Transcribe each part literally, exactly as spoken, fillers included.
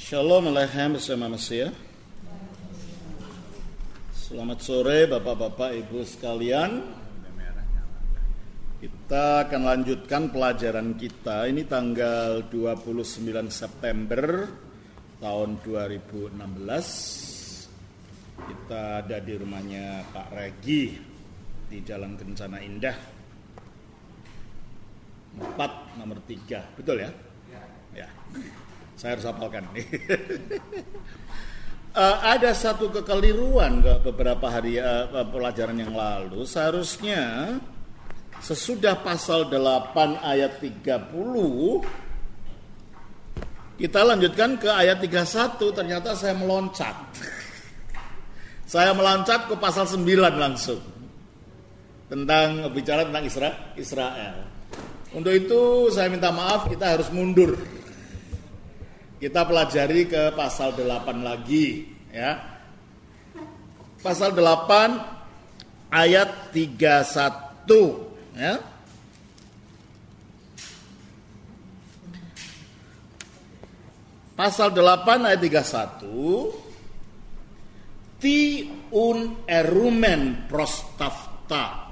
Shalom Aleichem bersama Mesir. Selamat sore Bapak-Bapak Ibu sekalian. Kita akan lanjutkan pelajaran kita. Ini tanggal dua puluh sembilan September tahun dua ribu enam belas. Kita ada di rumahnya Pak Regi di Jalan Kencana Indah empat nomor tiga. Betul ya? Ya. Saya harus hafalkan nih. uh, ada satu kekeliruan ke beberapa hari uh, pelajaran yang lalu. Seharusnya sesudah pasal delapan ayat tiga puluh kita lanjutkan ke ayat tiga puluh satu. Ternyata saya meloncat. Saya meloncat ke pasal sembilan langsung. Tentang bicara tentang Isra, Israel. Untuk itu saya minta maaf, kita harus mundur. Kita pelajari ke pasal delapan lagi, ya. Pasal delapan ayat tiga puluh satu, ya. Pasal delapan ayat tiga puluh satu. Ti un erumen prostafta.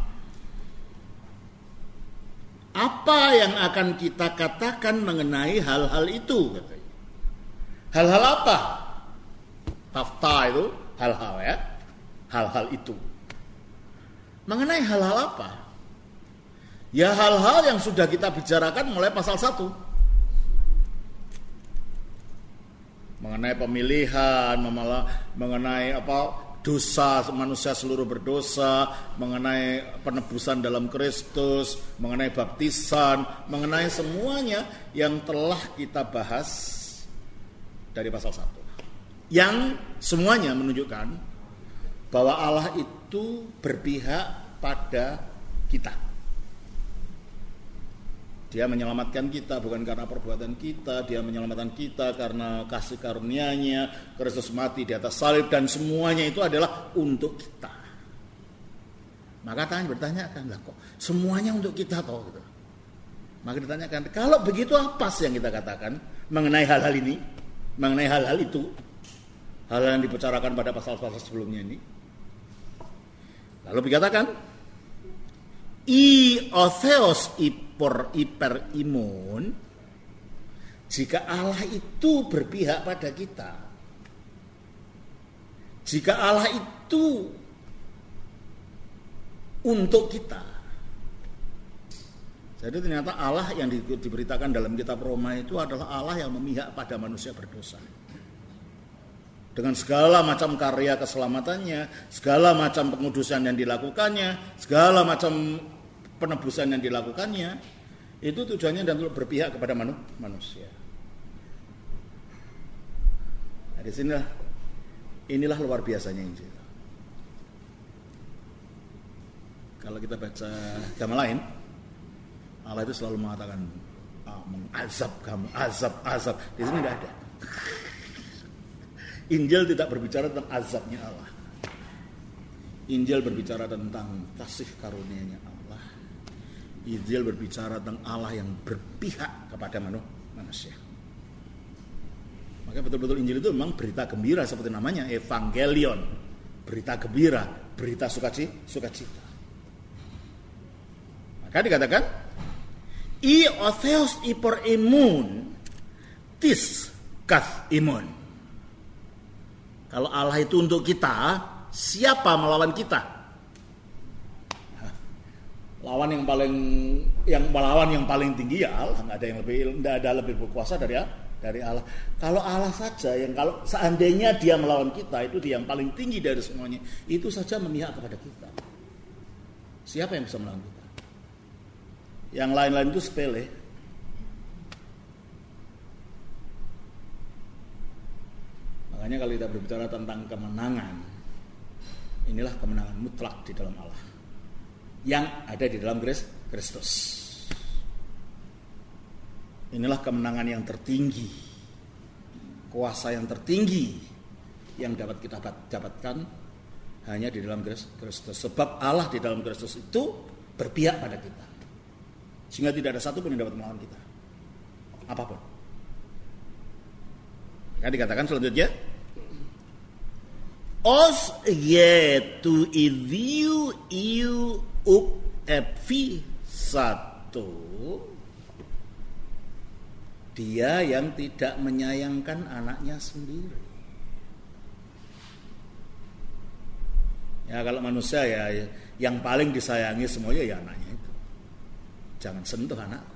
Apa yang akan kita katakan mengenai hal-hal itu? Hal-hal apa? Tafta itu hal-hal ya. Hal-hal itu. Mengenai hal-hal apa? Ya hal-hal yang sudah kita bicarakan mulai pasal satu. Mengenai pemilihan, mengenai apa? Dosa manusia seluruh berdosa, mengenai penebusan dalam Kristus, mengenai baptisan, mengenai semuanya yang telah kita bahas dari pasal satu. Yang semuanya menunjukkan bahwa Allah itu berpihak pada kita. Dia menyelamatkan kita bukan karena perbuatan kita, dia menyelamatkan kita karena kasih karunia-Nya, Kristus mati di atas salib, dan semuanya itu adalah untuk kita. Maka tanya bertanyakan, lah kok semuanya untuk kita toh gitu. Maka ditanyakan, kalau begitu apa sih yang kita katakan mengenai hal-hal ini? Mengenai hal-hal itu, hal-hal yang dibicarakan pada pasal-pasal sebelumnya ini. Lalu dikatakan, I otheos ipor iper imun, jika Allah itu berpihak pada kita, jika Allah itu untuk kita. Jadi ternyata Allah yang di, diberitakan dalam kitab Roma itu adalah Allah yang memihak pada manusia berdosa. Dengan segala macam karya keselamatannya, segala macam pengudusan yang dilakukannya, segala macam penebusan yang dilakukannya, itu tujuannya dan untuk berpihak kepada manu, manusia. Nah, di sinilah, inilah luar biasanya Injil. Kalau kita baca agama lain, Allah itu selalu mengatakan, ah, mengazab kamu, azab, azab. Di sini tidak ada. Injil tidak berbicara tentang azabnya Allah. Injil berbicara tentang kasih karunia-Nya Allah. Injil berbicara tentang Allah yang berpihak kepada manusia. Maka betul-betul Injil itu memang berita gembira seperti namanya, evangelion. Berita gembira, berita sukacita. Maka dikatakan, I otheos ipor imun tis kath imun. Kalau Allah itu untuk kita, siapa melawan kita? Lawan yang paling yang melawan yang paling tinggi ya Allah, nggak ada yang lebih nggak ada lebih berkuasa dari dari Allah. Kalau Allah saja yang kalau seandainya dia melawan kita, itu dia yang paling tinggi dari semuanya, itu saja memihak kepada kita. Siapa yang bisa melawan kita? Yang lain-lain itu sepele. Makanya kalau kita berbicara tentang kemenangan, inilah kemenangan mutlak di dalam Allah yang ada di dalam Kristus. Inilah kemenangan yang tertinggi, kuasa yang tertinggi yang dapat kita dapatkan hanya di dalam Kristus. Sebab Allah di dalam Kristus itu berpihak pada kita. Sehingga tidak ada satu pun yang dapat melawan kita. Apapun. Kan dikatakan selanjutnya, os ye tu idiu iu up epi satu. Dia yang tidak menyayangkan anaknya sendiri. Ya kalau manusia ya yang paling disayangi semuanya ya anaknya itu. Jangan sentuh anakku.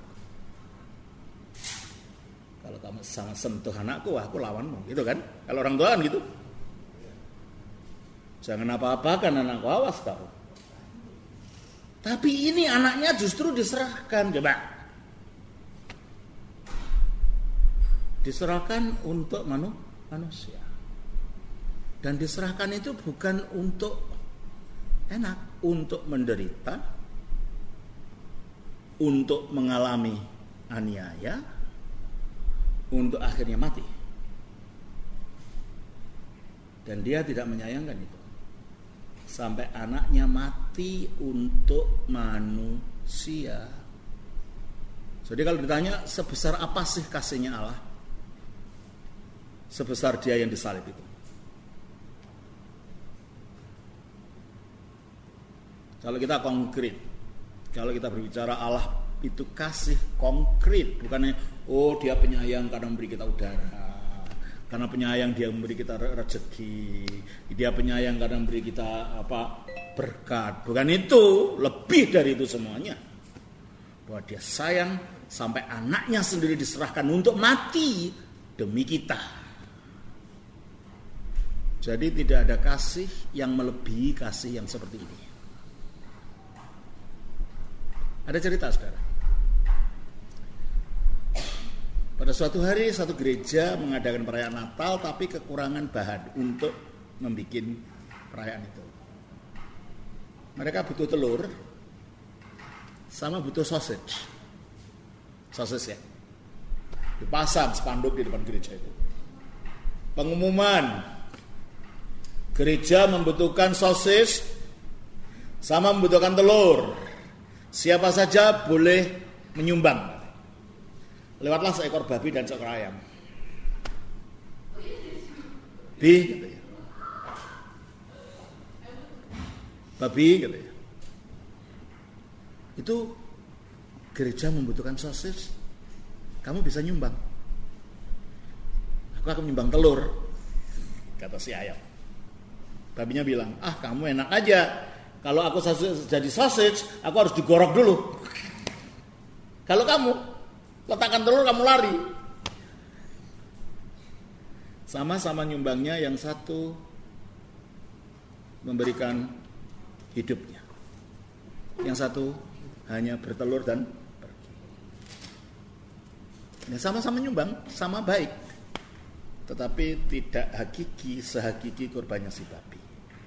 Kalau kamu sama sentuh anakku, wah aku lawanmu, gitu kan? Kalau orang tua kan gitu. Jangan apa-apakan anakku, awas kau. Tapi ini anaknya justru diserahkan, coba. Diserahkan untuk manu, manusia. Dan diserahkan itu bukan untuk enak, untuk menderita, untuk mengalami aniaya, untuk akhirnya mati. Dan dia tidak menyayangkan itu. Sampai anaknya mati untuk manusia. Jadi kalau ditanya sebesar apa sih kasihnya Allah? Sebesar dia yang disalib itu. Kalau kita konkret, kalau kita berbicara Allah itu kasih konkret, bukannya oh dia penyayang karena memberi kita udara, karena penyayang dia memberi kita rezeki, dia penyayang karena memberi kita apa berkat, bukan itu, lebih dari itu semuanya. Bahwa dia sayang sampai anaknya sendiri diserahkan untuk mati demi kita. Jadi tidak ada kasih yang melebihi kasih yang seperti ini. Ada cerita saudara. Pada suatu hari satu gereja mengadakan perayaan Natal tapi kekurangan bahan untuk membuat perayaan itu. Mereka butuh telur sama butuh sausage. Sausage ya. Dipasang spanduk di depan gereja itu. Pengumuman, gereja membutuhkan sosis sama membutuhkan telur. Siapa saja boleh menyumbang. Lewatlah seekor babi dan seekor ayam. Bi, gitu ya. Babi, gitu ya. Itu gereja membutuhkan sosis. Kamu bisa nyumbang. Aku akan menyumbang telur, kata si ayam. Babinya bilang, ah kamu enak aja. Kalau aku jadi sausage, aku harus digorok dulu. Kalau kamu letakkan telur, kamu lari. Sama-sama nyumbangnya, yang satu memberikan hidupnya, yang satu hanya bertelur dan pergi. Ya, sama-sama nyumbang, sama baik, tetapi tidak hakiki sehakiki korbannya si babi.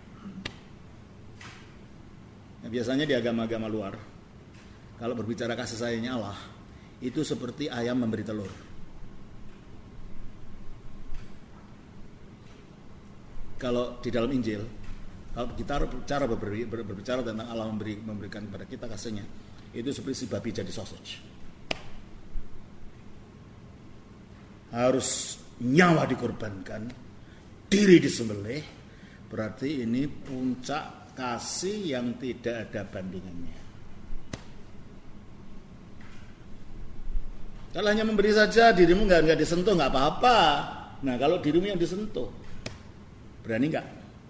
Nah, biasanya di agama-agama luar, kalau berbicara kasih sayangnya Allah, itu seperti ayam memberi telur. Kalau di dalam Injil, kalau kita bicara berbicara tentang Allah memberi, memberikan kepada kita kasihnya, itu seperti si babi jadi sausage. Harus nyawa dikorbankan, diri disembelih, berarti ini puncak kasih yang tidak ada bandingannya. Kalau hanya memberi saja, dirimu nggak nggak disentuh nggak apa-apa. Nah kalau dirimu yang disentuh, berani nggak?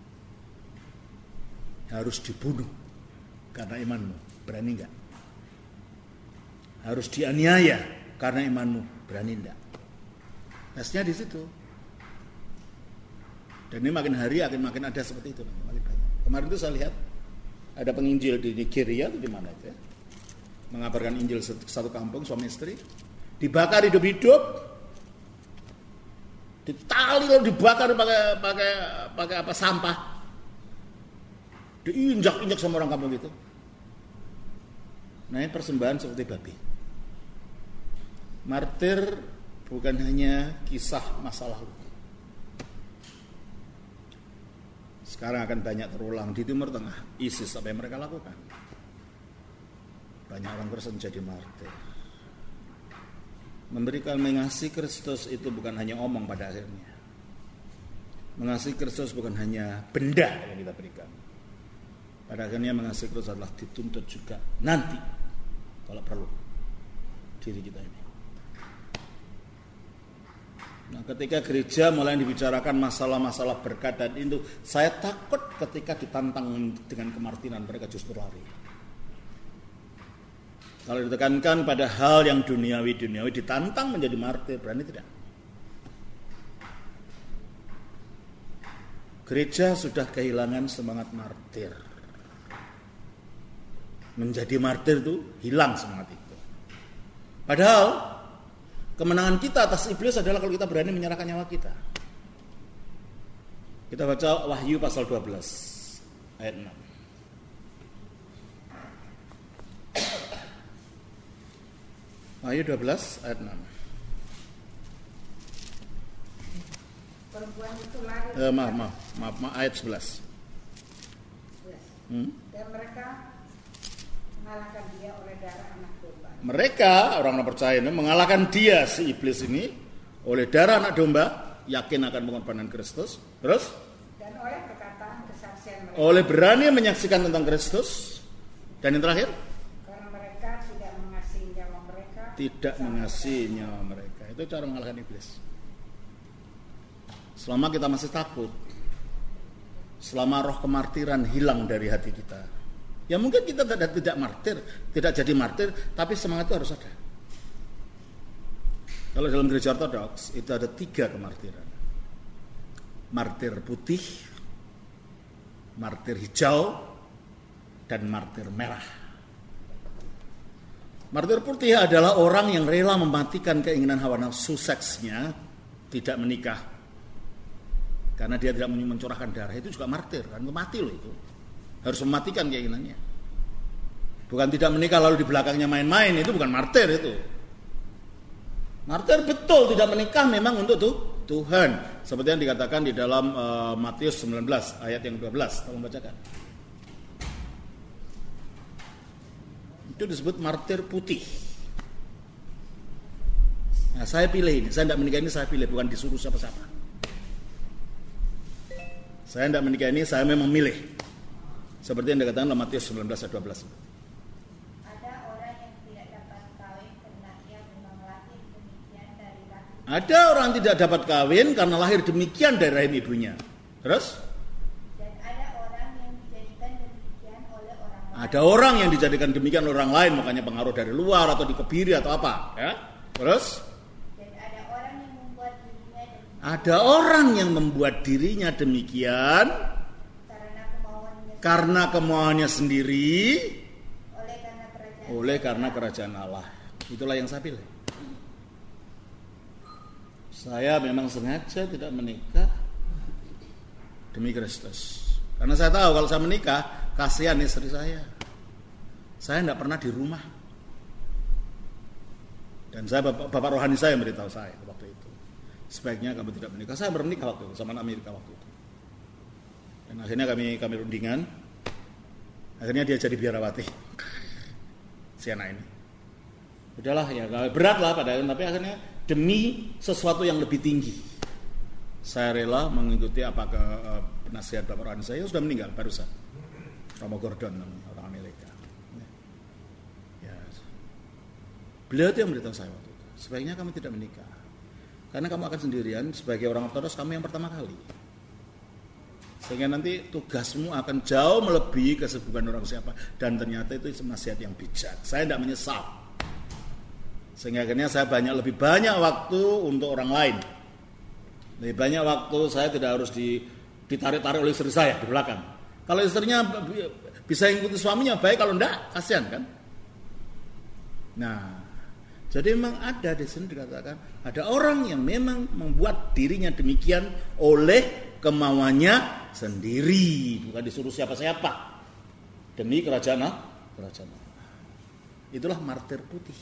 Harus dibunuh karena imanmu, berani nggak? Harus dianiaya karena imanmu, berani nggak? Tesnya di situ. Dan ini makin hari akan makin ada seperti itu, makin banyak. Kemarin itu saya lihat ada penginjil di Nigeria atau di mana itu ya, mengabarkan Injil satu kampung suami istri dibakar hidup-hidup, ditali lalu dibakar pakai pakai pakai apa sampah, diinjak-injak sama orang kampung itu. Nah ini persembahan seperti babi. Martir bukan hanya kisah masa lalu. Sekarang akan banyak terulang di Timur Tengah. ISIS apa yang mereka lakukan? Banyak orang Kristen jadi martir. Memberikan mengasihi Kristus itu bukan hanya omong pada akhirnya, Mengasihi Kristus bukan hanya benda yang kita berikan. Pada akhirnya mengasihi Kristus adalah dituntut juga nanti kalau perlu diri kita ini. Nah, ketika gereja mulai dibicarakan masalah-masalah berkat dan itu, saya takut ketika ditantang dengan kemartiran mereka justru lari. Kalau ditekankan pada hal yang duniawi-duniawi, ditantang menjadi martir, berani tidak? Gereja sudah kehilangan semangat martir. Menjadi martir itu hilang semangat itu. Padahal kemenangan kita atas iblis adalah kalau kita berani menyerahkan nyawa kita. Kita baca Wahyu pasal dua belas ayat enam. Wahyu dua belas ayat enam. Perempuan itu lari. Eh, maaf, maaf, maaf, maaf, ayat sebelas. Hmm? Dan mereka mengalahkan dia oleh darah anak domba. Mereka, orang-orang percaya ini, mengalahkan dia, si iblis ini, oleh darah anak domba, yakin akan pengorbanan Kristus. Terus? Dan oleh perkataan kesaksian mereka. Oleh berani menyaksikan tentang Kristus. Dan yang terakhir? Karena mereka tidak mengasihi nyawa mereka. Tidak mengasihi nyawa mereka. Itu cara mengalahkan iblis. Selama kita masih takut, selama roh kemartiran hilang dari hati kita, ya mungkin kita tidak, tidak martir, tidak jadi martir, tapi semangat itu harus ada. Kalau dalam gereja ortodoks itu ada tiga kemartiran: martir putih, martir hijau, dan martir merah. Martir putih adalah orang yang rela mematikan keinginan hawa nafsu seksnya, tidak menikah karena dia tidak mencurahkan darah. Itu juga martir, kan? Itu mati loh itu. Harus mematikan keinginannya. Bukan tidak menikah lalu di belakangnya main-main, itu bukan martir itu. Martir betul tidak menikah memang untuk tuh Tuhan. Seperti yang dikatakan di dalam uh, Matius sembilan belas ayat yang dua belas. Tolong bacakan. Itu disebut martir putih. Nah, saya pilih ini. Saya tidak menikah ini saya pilih, bukan disuruh siapa-siapa. Saya tidak menikah ini, saya memang milih. Seperti yang dikatakan dalam Matius sembilan belas ayat dua belas. Ada orang yang tidak dapat kawin karena ia memang lahir demikian dari rahim. Ada orang yang tidak dapat kawin karena lahir demikian dari rahim ibunya. Terus? Dan ada orang yang dijadikan demikian oleh orang lain. Ada orang yang dijadikan demikian oleh orang lain, makanya pengaruh dari luar atau dikebiri atau apa. Ya? Terus? Ada orang yang membuat dirinya demikian karena kemauannya, karena kemauannya sendiri, oleh karena kerajaan, oleh karena kerajaan Allah. Itulah yang saya pilih. Saya memang sengaja tidak menikah demi Kristus. Karena saya tahu kalau saya menikah, kasihan istri saya. Saya tidak pernah di rumah. Dan saya bapak, bapak rohani saya memberitahu saya waktu itu, sebaiknya kamu tidak menikah. Saya bernikah waktu itu sama Amerika waktu itu. Dan akhirnya kami kami rundingan. Akhirnya dia jadi biarawati. Si anak ini. Udahlah ya, berat lah pada akhirnya, tapi akhirnya demi sesuatu yang lebih tinggi. Saya rela mengikuti apa ke uh, penasihat bapak rohani saya, sudah meninggal barusan. Romo Gordon namanya, orang Amerika. Ya. Beliau itu yang memberitahu saya waktu itu, sebaiknya kamu tidak menikah. Karena kamu akan sendirian, sebagai orang ortodoks kamu yang pertama kali. Sehingga nanti tugasmu akan jauh melebihi kesibukan orang siapa. Dan ternyata itu nasihat yang bijak. Saya tidak menyesal. Sehingga akhirnya saya banyak lebih banyak waktu untuk orang lain. Lebih banyak waktu saya tidak harus ditarik-tarik oleh istri saya di belakang. Kalau istrinya bisa ikuti suaminya baik, kalau enggak kasihan kan. Nah, jadi memang ada di sini dikatakan ada orang yang memang membuat dirinya demikian oleh kemauannya sendiri, bukan disuruh siapa-siapa, demi kerajaan kerajaan. Itulah martir putih.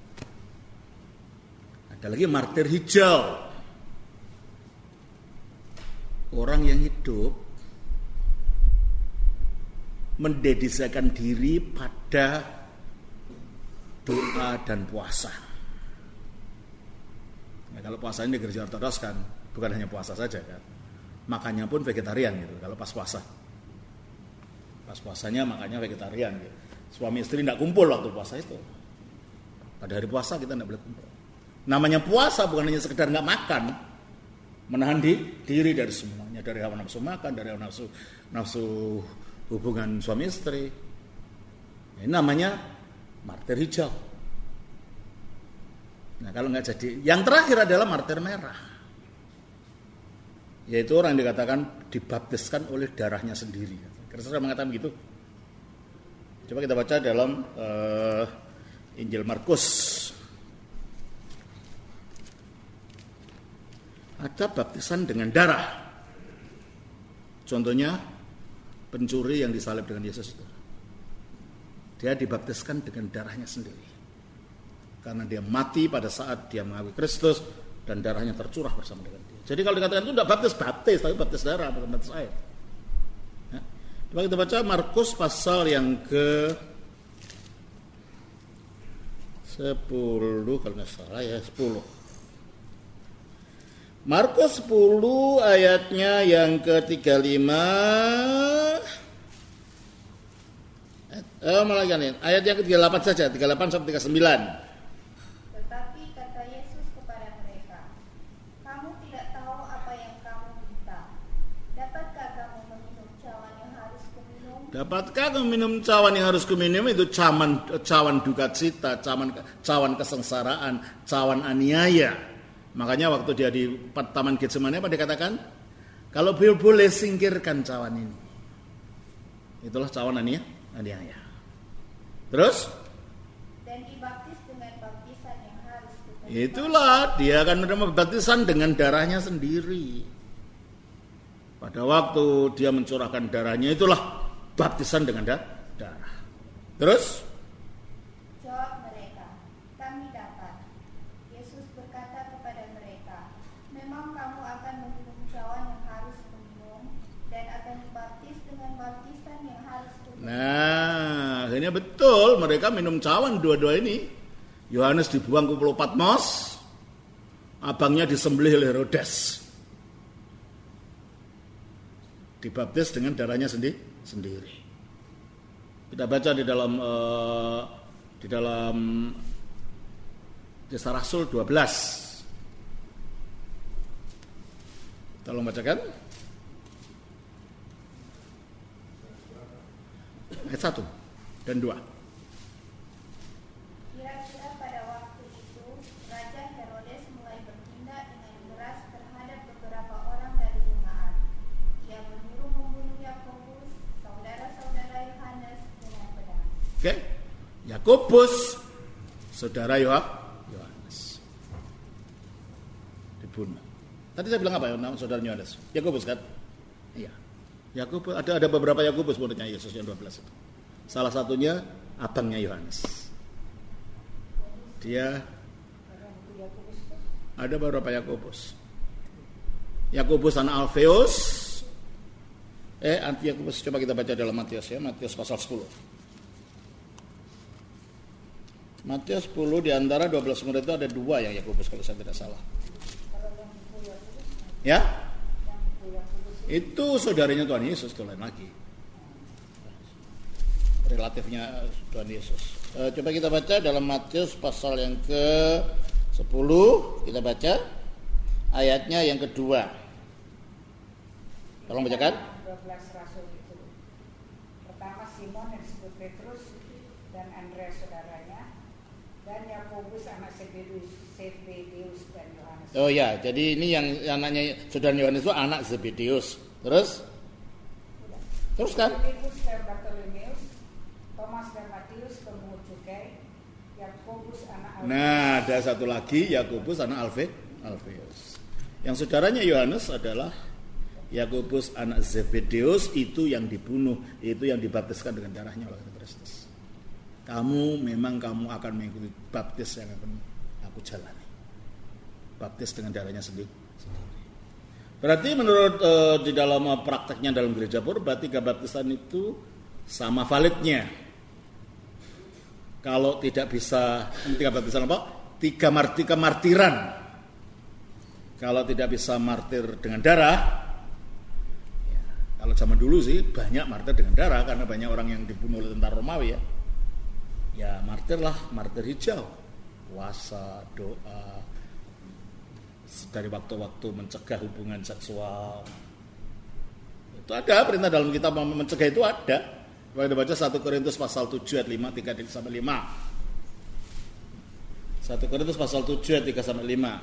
Ada lagi martir hijau. Orang yang hidup mendedikasikan diri pada doa dan puasa. Nah, kalau puasa ini di gereja ortodoks kan bukan hanya puasa saja kan. makannya pun vegetarian gitu kalau pas puasa. Pas puasanya makannya vegetarian gitu. Suami istri tidak kumpul waktu puasa itu. Pada hari puasa kita tidak boleh kumpul. Namanya puasa bukan hanya sekedar nggak makan, menahan di, diri dari semuanya, dari hawa nafsu makan, dari hawa nafsu nafsu hubungan suami istri. Ini namanya martir hijau. Nah kalau nggak jadi, yang terakhir adalah martir merah, yaitu orang yang dikatakan dibaptiskan oleh darahnya sendiri. Kristus sudah mengatakan begitu. Coba kita baca dalam uh, Injil Markus. Ada baptisan dengan darah. Contohnya pencuri yang disalib dengan Yesus itu. Dia dibaptiskan dengan darahnya sendiri. Karena dia mati pada saat dia mengakui Kristus dan darahnya tercurah bersama dengan dia. Jadi kalau dikatakan itu tidak baptis, baptis, tapi baptis darah, bukan baptis air. Ya. Coba kita baca Markus pasal yang ke sepuluh, kalau nggak salah ya, sepuluh. Markus sepuluh ayatnya yang ke tiga puluh lima. Eh, malah kan ayat yang ke tiga puluh delapan saja, tiga puluh delapan sampai tiga puluh sembilan. Tetapi kata Yesus kepada mereka, kamu tidak tahu apa yang kamu minta. Dapatkah kamu meminum cawan yang harus kuminum? Dapatkah kamu minum cawan yang harus kuminum? Itu cawan cawan duka cita, cawan cawan kesengsaraan, cawan aniaya. Makanya waktu dia di Taman Getsemani apa dikatakan? Kalau boleh singkirkan cawan ini. Itulah cawan aniaya. aniaya. Terus? Dan dibaptis dengan baptisan yang harus diterima. Itulah dia akan menerima baptisan dengan darahnya sendiri. Pada waktu dia mencurahkan darahnya itulah baptisan dengan darah. Terus? Jawab mereka, kami dapat. Yesus berkata kepada mereka, memang kamu akan meminum cawan yang harus kuminum dan akan dibaptis dengan baptisan yang harus kuminum. Nah, akhirnya betul mereka minum cawan dua-dua ini. Yohanes dibuang ke Pulau Patmos, abangnya disembelih oleh Herodes. Dibaptis dengan darahnya sendiri. sendiri. Kita baca di dalam uh, di dalam Kisah Rasul dua belas. Tolong bacakan. Ayat satu dan dua. Kira-kira pada waktu itu Raja Herodes mulai bertindak dengan keras terhadap beberapa orang dari jemaat. Ia menyuruh membunuh Yakobus, saudara-saudara Yohanes dengan pedang. Oke, Yakobus, saudara Yohanes, dibunuh. Tadi saya bilang apa ya nama saudara Yohanes? Yakobus kan? Iya. Yakobus, ada ada beberapa Yakobus muridnya Yesus yang dua belas itu. Salah satunya abangnya Yohanes. Dia ada beberapa Yakobus. Yakobus anak Alfeus. Eh, anti Yakobus, coba kita baca dalam Matius ya, Matius pasal sepuluh. Matius sepuluh di antara dua belas murid itu ada dua yang Yakobus kalau saya tidak salah. Ya? Itu saudaranya Tuhan Yesus, itu lain lagi. Relatifnya Tuhan Yesus. E, coba kita baca dalam Matius pasal yang ke sepuluh, kita baca ayatnya yang kedua. Tolong bacakan. dua belas rasul itu. Pertama Simon yang disebut Petrus dan Andreas saudaranya, dan Yakobus anak Zebedeus, Zebedeus dan Yohanes. Oh ya, jadi ini yang anaknya saudara Yohanes itu anak Zebedeus. Terus? Terus kan? Filipus dan Bartolomeus, Thomas dan Matius pemungut cukai, Yakobus anak Alfeus. Nah, ada satu lagi Yakobus anak Alfe, Alfeus. Yang saudaranya Yohanes adalah Yakobus anak Zebedeus, itu yang dibunuh, itu yang dibaptiskan dengan darahnya oleh Kristus. Kamu memang kamu akan mengikuti baptis yang akan aku jalani. Baptis dengan darahnya sendiri. Berarti menurut uh, di dalam uh, prakteknya dalam gereja purba, tiga baptisan itu sama validnya. Kalau tidak bisa tiga baptisan apa? Tiga martir kemartiran. Kalau tidak bisa martir dengan darah, Kalau zaman dulu sih banyak martir dengan darah karena banyak orang yang dibunuh oleh tentara Romawi ya. Ya martir lah, martir hijau. Puasa, doa, dari waktu-waktu mencegah hubungan seksual. Itu ada perintah dalam kitab mencegah itu ada. Kita baca satu Korintus pasal tujuh ayat lima, tiga sampai lima. satu Korintus pasal tujuh ayat tiga sampai lima.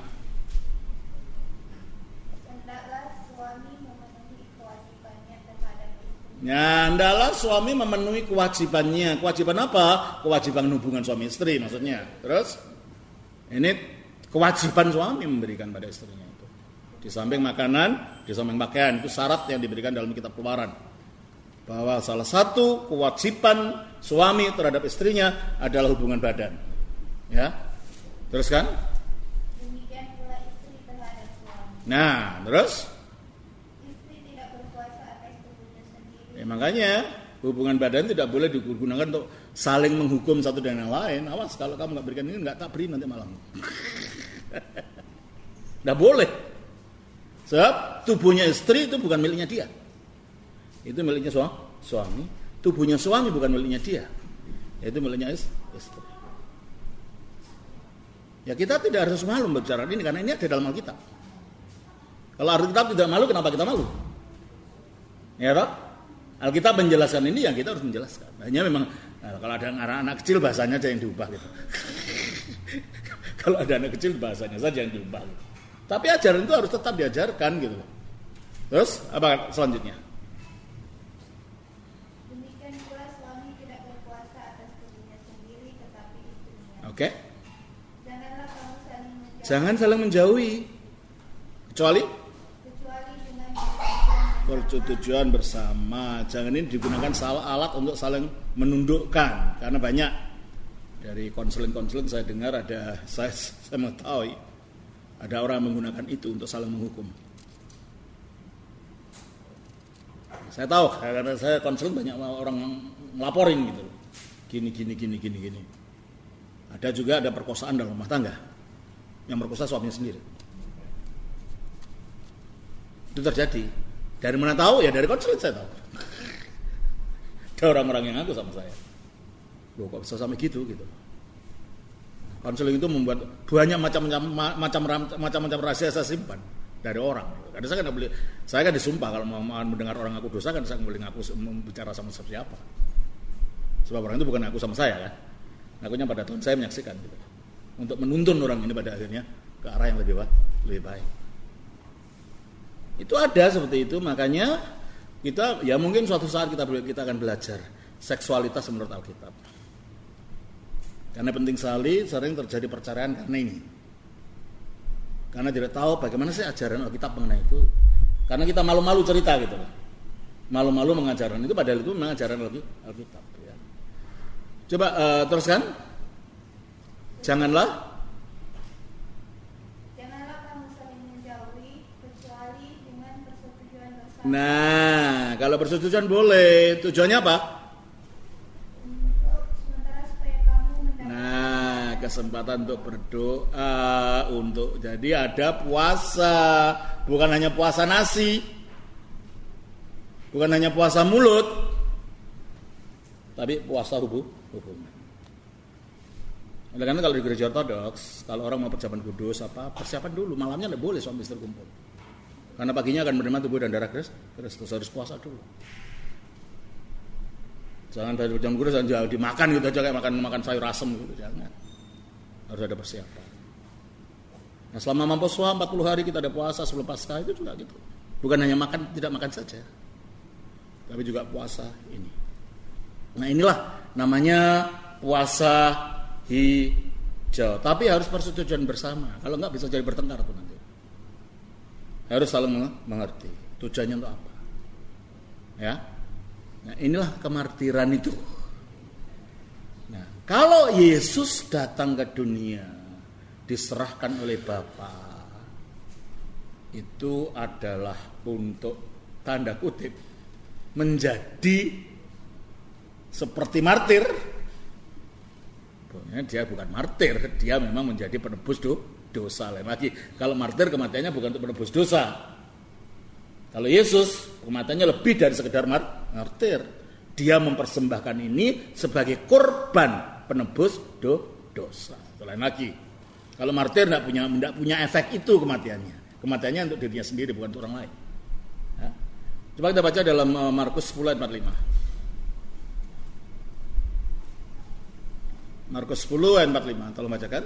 Hendaklah suami memenuhi kewajibannya terhadap istrinya. Ya, hendaklah suami memenuhi kewajibannya. Kewajiban apa? Kewajiban hubungan suami istri maksudnya. Terus ini kewajiban suami memberikan pada istrinya itu. Di samping makanan, di samping pakaian, itu syarat yang diberikan dalam kitab Keluaran. Bahwa salah satu kewajiban suami terhadap istrinya adalah hubungan badan. Ya. Terus kan? Demikian pula istri terhadap suami. Nah, terus? Istri tidak berkuasa atas tubuhnya sendiri. Ya, makanya hubungan badan tidak boleh digunakan untuk saling menghukum satu dengan yang lain. Awas kalau kamu nggak berikan ini nggak tak beri nanti malam. Nggak boleh. Sebab tubuhnya istri itu bukan miliknya dia. Itu miliknya suami. Tubuhnya suami bukan miliknya dia. Itu miliknya istri. Ya kita tidak harus malu berbicara ini karena ini ada dalam Alkitab. Kalau Alkitab tidak malu, kenapa kita malu? Ya toh? Alkitab menjelaskan ini, yang kita harus menjelaskan. Hanya memang nah, kalau ada anak-anak kecil bahasanya aja yang diubah gitu. Kalau ada anak kecil bahasanya saja yang diubah. Gitu. Tapi ajaran itu harus tetap diajarkan gitu. Terus apa selanjutnya? Demikian pula suami tidak berkuasa atas tubuhnya sendiri tetapi istrinya. Oke. Okay. Janganlah kamu saling menjauhi. Jangan saling menjauhi. Kecuali Kecuali dengan persetujuan bersama. Jangan ini digunakan salah alat untuk saling menundukkan. Karena banyak dari konseling-konseling saya dengar ada saya, saya mengetahui ada orang menggunakan itu untuk saling menghukum. Saya tahu karena saya konseling banyak orang melaporin gitu. Gini gini gini gini gini. Ada juga ada perkosaan dalam rumah tangga. Yang merkosa suaminya sendiri. Itu terjadi. Dari mana tahu? Ya dari konseling saya tahu. Ada orang-orang yang ngaku sama saya. Loh kok bisa sampai gitu gitu. Konseling itu membuat banyak macam-macam macam macam-macam rahasia saya simpan dari orang. Karena saya kan boleh, saya kan disumpah kalau mau mendengar orang ngaku dosa kan saya nggak boleh ngaku bicara sama siapa. Sebab orang itu bukan ngaku sama saya kan. Ngakunya pada Tuhan saya menyaksikan gitu. Untuk menuntun orang ini pada akhirnya ke arah yang lebih baik, lebih baik. Itu ada seperti itu, makanya kita ya mungkin suatu saat kita kita akan belajar seksualitas menurut Alkitab. Karena penting sekali sering terjadi perceraian karena ini. Karena tidak tahu bagaimana sih ajaran Alkitab mengenai itu. Karena kita malu-malu cerita gitu. Malu-malu mengajarkan itu padahal itu memang ajaran Alkitab. Ya. Coba uh, teruskan. Janganlah. Janganlah kamu saling menjauhi kecuali dengan persetujuan bersama. Nah, kalau persetujuan boleh. Tujuannya apa? Nah, kesempatan untuk berdoa, untuk jadi ada puasa, bukan hanya puasa nasi, bukan hanya puasa mulut, tapi puasa hubung, hubungan. Oleh karena kalau di gereja ortodoks, kalau orang mau perjamuan kudus, apa persiapan dulu, malamnya tidak boleh suami istri kumpul, karena paginya akan menerima tubuh dan darah Kristus, harus puasa dulu. Jangan dari perjamuan kudus jangan dimakan gitu aja kayak makan makan sayur asem gitu, jangan. Harus ada persiapan. Nah, selama mampu puasa empat puluh hari kita ada puasa sebelum Paskah itu juga gitu. Bukan hanya makan, tidak makan saja. Tapi juga puasa ini. Nah, inilah namanya puasa hijau. Tapi harus persetujuan bersama. Kalau enggak bisa jadi bertengkar tuh nanti. Harus saling mengerti tujuannya untuk apa. Ya. Nah, inilah kemartiran itu. Nah, kalau Yesus datang ke dunia diserahkan oleh Bapa, itu adalah untuk tanda kutip menjadi seperti martir. Pokoknya dia bukan martir, dia memang menjadi penebus do, dosa. Lain lagi, kalau martir kematiannya bukan untuk penebus dosa, Kalau Yesus kematiannya lebih dari sekedar martir. Dia mempersembahkan ini sebagai korban penebus do, dosa. Lain lagi. Kalau martir tidak punya tidak punya efek itu kematiannya. Kematiannya untuk dirinya sendiri, bukan untuk orang lain. Ya. Coba kita baca dalam Markus sepuluh ayat empat puluh lima. Markus sepuluh ayat empat puluh lima. Tolong bacakan.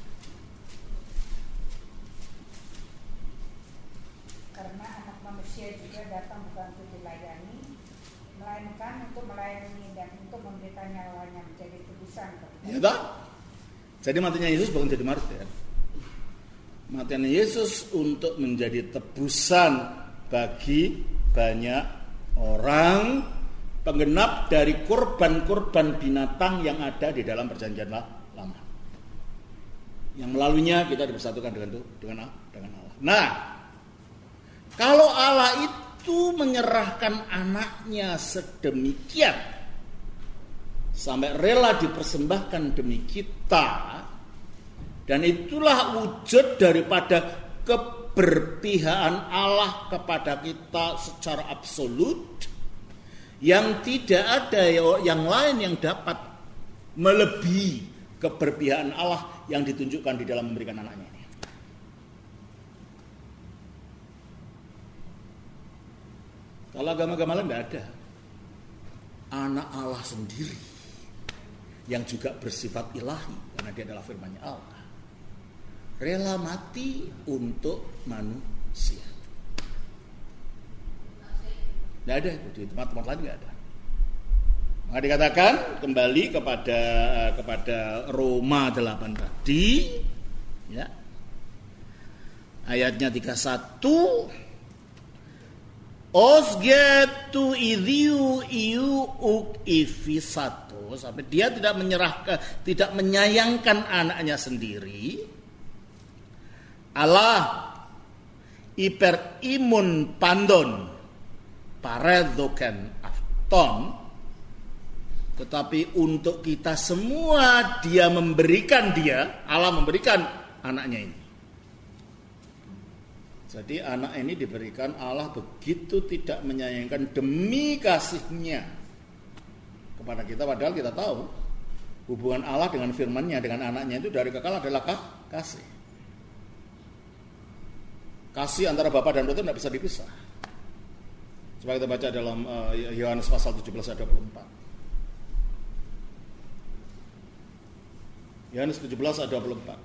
Karena anak manusia juga datang bukan untuk dilayani, melainkan untuk melayani dan untuk memberikan nyawanya menjadi tebusan. Ya tak? Jadi matinya Yesus bukan jadi martir. Matinya Yesus untuk menjadi tebusan bagi banyak orang, penggenap dari korban-korban binatang yang ada di dalam perjanjian lama. Yang melaluinya kita dipersatukan dengan dengan dengan Allah. Nah, kalau Allah itu menyerahkan anaknya sedemikian sampai rela dipersembahkan demi kita, dan itulah wujud daripada keberpihakan Allah kepada kita secara absolut, yang tidak ada yang lain yang dapat melebihi keberpihakan Allah yang ditunjukkan di dalam memberikan anaknya ini. Kalau agama-agama lain tidak ada. Anak Allah sendiri yang juga bersifat ilahi karena dia adalah firman-Nya Allah, rela mati untuk manusia. Tidak ada itu di tempat-tempat lain, tidak ada. Maka dikatakan kembali kepada kepada Roma delapan tadi, ya, ayatnya tiga puluh satu. Osgetu idiu iu uk ifisato, sampai dia tidak menyerahkan, tidak menyayangkan anaknya sendiri. Allah iper imun pandon paredoken afton, tetapi untuk kita semua dia memberikan dia, Allah memberikan anaknya ini. Jadi anak ini diberikan Allah begitu tidak menyayangkan demi kasihnya kepada kita, padahal kita tahu hubungan Allah dengan firman-Nya, dengan anaknya itu dari kekal adalah kasih. Kasih antara Bapa dan Putra tidak bisa dipisah. Coba kita baca dalam uh, Yohanes pasal tujuh belas ayat dua puluh empat. Yohanes tujuh belas ayat dua puluh empat.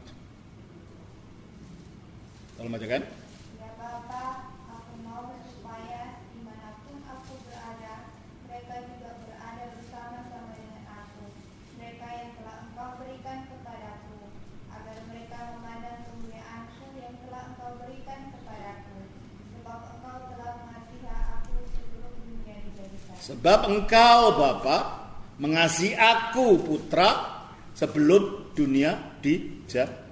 Tolong bacakan. Ya Bapa, aku mau supaya dimanapun aku berada, mereka juga berada bersama-sama dengan aku. Mereka yang telah Engkau berikan kepadaku, agar mereka memandang kemuliaan-Ku yang telah Engkau berikan kepadaku. Sebab Engkau telah mengasihi aku sebelum dunia dijadikan. Sebab Engkau Bapa mengasihi aku Putra sebelum dunia dijadikan.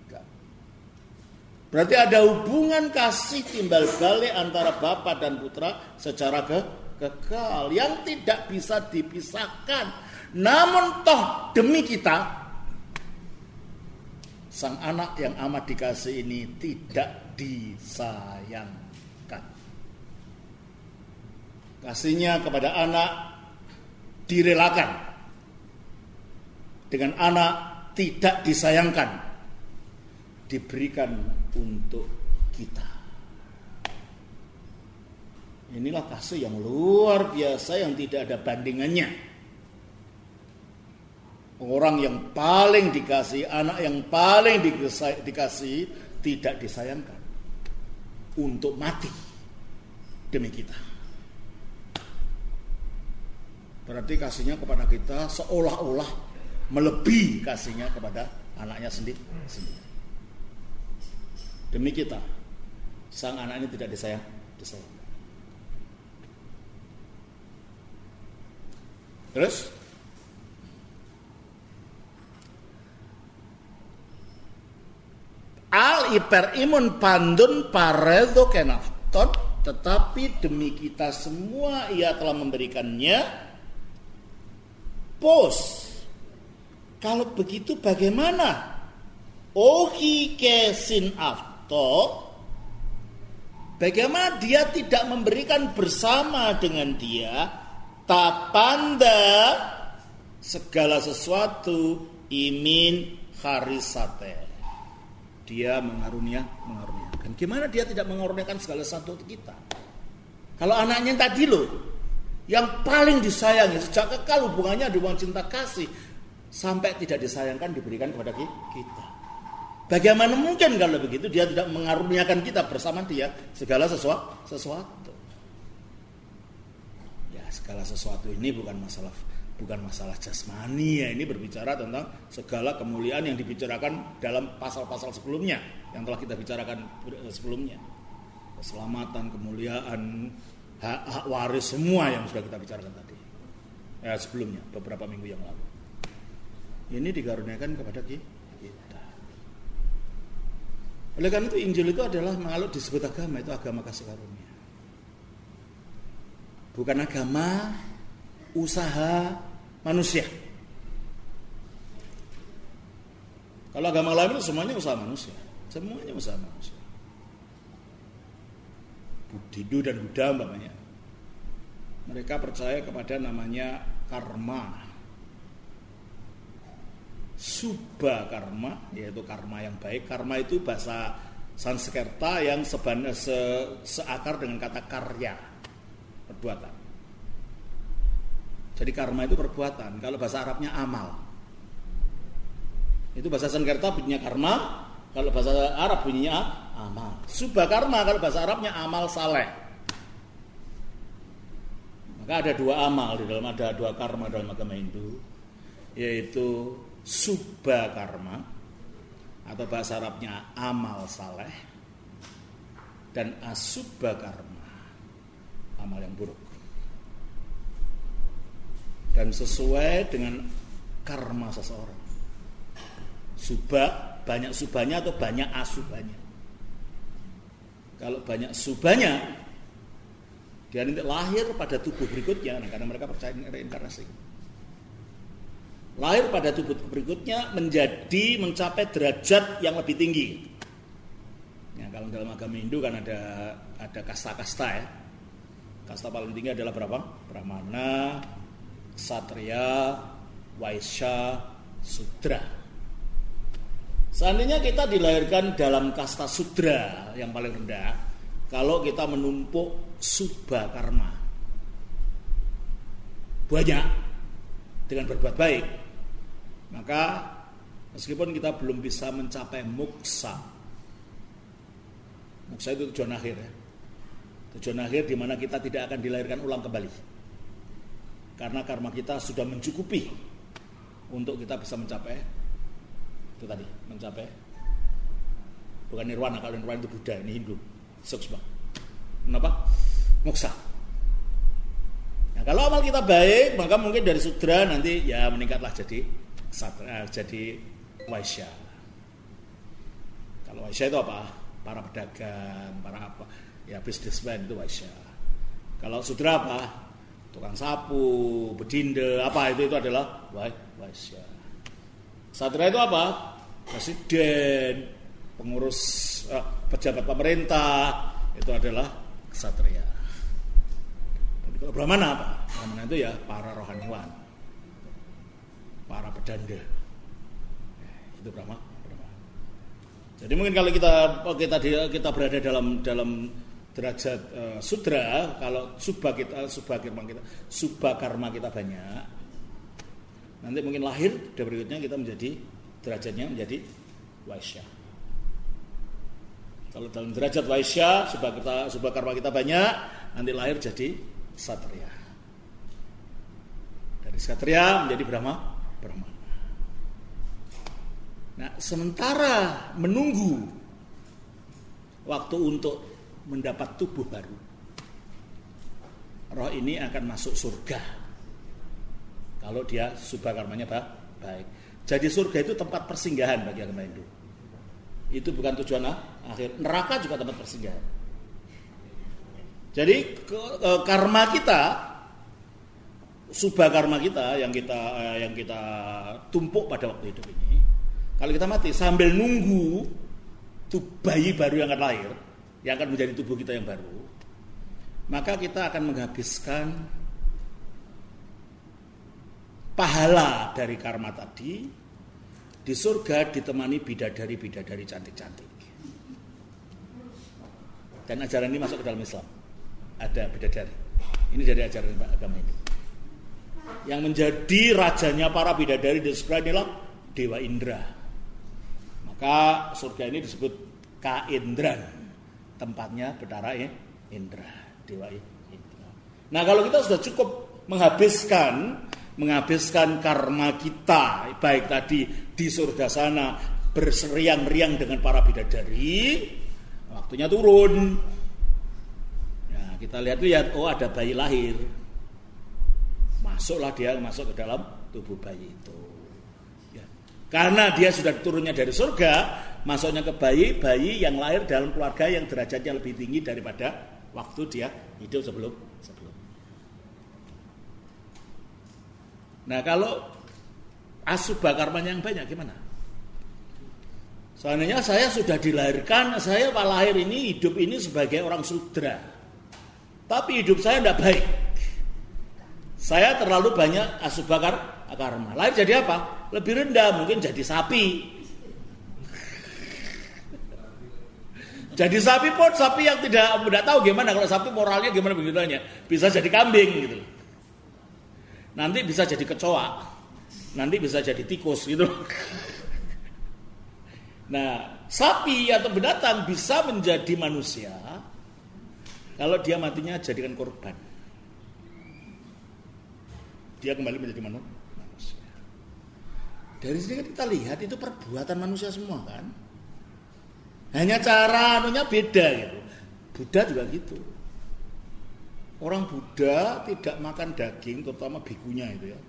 Berarti ada hubungan kasih timbal balik antara Bapa dan Putra secara ke kekal yang tidak bisa dipisahkan. Namun toh demi kita, sang anak yang amat dikasihi ini tidak disayangkan. Kasihnya kepada anak direlakan. Dengan anak tidak disayangkan, diberikan untuk kita. Inilah kasih yang luar biasa yang tidak ada bandingannya. Orang yang paling dikasihi, anak yang paling dikasihi tidak disayangkan untuk mati demi kita. Berarti kasihnya kepada kita seolah-olah melebihi kasihnya kepada anaknya sendiri. Demi kita, sang anak ini tidak disayang, disayang. Terus, al iper imun pandun paredo kenafton, tetapi demi kita semua ia telah memberikannya. Pos. Kalau begitu bagaimana? Ohi kesin afto Bagaimana dia tidak memberikan bersama dengan dia tapanda segala sesuatu imin harisate. Dia mengarunia, mengaruniakan. Gimana dia tidak mengaruniakan segala sesuatu untuk kita? Kalau anaknya tadi loh, yang paling disayangi sejak kekal hubungannya hubungan cinta kasih, sampai tidak disayangkan diberikan kepada kita. Bagaimana mungkin kalau begitu dia tidak mengaruniakan kita bersama dia segala sesuatu, sesuatu. Ya, segala sesuatu ini bukan masalah bukan masalah jasmani ya, ini berbicara tentang segala kemuliaan yang dibicarakan dalam pasal-pasal sebelumnya yang telah kita bicarakan sebelumnya. Keselamatan, kemuliaan, hak, hak waris semua yang sudah kita bicarakan tadi. Ya, sebelumnya beberapa minggu yang lalu. Ini dikaruniakan kepada kita. Oleh karena itu Injil itu adalah kalau disebut agama itu agama kasih karunia. Bukan agama usaha manusia. Kalau agama lain itu semuanya usaha manusia. Semuanya usaha manusia. Hindu dan Buddha umpamanya. Mereka percaya kepada namanya karma. Subha karma, yaitu karma yang baik. Karma itu bahasa Sanskerta yang seban, se, seakar dengan kata karya, perbuatan. Jadi karma itu perbuatan. Kalau bahasa Arabnya amal. Itu bahasa Sanskerta bunyinya karma, kalau bahasa Arab bunyinya amal. Subha karma kalau bahasa Arabnya amal saleh. Maka ada dua amal di dalam, ada dua karma dalam agama Hindu, yaitu subha karma atau bahasa Arabnya amal saleh dan asubha karma, amal yang buruk. Dan sesuai dengan karma seseorang. Subha, banyak subhanya atau banyak asubhanya. Kalau banyak subhanya, dia nanti lahir pada tubuh berikutnya, karena mereka percaya reinkarnasi. Lahir pada tubuh berikutnya menjadi mencapai derajat yang lebih tinggi. Ya, kalau dalam agama Hindu kan ada ada kasta-kasta ya. Kasta paling tinggi adalah berapa? Brahmana, Ksatria, Waisya, Sudra. Seandainya kita dilahirkan dalam kasta Sudra yang paling rendah, kalau kita menumpuk subha karma banyak dengan berbuat baik, maka meskipun kita belum bisa mencapai moksa, moksa itu tujuan akhir ya, tujuan akhir di mana kita tidak akan dilahirkan ulang kembali, karena karma kita sudah mencukupi untuk kita bisa mencapai itu tadi, mencapai bukan nirwana, kalau nirwana itu Buddha, ini Hindu, suksma. Kenapa? Moksa. Nah, kalau amal kita baik, maka mungkin dari Sudra nanti ya meningkatlah jadi Satra, jadi Waisya. Kalau Waisya itu apa? Para pedagang, para apa? Ya businessman itu Waisya. Kalau Sudra apa? Tukang sapu, bedinde, apa itu itu adalah Waisya. Satra itu apa? Presiden, pengurus eh, pejabat pemerintah, itu adalah Ksatria. Dan kalau Brahmana apa? Brahmana itu ya para rohaniwan, para pedanda. Itu Brahma. Brahma. Jadi mungkin kalau kita kita kita berada dalam dalam derajat uh, Sudra, kalau subha kita subha karma kita subha karma kita banyak, nanti mungkin lahir dan berikutnya kita menjadi derajatnya menjadi Waisya. Kalau dalam derajat Waisya, subha kita subha karma kita banyak, nanti lahir jadi Satria. Dari Satria menjadi Brahma, Brahmana. Nah, sementara menunggu waktu untuk mendapat tubuh baru, roh ini akan masuk surga kalau dia subha karmanya baik. Jadi surga itu tempat persinggahan bagi agama Hindu. Itu bukan tujuan akhir. Neraka juga tempat persinggahan. Jadi ke, ke, karma kita, subha karma kita yang kita yang kita tumpuk pada waktu hidup ini, kalau kita mati sambil nunggu tuh bayi baru yang akan lahir, yang akan menjadi tubuh kita yang baru, maka kita akan menghabiskan pahala dari karma tadi di surga ditemani bidadari-bidadari cantik-cantik. Dan ajaran ini masuk ke dalam Islam. Ada bidadari. Ini dari ajaran agama ini. Yang menjadi rajanya para bidadari di surga adalah Dewa Indra. Maka surga ini disebut Kaindran, tempatnya Betara Indra, Dewa Indra. Nah, kalau kita sudah cukup menghabiskan menghabiskan karma kita, baik tadi di surga sana berseriang-riang dengan para bidadari, waktunya turun. Nah, kita lihat-lihat, oh ada bayi lahir. Masuklah dia masuk ke dalam tubuh bayi itu. Ya. Karena dia sudah turunnya dari surga, masuknya ke bayi, bayi yang lahir dalam keluarga yang derajatnya lebih tinggi daripada waktu dia hidup sebelum sebelum. Nah, kalau asubha karmanya yang banyak gimana? Seandainya saya sudah dilahirkan, saya pak lahir ini hidup ini sebagai orang sudra, tapi hidup saya tidak baik. Saya terlalu banyak asubha karma. Lahir jadi apa? Lebih rendah, mungkin jadi sapi. Jadi sapi pun sapi yang tidak tidak tahu gimana kalau sapi moralnya gimana begitunya. Bisa jadi kambing gitu. Nanti bisa jadi kecoa. Nanti bisa jadi tikus gitu. Nah, sapi atau binatang bisa menjadi manusia kalau dia matinya jadikan korban. Dia kembali menjadi manusia. Dari sini kan kita lihat itu perbuatan manusia semua kan. Hanya cara anunya beda gitu. Buddha juga gitu. Orang Buddha tidak makan daging, terutama bikunya itu ya.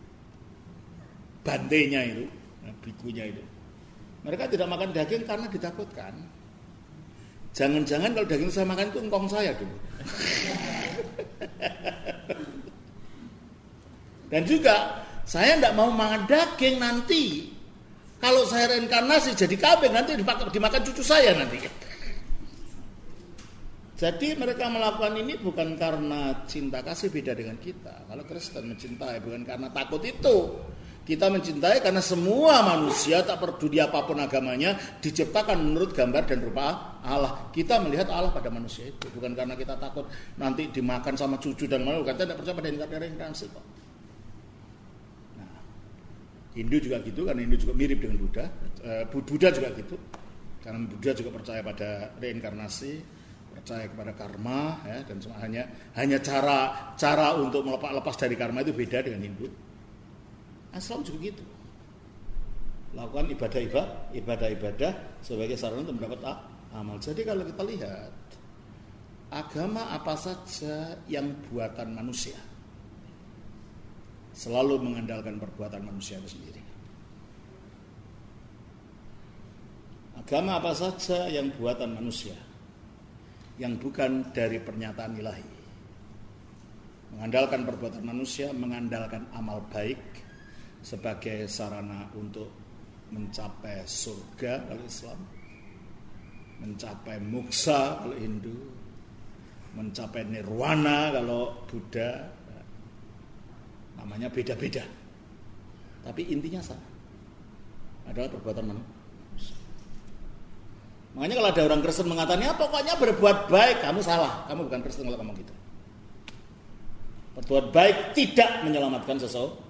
Bantenya itu, nah, bikunya itu. Mereka tidak makan daging karena ditakutkan. Jangan-jangan kalau daging saya makan itu engkong saya dulu. Dan juga saya tidak mau makan daging nanti. Kalau saya reinkarnasi jadi kambing nanti dimakan cucu saya nanti. Jadi mereka melakukan ini bukan karena cinta kasih, beda dengan kita. Kalau Kristen mencintai bukan karena takut itu. Kita mencintai karena semua manusia tak peduli apapun agamanya diciptakan menurut gambar dan rupa Allah. Kita melihat Allah pada manusia itu bukan karena kita takut nanti dimakan sama cucu dan malu. Kita tidak percaya pada reinkarnasi kok. Nah, Hindu juga gitu karena Hindu juga mirip dengan Buddha. Buddha juga gitu karena Buddha juga percaya pada reinkarnasi, percaya kepada karma ya, dan semua hanya hanya cara cara untuk melepas lepas dari karma itu beda dengan Hindu. Islam juga gitu. Lakukan ibadah-ibadah, ibadah-ibadah sebagai sarana untuk mendapat amal. Jadi kalau kita lihat agama apa saja yang buatan manusia selalu mengandalkan perbuatan manusia itu sendiri. Agama apa saja yang buatan manusia yang bukan dari pernyataan ilahi mengandalkan perbuatan manusia, mengandalkan amal baik sebagai sarana untuk mencapai surga kalau Islam, mencapai moksa kalau Hindu, mencapai nirwana kalau Buddha. Namanya beda-beda, tapi intinya sama, adalah perbuatan manusia. Makanya kalau ada orang Kristen mengatakan, ya pokoknya berbuat baik, kamu salah, kamu bukan Kristen kalau ngomong gitu. Berbuat baik tidak menyelamatkan seseorang.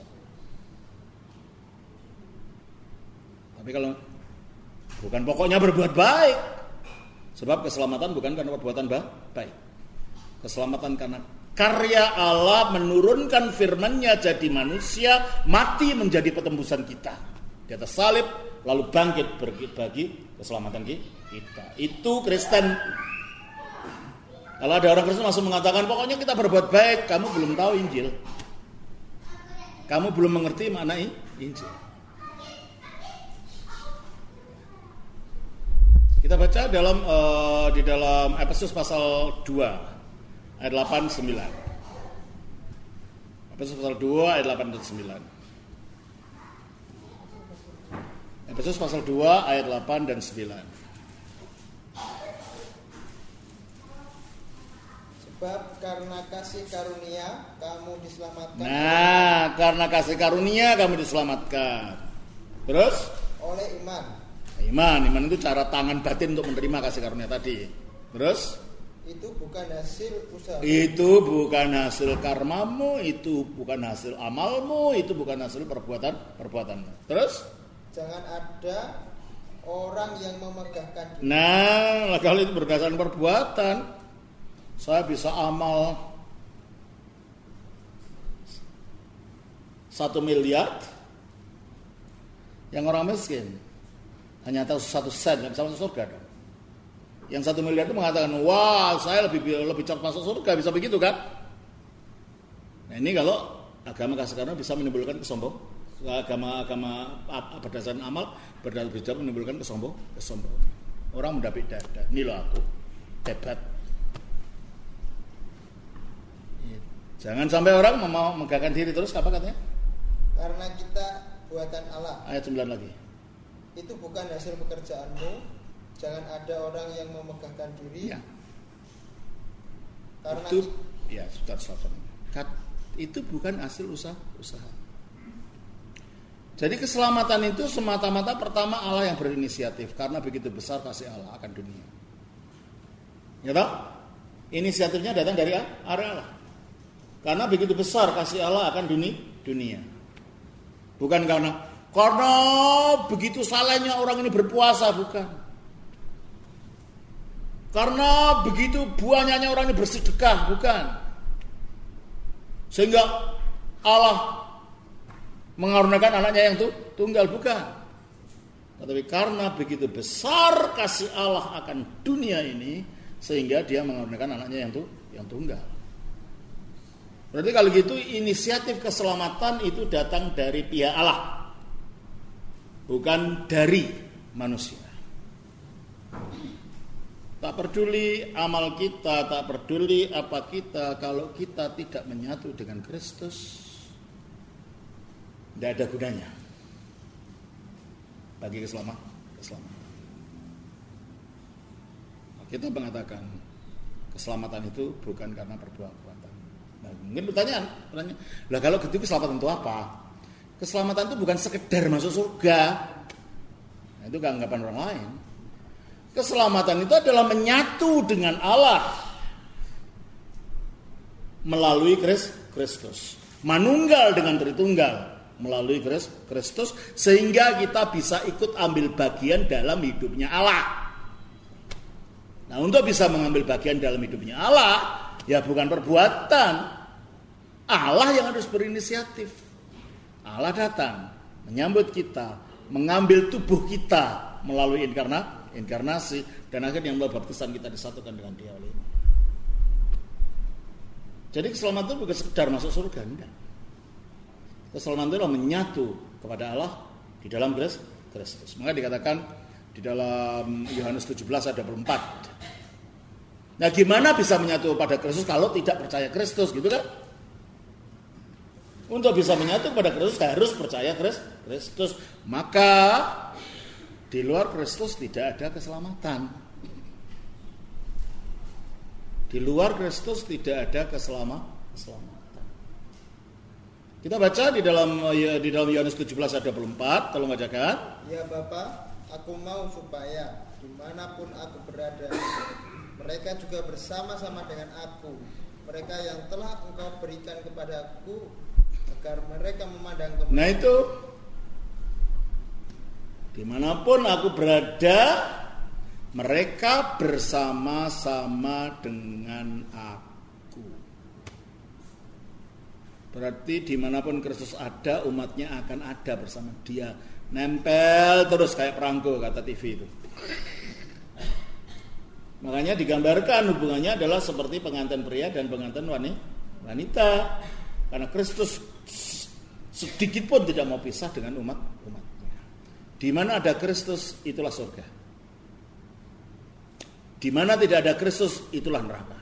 Tapi kalau bukan pokoknya berbuat baik, sebab keselamatan bukan karena perbuatan baik. Keselamatan karena karya Allah menurunkan firman-Nya jadi manusia, mati menjadi petembusan kita di atas salib, lalu bangkit bagi keselamatan kita. Itu Kristen. Kalau ada orang Kristen langsung mengatakan pokoknya kita berbuat baik, kamu belum tahu Injil. Kamu belum mengerti makna Injil. Kita baca dalam uh, di dalam Efesus pasal dua ayat delapan sembilan. Efesus pasal dua ayat delapan dan sembilan. Efesus pasal dua ayat delapan dan sembilan. Sebab karena kasih karunia kamu diselamatkan. Nah, karena kasih karunia kamu diselamatkan. Terus? Oleh iman. Iman, iman itu cara tangan batin untuk menerima kasih karunia tadi. Terus? Itu bukan hasil usaha. Itu bukan hasil karmamu, itu bukan hasil amalmu, itu bukan hasil perbuatan perbuatanmu. Terus? Jangan ada orang yang memegahkan diri. Nah, kalau itu berdasarkan perbuatan, saya bisa amal satu miliar, yang orang miskin hanya tahu satu sen, nggak bisa masuk surga dong. Yang satu miliar itu mengatakan, wah saya lebih lebih cepat masuk surga, bisa begitu kan? Nah ini kalau agama kasih karunia bisa menimbulkan kesombong, agama-agama berdasarkan amal berdasarkan menimbulkan kesombong, kesombong. Orang mendapik dada, ini loh aku hebat. Jangan sampai orang mau megahkan diri terus apa katanya? Karena kita buatan Allah. Ayat sembilan lagi. Itu bukan hasil pekerjaanmu. Jangan ada orang yang memegahkan diri. Ya. Karena itu, itu, ya sudah sudah. Itu bukan hasil usaha usaha. Jadi keselamatan itu semata-mata pertama Allah yang berinisiatif karena begitu besar kasih Allah akan dunia. Ya toh? Inisiatifnya datang dari Allah. Karena begitu besar kasih Allah akan dunia. Bukan karena karena begitu salehnya orang ini berpuasa, bukan. Karena begitu banyaknya orang ini bersedekah, bukan. Sehingga Allah mengaruniakan anaknya yang tunggal, bukan. Tetapi karena begitu besar kasih Allah akan dunia ini, sehingga dia mengaruniakan anaknya yang yang tunggal. Berarti kalau gitu inisiatif keselamatan itu datang dari pihak Allah, bukan dari manusia. Tak peduli amal kita, tak peduli apa kita, kalau kita tidak menyatu dengan Kristus, tidak ada gunanya bagi keselamatan. keselamatan. Kita mengatakan keselamatan itu bukan karena perbuatan. Nah, mungkin pertanyaan, pertanyaan, lah kalau gitu keselamatan itu apa? Keselamatan itu bukan sekedar masuk surga. Nah, itu keanggapan orang lain. Keselamatan itu adalah menyatu dengan Allah melalui Kristus, manunggal dengan Tritunggal melalui Kristus, sehingga kita bisa ikut ambil bagian dalam hidupnya Allah. Nah, untuk bisa mengambil bagian dalam hidupnya Allah, ya bukan perbuatan. Allah yang harus berinisiatif. Allah datang menyambut kita, mengambil tubuh kita melalui inkarna, inkarnasi, dan akhirnya melalui baptisan kita disatukan dengan Dia oleh iman. Jadi keselamatan itu bukan sekedar masuk surga, enggak. Keselamatan itu adalah menyatu kepada Allah di dalam Kristus. Maka dikatakan di dalam Yohanes tujuh belas ayat dua puluh empat. Nah, gimana bisa menyatu pada Kristus kalau tidak percaya Kristus, gitu kan? Untuk bisa menyatu pada Kristus harus percaya Kristus. Maka di luar Kristus tidak ada keselamatan. Di luar Kristus tidak ada keselamatan. Kita baca di dalam di dalam Yohanes tujuh belas ayat dua puluh empat, tolong bacakan. Ya Bapa, aku mau supaya dimanapun aku berada, mereka juga bersama-sama dengan aku. Mereka yang telah Engkau berikan kepadaku, agar mereka memandang ke. Nah itu, dimanapun aku berada, mereka bersama-sama dengan aku. Berarti dimanapun Kristus ada, umatnya akan ada bersama Dia. Nempel terus kayak perangko, kata T V itu. Makanya digambarkan hubungannya adalah seperti pengantin pria dan pengantin wanita. Karena Kristus sedikit pun tidak mau pisah dengan umat-umatnya. Di mana ada Kristus, itulah surga. Di mana tidak ada Kristus, itulah neraka.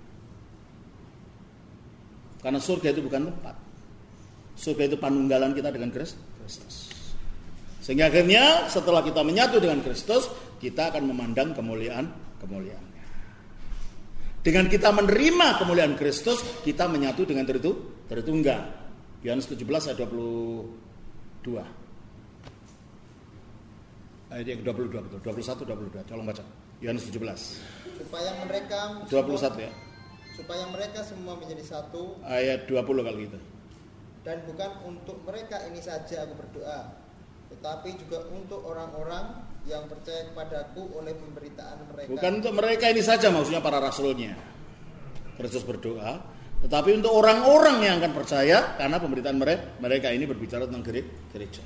Karena surga itu bukan tempat. Surga itu panunggalan kita dengan Kristus. Sehingga akhirnya setelah kita menyatu dengan Kristus, kita akan memandang kemuliaan kemuliaannya. Dengan kita menerima kemuliaan Kristus, kita menyatu dengan Tritu, Tritunggal. Yohanes tujuh belas ayat dua puluh dua. Ayat yang dua puluh dua betul, dua puluh satu dua puluh dua. Tolong baca. Yohanes tujuh belas. Supaya mereka dua puluh satu ya. Supaya mereka semua menjadi satu. Ayat dua puluh kalau gitu. Dan bukan untuk mereka ini saja aku berdoa, tetapi juga untuk orang-orang yang percaya kepadaku oleh pemberitaan mereka. Bukan untuk mereka ini saja, maksudnya para rasulnya. Kristus berdoa, tetapi untuk orang-orang yang akan percaya karena pemberitaan mereka, mereka ini berbicara tentang gereja.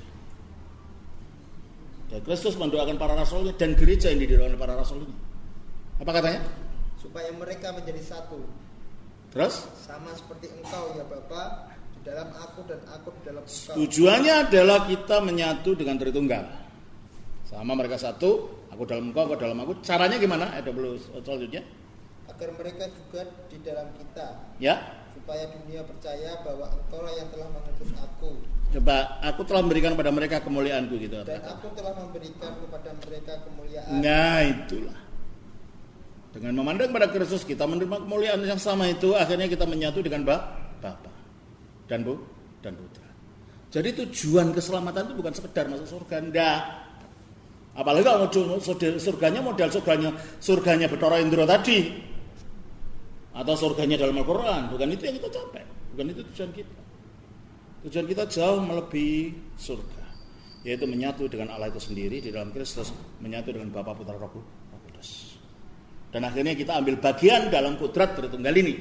Dan Kristus mendoakan para rasulnya dan gereja yang didirikan oleh para rasulnya. Apa katanya? Supaya mereka menjadi satu. Terus? Sama seperti engkau ya Bapa di dalam aku dan aku di dalam engkau. Tujuannya adalah kita menyatu dengan Tritunggal. Sama mereka satu, aku dalam engkau, aku dalam aku. Caranya gimana? Ada belum selanjutnya? Agar mereka juga di dalam kita. Ya. Supaya dunia percaya bahwa engkau lah yang telah mengutus aku. Coba, aku telah memberikan kepada mereka kemuliaanku gitu. Dan aku telah memberikan kepada mereka kemuliaan. Nah, itulah. Dengan memandang pada Kristus, kita menerima kemuliaan yang sama itu, akhirnya kita menyatu dengan Bapa dan Bu dan Putra. Jadi tujuan keselamatan itu bukan sekedar masuk surga, enggak. Apalagi kalau surganya model surganya surganya Bathara Indra tadi, atau surganya dalam Al-Quran, bukan itu yang kita capai, bukan itu tujuan kita. Tujuan kita jauh melebihi surga, yaitu menyatu dengan Allah itu sendiri di dalam Kristus, menyatu dengan Bapa, Putra, Roh Kudus. Dan akhirnya kita ambil bagian dalam kudrat Tritunggal ini.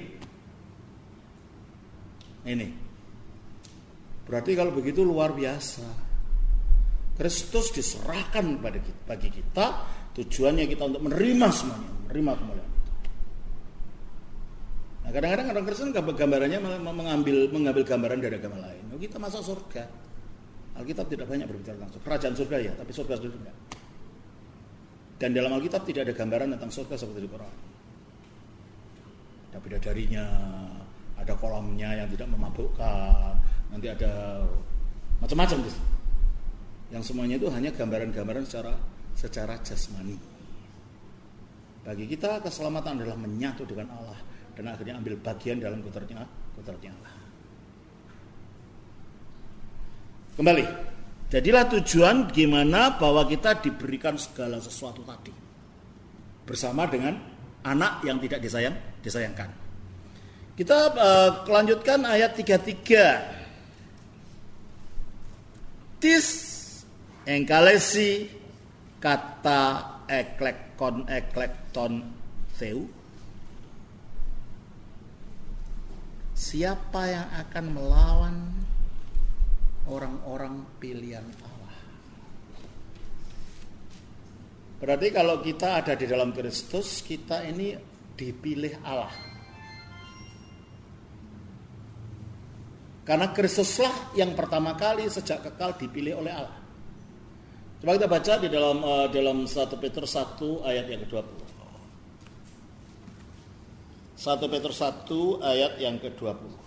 Ini. Berarti kalau begitu luar biasa. Kristus diserahkan pada kita, bagi kita, tujuannya kita untuk menerima semuanya, menerima kemuliaan itu. Nah, kadang-kadang orang Kristen gambarannya mengambil mengambil gambaran dari agama lain. Oh, kita masuk surga. Alkitab tidak banyak berbicara tentang surga. Kerajaan surga ya, tapi surga sendiri enggak. Dan dalam Alkitab tidak ada gambaran tentang surga seperti di Quran. Ada bidadarinya, ada kolamnya yang tidak memabukkan, nanti ada macam-macam gitu. Yang semuanya itu hanya gambaran-gambaran secara secara jasmani. Bagi kita keselamatan adalah menyatu dengan Allah dan akhirnya ambil bagian dalam kudratnya, kudratnya Allah. Kembali. Jadilah tujuan gimana bahwa kita diberikan segala sesuatu tadi. Bersama dengan anak yang tidak disayang, disayangkan. Kita uh, lanjutkan ayat tiga puluh tiga. Tis engkalesi kata eklekon eklekton theu. Siapa yang akan melawan orang-orang pilihan Allah? Berarti kalau kita ada di dalam Kristus, kita ini dipilih Allah. Karena Kristuslah yang pertama kali sejak kekal dipilih oleh Allah. Coba kita baca di dalam uh, dalam satu Petrus satu ayat yang kedua puluh. satu Petrus satu ayat yang kedua puluh.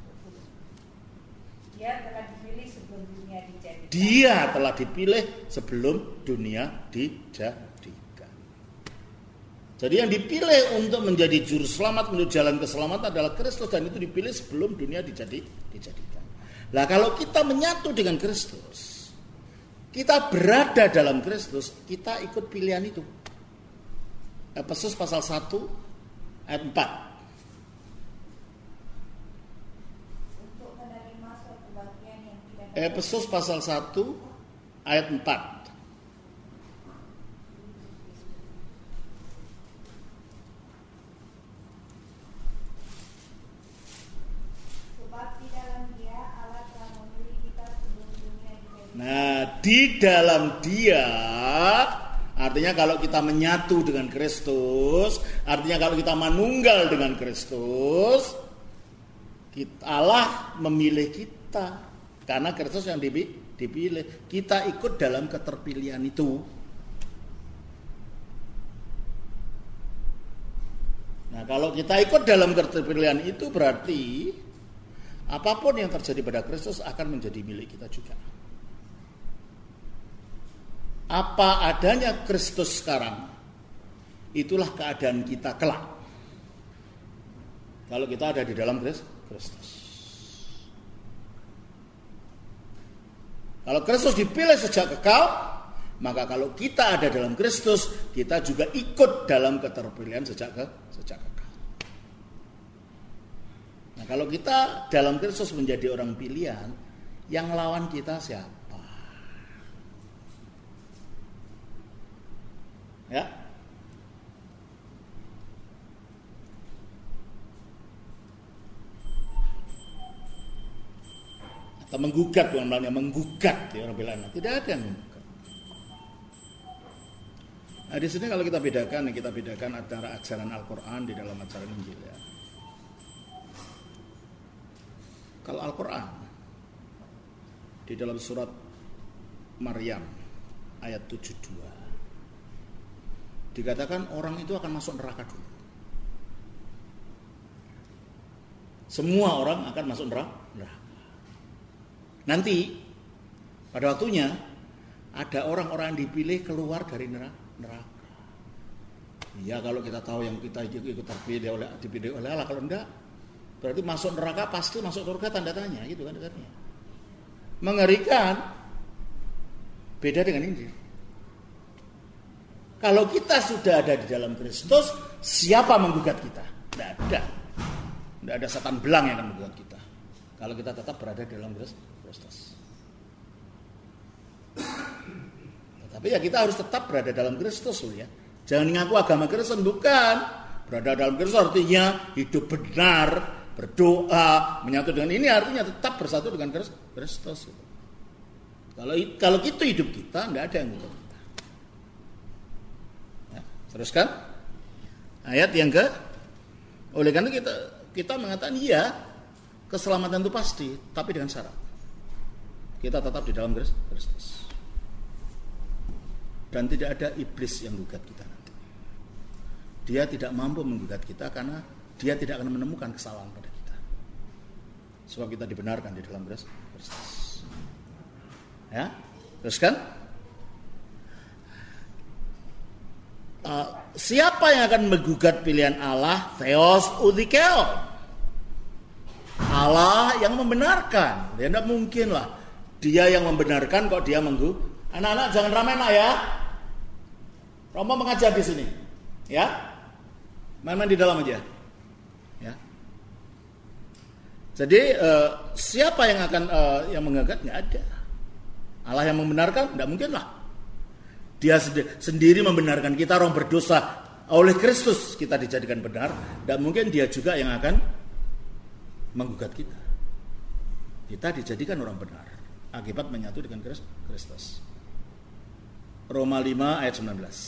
Dia telah dipilih sebelum dunia dijadikan. Dia telah dipilih sebelum dunia dijadikan. Jadi yang dipilih untuk menjadi juru selamat menuju jalan keselamatan adalah Kristus, dan itu dipilih sebelum dunia dijadi, dijadikan. Nah, kalau kita menyatu dengan Kristus, kita berada dalam Kristus, kita ikut pilihan itu. Efesus pasal satu ayat empat. Efesus pasal satu ayat empat. Nah, di dalam Dia, artinya kalau kita menyatu dengan Kristus, artinya kalau kita manunggal dengan Kristus, kita, Allah memilih kita. Karena Kristus yang dipilih, kita ikut dalam keterpilihan itu. Nah, kalau kita ikut dalam keterpilihan itu, berarti apapun yang terjadi pada Kristus akan menjadi milik kita juga. Apa adanya Kristus sekarang, itulah keadaan kita kelak. Kalau kita ada di dalam Kristus. Kalau Kristus dipilih sejak kekal, maka kalau kita ada dalam Kristus, kita juga ikut dalam keterpilihan sejak ke, sejak kekal. Nah, kalau kita dalam Kristus menjadi orang pilihan, yang lawan kita siapa? Ya. Atau menggugat, bukan namanya menggugat ya orang bilang. Tidak ada yang menggugat. Nah, di sini kalau kita bedakan, kita bedakan antara ajaran Al-Quran di dalam ajaran Injil ya. Kalau Al-Quran di dalam surat Maryam ayat tujuh puluh dua dikatakan orang itu akan masuk neraka dulu. Semua orang akan masuk neraka. Nanti pada waktunya ada orang-orang yang dipilih keluar dari neraka. Ya kalau kita tahu yang kita ikut terpilih oleh dipilih oleh Allah, kalau enggak berarti masuk neraka pasti masuk surga, tanda tanya gitu kan katanya. Mengerikan. Beda dengan Injil. Kalau kita sudah ada di dalam Kristus, siapa menggugat kita? Tidak ada. Tidak ada setan belang yang akan menggugat kita. Kalau kita tetap berada di dalam Kristus. Tapi ya kita harus tetap berada dalam Kristus loh ya. Jangan ngaku agama Kristen, bukan. Berada dalam Kristus artinya hidup benar, berdoa, menyatu dengan ini artinya tetap bersatu dengan Kristus. Kalau kalau itu hidup kita, nggak ada yang menggugat kita. Ya, teruskan ayat yang ke. Oleh karena kita kita mengatakan iya, keselamatan itu pasti, tapi dengan syarat kita tetap di dalam Kristus. Dan tidak ada iblis yang menggugat kita nanti. Dia tidak mampu menggugat kita karena dia tidak akan menemukan kesalahan pada kita. Sebab kita dibenarkan di dalam Kristus. Ya, terus kan? Uh, siapa yang akan menggugat pilihan Allah? Theos udikeon. Allah yang membenarkan. Ya tidak mungkin lah. Dia yang membenarkan kok dia menggugat. Anak-anak jangan ramai nak ya. Romo mengajar di sini, ya. Main-main di dalam aja, ya. Jadi uh, siapa yang akan uh, yang menggugat? Nggak ada. Allah yang membenarkan? Nggak mungkin lah. Dia sendiri membenarkan kita orang berdosa. Oleh Kristus kita dijadikan benar. Nggak mungkin dia juga yang akan menggugat kita. Kita dijadikan orang benar akibat menyatu dengan Kristus. Roma lima ayat sembilan belas.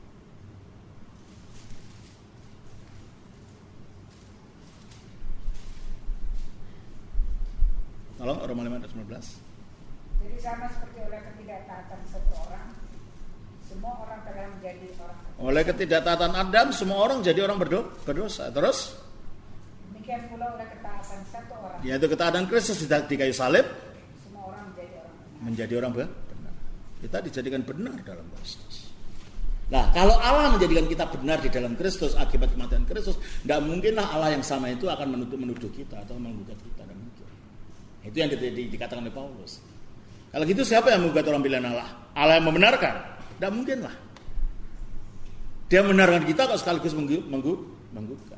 Tolong Roma lima ayat sembilan belas. Jadi sama seperti oleh ketidaktaatan satu orang, semua orang telah menjadi orang berdosa. Oleh ketidaktaatan Adam, semua orang jadi orang berdosa. Terus? Demikian pula oleh ketaatan satu orang, yaitu ketaatan Kristus di kayu salib, semua orang menjadi orang benar. Menjadi orang benar. Kita dijadikan benar dalam Kristus. Nah, kalau Allah menjadikan kita benar di dalam Kristus akibat kematian Kristus, tidak mungkinlah Allah yang sama itu akan menuduh menuduh kita atau menggugat kita. Dan mungkin. Itu yang di, di, dikatakan oleh Paulus. Kalau gitu siapa yang menggugat orang pilihan Allah? Allah yang membenarkan? Tidak mungkin lah. Dia membenarkan kita kok sekaligus menggu, menggu, menggugat.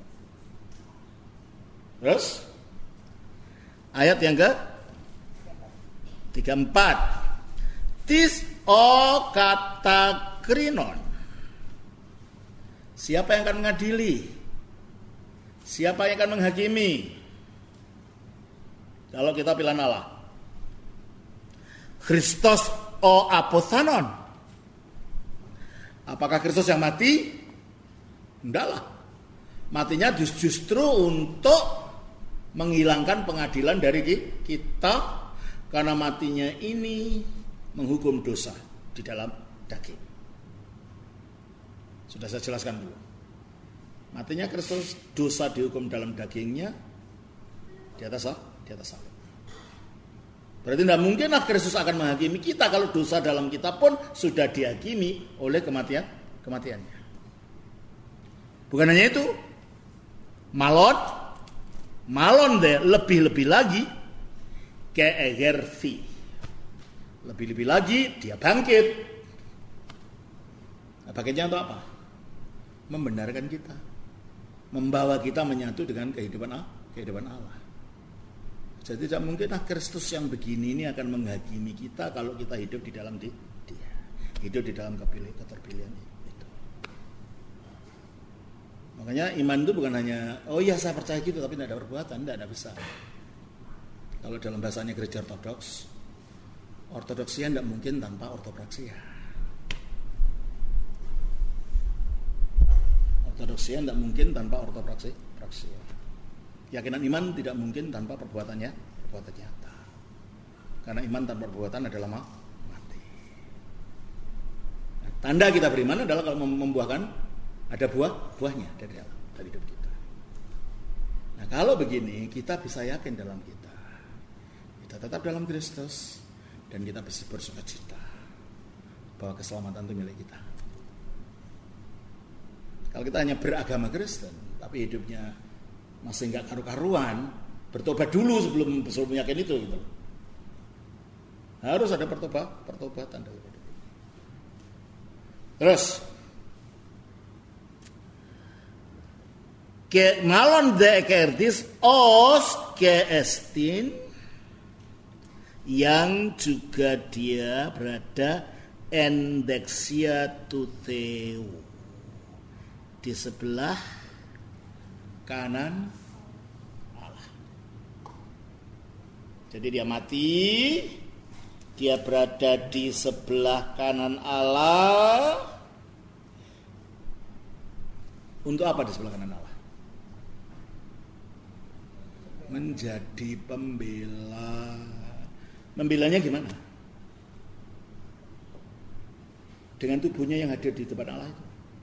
Terus ayat yang ke tiga puluh empat. Tis o kata krinon. Siapa yang akan mengadili? Siapa yang akan menghakimi? Kalau kita pilihan Allah. Kristus o apothanon. Apakah Kristus yang mati? Enggak lah. Matinya justru untuk menghilangkan pengadilan dari kita, karena matinya ini menghukum dosa di dalam daging. Sudah saya jelaskan dulu. Matinya Kristus, dosa dihukum dalam dagingnya di atas di atas salib. Berarti tidak mungkinlah Kristus akan menghakimi kita kalau dosa dalam kita pun sudah dihakimi oleh kematian kematiannya. Bukan hanya itu, Malot Malon deh, lebih-lebih lagi keegerti. Lebih-lebih lagi dia bangkit. Nah, bangkitnya untuk apa? Membenarkan kita. Membawa kita menyatu dengan kehidupan kehidupan Allah. Jadi tidak mungkin nah Kristus yang begini ini akan menghakimi kita kalau kita hidup di dalam dia. Hidup di dalam kepilih, keterpilihan itu. Makanya iman itu bukan hanya, oh iya saya percaya gitu, tapi tidak ada perbuatan, tidak ada bisa. Kalau dalam bahasanya gereja ortodoks, ortodoksia tidak mungkin tanpa ortopraksia. Ortodoksia tidak mungkin tanpa ortopraksia. Keyakinan iman tidak mungkin tanpa perbuatannya, perbuatan nyata. Karena iman tanpa perbuatan adalah mati. Nah, tanda kita beriman adalah kalau membuahkan ada buah, buahnya dari dalam dari hidup kita. Nah, kalau begini kita bisa yakin dalam kita. Kita tetap dalam Kristus dan kita bisa bersukacita bahwa keselamatan itu milik kita. Kalau kita hanya beragama Kristen tapi hidupnya masih nggak karu-karuan, bertobat dulu sebelum sebelum yakin itu gitu. Harus ada pertobat, pertobatan dari itu. Terus ke malon de kertis os ke estin yang juga dia berada endexia tuteu di sebelah kanan Allah. Jadi dia mati, dia berada di sebelah kanan Allah. Untuk apa di sebelah kanan Allah? Menjadi pembela. Membelanya gimana? Dengan tubuhnya yang hadir di depan Allah itu.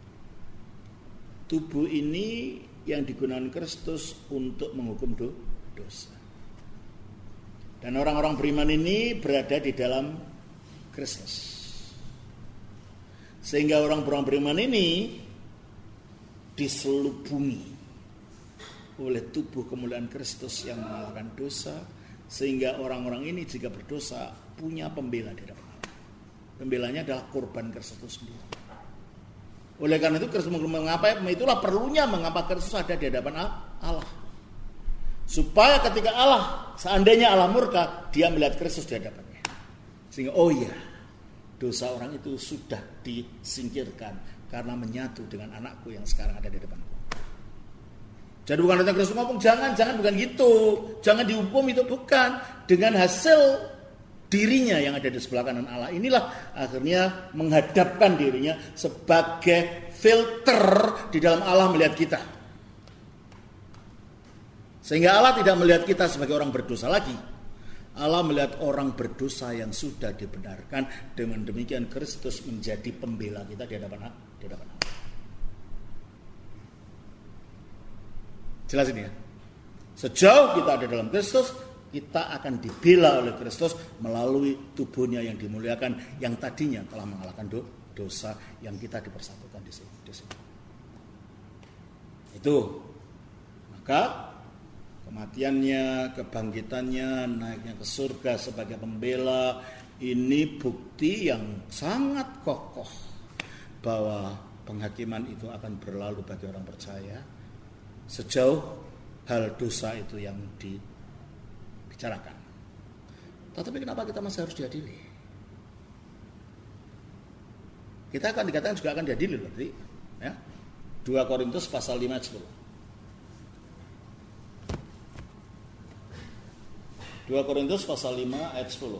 Tubuh ini yang digunakan Kristus untuk menghukum do, dosa. Dan orang-orang beriman ini berada di dalam Kristus. Sehingga orang-orang beriman ini diselubungi oleh tubuh kemuliaan Kristus yang mengalahkan dosa. Sehingga orang-orang ini jika berdosa punya pembela di hadapan Allah. Pembelanya adalah korban Kristus itu sendiri. Oleh karena itu Kristus mengapa itulah perlunya mengapa Kristus ada di hadapan Allah. Supaya ketika Allah seandainya Allah murka, dia melihat Kristus di hadapannya. Sehingga oh iya, dosa orang itu sudah disingkirkan karena menyatu dengan anakku yang sekarang ada di depanku. Jadi bukan datang Kristus ngomong jangan, jangan bukan gitu. Jangan dihukum itu bukan dengan hasil dirinya yang ada di sebelah kanan Allah inilah akhirnya menghadapkan dirinya sebagai filter di dalam Allah melihat kita. Sehingga Allah tidak melihat kita sebagai orang berdosa lagi. Allah melihat orang berdosa yang sudah dibenarkan. Dengan demikian Kristus menjadi pembela kita di hadapan di hadapan Allah. Jelas ini ya. Sejauh kita ada dalam Kristus, kita akan dibela oleh Kristus melalui tubuhnya yang dimuliakan yang tadinya telah mengalahkan dosa yang kita dipersatukan di sini. Di sini. Itu. Maka kematiannya, kebangkitannya, naiknya ke surga sebagai pembela ini bukti yang sangat kokoh bahwa penghakiman itu akan berlalu bagi orang percaya sejauh hal dosa itu yang di bicarakan. Tetapi kenapa kita masih harus diadili? Kita akan dikatakan juga akan diadili loh, ya. dua Korintus pasal lima ayat sepuluh. dua Korintus pasal lima ayat sepuluh.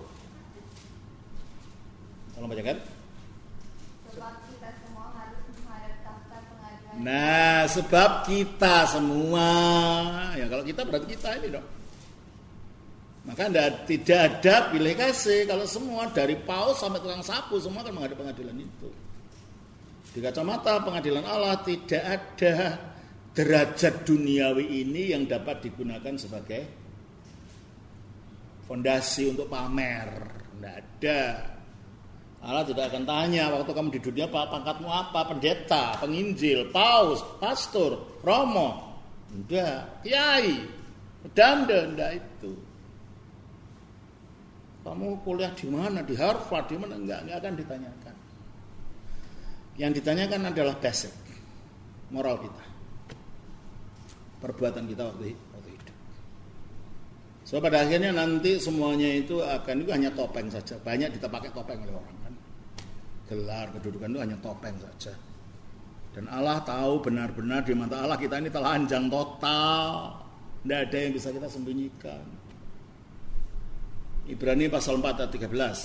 Tolong bacakan. Sebab kita semua harus menghadap takhta pengadilan. Nah, sebab kita semua, ya kalau kita berarti kita ini dong. Maka tidak ada pilih kasih kalau semua dari paus sampai tukang sapu semua akan menghadap pengadilan itu. Di kacamata pengadilan Allah tidak ada derajat duniawi ini yang dapat digunakan sebagai fondasi untuk pamer. Tidak ada. Allah tidak akan tanya waktu kamu di dunia pangkatmu apa, pendeta, penginjil, paus, pastor, romo. Tidak, kiai. Dan denda itu. Kamu kuliah di mana? Di Harvard, di mana? Enggak, enggak akan ditanyakan. Yang ditanyakan adalah basic moral kita. Perbuatan kita waktu waktu hidup. So pada akhirnya nanti semuanya itu akan itu hanya topeng saja. Banyak kita pakai topeng oleh orang kan. Gelar kedudukan itu hanya topeng saja. Dan Allah tahu benar-benar di mata Allah kita ini telanjang total. Tidak ada yang bisa kita sembunyikan. Ibrani pasal empat ayat tiga belas.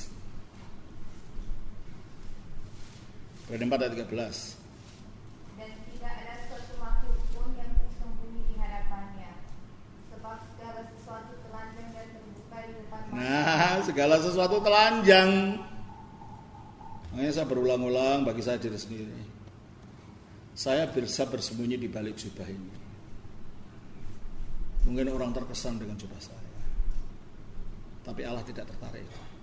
Ibrani empat ayat tiga belas. Dan tidak ada suatu makhluk pun yang tersembunyi di hadapannya, sebab segala sesuatu telanjang dan terbuka di depan mata. Nah, segala sesuatu telanjang. Makanya saya berulang-ulang bagi saya diri sendiri. Saya bisa bersembunyi di balik jubah ini. Mungkin orang terkesan dengan jubah saya, tapi Allah tidak tertarik.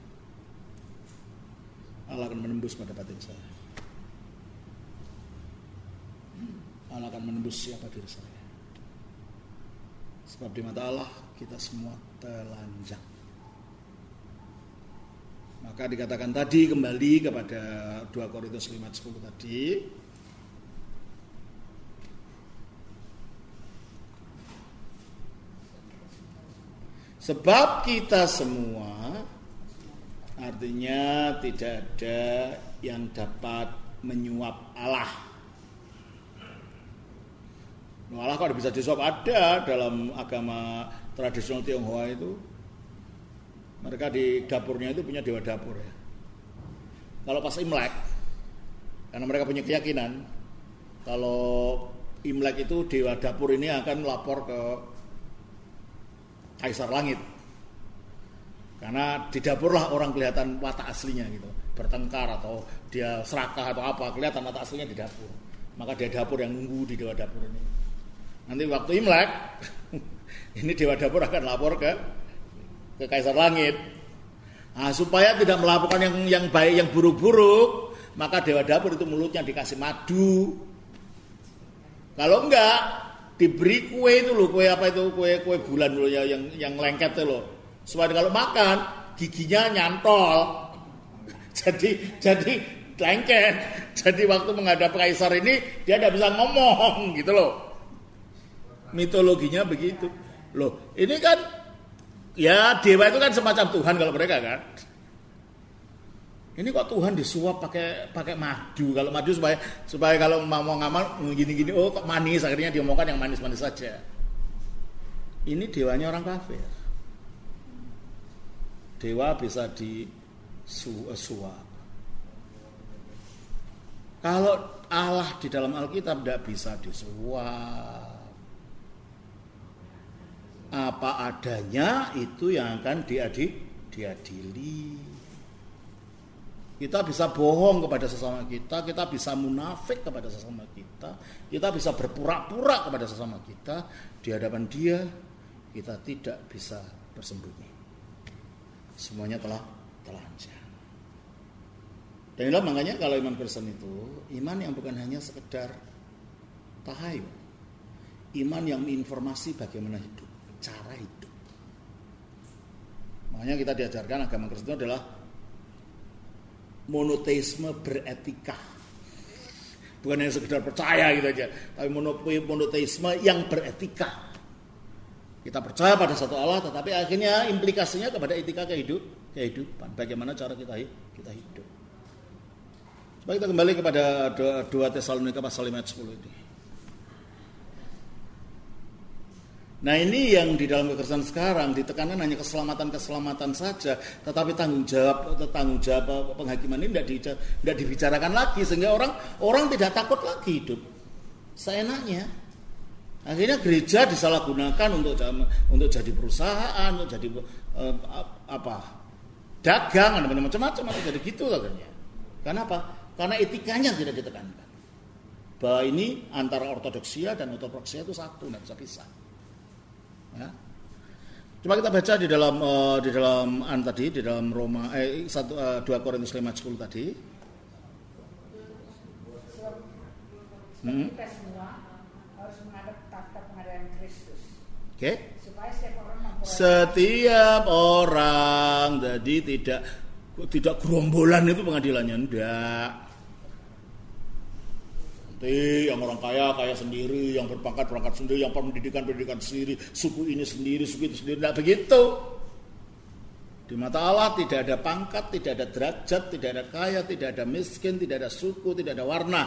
Allah akan menembus pada batin saya. Allah akan menembus siapa diri saya. Sebab di mata Allah kita semua telanjang. Maka dikatakan tadi kembali kepada dua Korintus lima ayat sepuluh tadi. Sebab kita semua, artinya tidak ada yang dapat menyuap Allah. Nah, Allah kok bisa disuap? Ada dalam agama tradisional Tionghoa itu. Mereka di dapurnya itu punya dewa dapur ya. Kalau pas Imlek, karena mereka punya keyakinan, kalau Imlek itu dewa dapur ini akan lapor ke Kaisar Langit. Karena di dapur lah orang kelihatan watak aslinya gitu. Bertengkar atau dia serakah atau apa, kelihatan watak aslinya di dapur. Maka dia dapur yang nunggu di dewa dapur ini. Nanti waktu Imlek ini dewa dapur akan lapor ke ke Kaisar Langit. Nah, supaya tidak melakukan yang yang baik, yang buruk-buruk, maka dewa dapur itu mulutnya dikasih madu. Kalau enggak diberi kue itu loh, kue apa itu, kue kue bulan loh ya, yang yang lengket itu loh. Supaya kalau makan giginya nyantol. Jadi jadi lengket. Jadi waktu menghadap kaisar ini dia tidak bisa ngomong gitu loh. Mitologinya begitu. Loh, ini kan ya dewa itu kan semacam Tuhan kalau mereka kan. Ini kok Tuhan disuap pakai pakai madu. Kalau madu supaya supaya kalau mau ngamal gini-gini, oh kok manis, akhirnya dia mau kan yang manis-manis saja. Ini dewanya orang kafir. Dewa bisa disuap. Kalau Allah di dalam Alkitab tidak bisa disuap. Apa adanya itu yang akan diadili. diadili. Kita bisa bohong kepada sesama kita, kita bisa munafik kepada sesama kita, kita bisa berpura-pura kepada sesama kita. Di hadapan Dia, kita tidak bisa bersembunyi. Semuanya telah telanjang. Dan itulah makanya kalau iman Kristen itu, iman yang bukan hanya sekedar tahayul. Iman yang menginformasi bagaimana hidup, cara hidup. Makanya kita diajarkan agama Kristen adalah monoteisme beretika. Bukan hanya sekedar percaya gitu aja, tapi monoteisme yang beretika. Kita percaya pada satu Allah, tetapi akhirnya implikasinya kepada etika kehidup, kehidupan. Bagaimana cara kita kita hidup. Coba kita kembali kepada dua Tesalonika pasal lima ayat sepuluh ini. Nah ini yang di dalam kekristenan sekarang ditekankan hanya keselamatan-keselamatan saja, tetapi tanggung jawab tanggung jawab penghakiman ini tidak, di, tidak dibicarakan lagi, sehingga orang orang tidak takut lagi hidup seenaknya. Akhirnya gereja disalahgunakan untuk untuk jadi perusahaan, untuk jadi eh, apa dagang, macam-macam, atau jadi gitu akhirnya. Kenapa? Karena etikanya tidak ditekankan. Bahwa ini antara ortodoksia dan ortopraksia itu satu, tidak bisa pisah. Ya. Coba kita baca di dalam uh, di dalam an tadi di dalam Roma eh satu uh, dua Korintus lima sepuluh tadi. Hmm. Kita semua harus menghadap tahta pengadilan Kristus. Okay? Supaya setiap orang memperoleh. Setiap orang, jadi tidak tidak gerombolan itu pengadilannya, enggak. Nanti yang orang kaya kaya sendiri, yang berpangkat berpangkat sendiri, yang pendidikan pendidikan sendiri, suku ini sendiri, suku itu sendiri, enggak begitu. Di mata Allah tidak ada pangkat, tidak ada derajat, tidak ada kaya, tidak ada miskin, tidak ada suku, tidak ada warna.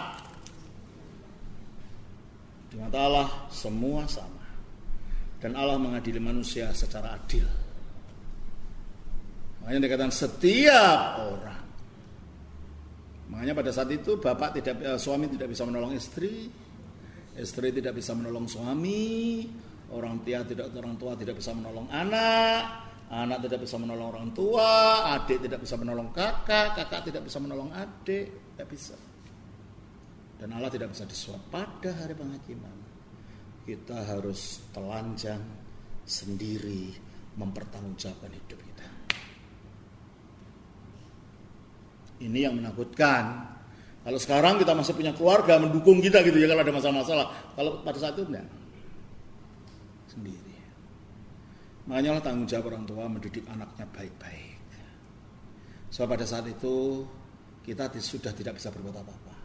Di mata Allah semua sama. Dan Allah mengadili manusia secara adil. Makanya dikatakan setiap orang. Makanya pada saat itu bapak tidak, suami tidak bisa menolong istri, istri tidak bisa menolong suami, orang tua tidak orang tua tidak bisa menolong anak, anak tidak bisa menolong orang tua, adik tidak bisa menolong kakak, kakak tidak bisa menolong adik, tidak bisa. Dan Allah tidak bisa disuap pada hari penghakiman. Kita harus telanjang sendiri mempertanggungjawabkan hidup kita. Ini yang menakutkan. Kalau sekarang kita masih punya keluarga mendukung kita gitu ya kalau ada masalah-masalah. Kalau pada saat itu enggak. Sendiri. Makanya tanggung jawab orang tua mendidik anaknya baik-baik. Sebab pada saat itu kita sudah tidak bisa berbuat apa-apa.